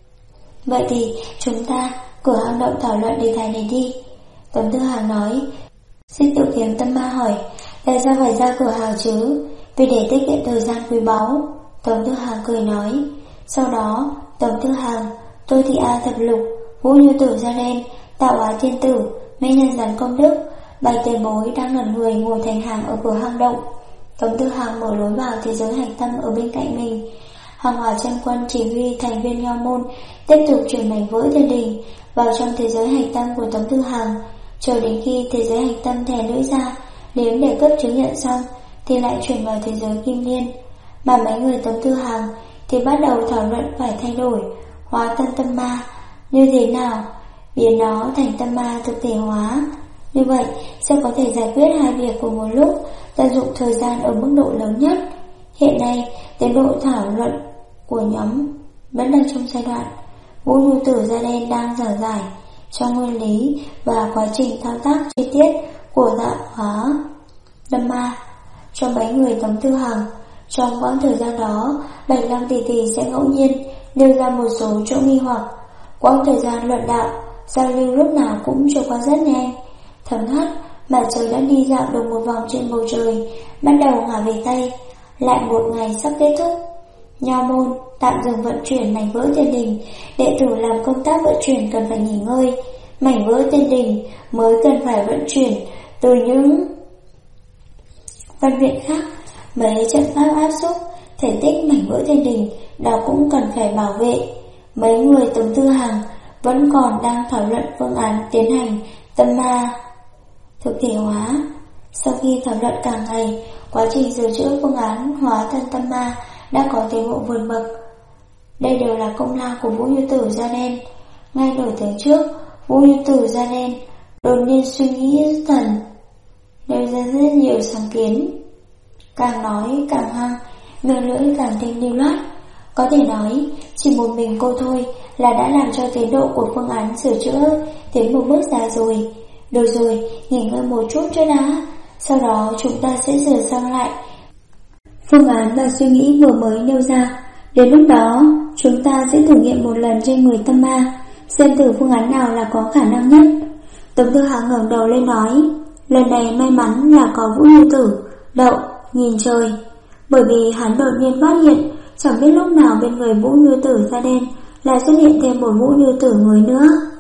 Vậy thì chúng ta cửa hang động thảo luận đề tài này đi. Tống Tư Hằng nói. Xích Tiểu Kiếm tâm ma hỏi. Tại sao phải ra cửa hàng chứ? Vì để tiết kiệm thời gian quý báu. Tống Tư Hằng cười nói. Sau đó Tống Tư Hằng, Tôi Thị A Thập Lục, Vũ Như Tử ra lên, Tạo Hóa Thiên Tử, Mỹ Nhân Gián Công Đức, Bạch tiền bối đang ngẩn người ngồi thành hàng ở cửa hang động. Tống Tư Hằng mở lối vào thế giới hành tâm ở bên cạnh mình. Hàng Hòa chân quân chỉ huy thành viên Nho môn tiếp tục chuyển mảnh vỡ thiên đình vào trong thế giới hành tâm của Tống Tư Hằng, chờ đến khi thế giới hành tâm thè lưỡi ra đếm để cấp chứng nhận xong thì lại chuyển vào thế giới kim liên. Mà mấy người Tống Tư Hằng thì bắt đầu thảo luận phải thay đổi hóa thân tâm ma như thế nào, biến nó thành tâm ma thực thể hóa. Như vậy sẽ có thể giải quyết hai việc cùng một lúc, tận dụng thời gian ở mức độ lớn nhất. Hiện nay tiến độ thảo luận của nhóm vẫn đang trong giai đoạn Vũ Như Tử da đen đang giảng giải trong nguyên lý và quá trình thao tác chi tiết của tạo hóa tâm ma cho mấy người Tống Tư Hằng. Trong quãng thời gian đó, Bạch Long tỷ tỷ sẽ ngẫu nhiên nêu ra một số chỗ nghi hoặc. Quãng thời gian luận đạo giao lưu lúc nào cũng trôi qua rất nhanh. Thấm thoát mặt trời đã đi dạo được một vòng trên bầu trời, bắt đầu ngả về Tây. Lại một ngày sắp kết thúc. Nho môn tạm dừng vận chuyển mảnh vỡ thiên đình. Đệ tử làm công tác vận chuyển cần phải nghỉ ngơi. Mảnh vỡ thiên đình mới cần phải vận chuyển từ những văn viện khác. Mấy trận pháp áp xúc thể tích mảnh vỡ thiên đình đó cũng cần phải bảo vệ. Mấy người Tống Tư Hằng vẫn còn đang thảo luận phương án tiến hành tâm ma thực thể hóa. Sau khi thảo luận cả ngày, quá trình sửa chữa phương án hóa thân tâm ma đã có tiến bộ vượt bậc. Đây đều là công lao của Vũ Như Tử da đen. Ngay nổi tiếng trước, Vũ Như Tử da đen đột nhiên suy nghĩ thần, nêu ra rất nhiều sáng kiến. Càng nói càng hăng, miệng lưỡi càng thêm lưu loát. Có thể nói, chỉ một mình cô thôi là đã làm cho tiến độ của phương án sửa chữa tiến một bước dài rồi. Được rồi, nghỉ ngơi một chút cho đã. Sau đó chúng ta sẽ sửa sang lại phương án và suy nghĩ vừa mới nêu ra. Đến lúc đó, chúng ta sẽ thử nghiệm một lần trên người tâm ma, xem thử phương án nào là có khả năng nhất. Tống Tư Hằng ngẩng đầu lên nói. Lần này may mắn là có Vũ Như Tử đậu nhìn trời, bởi vì hắn đột nhiên phát hiện chẳng biết lúc nào bên người Vũ Như Tử da đen lại xuất hiện thêm một Vũ Như Tử người nữa.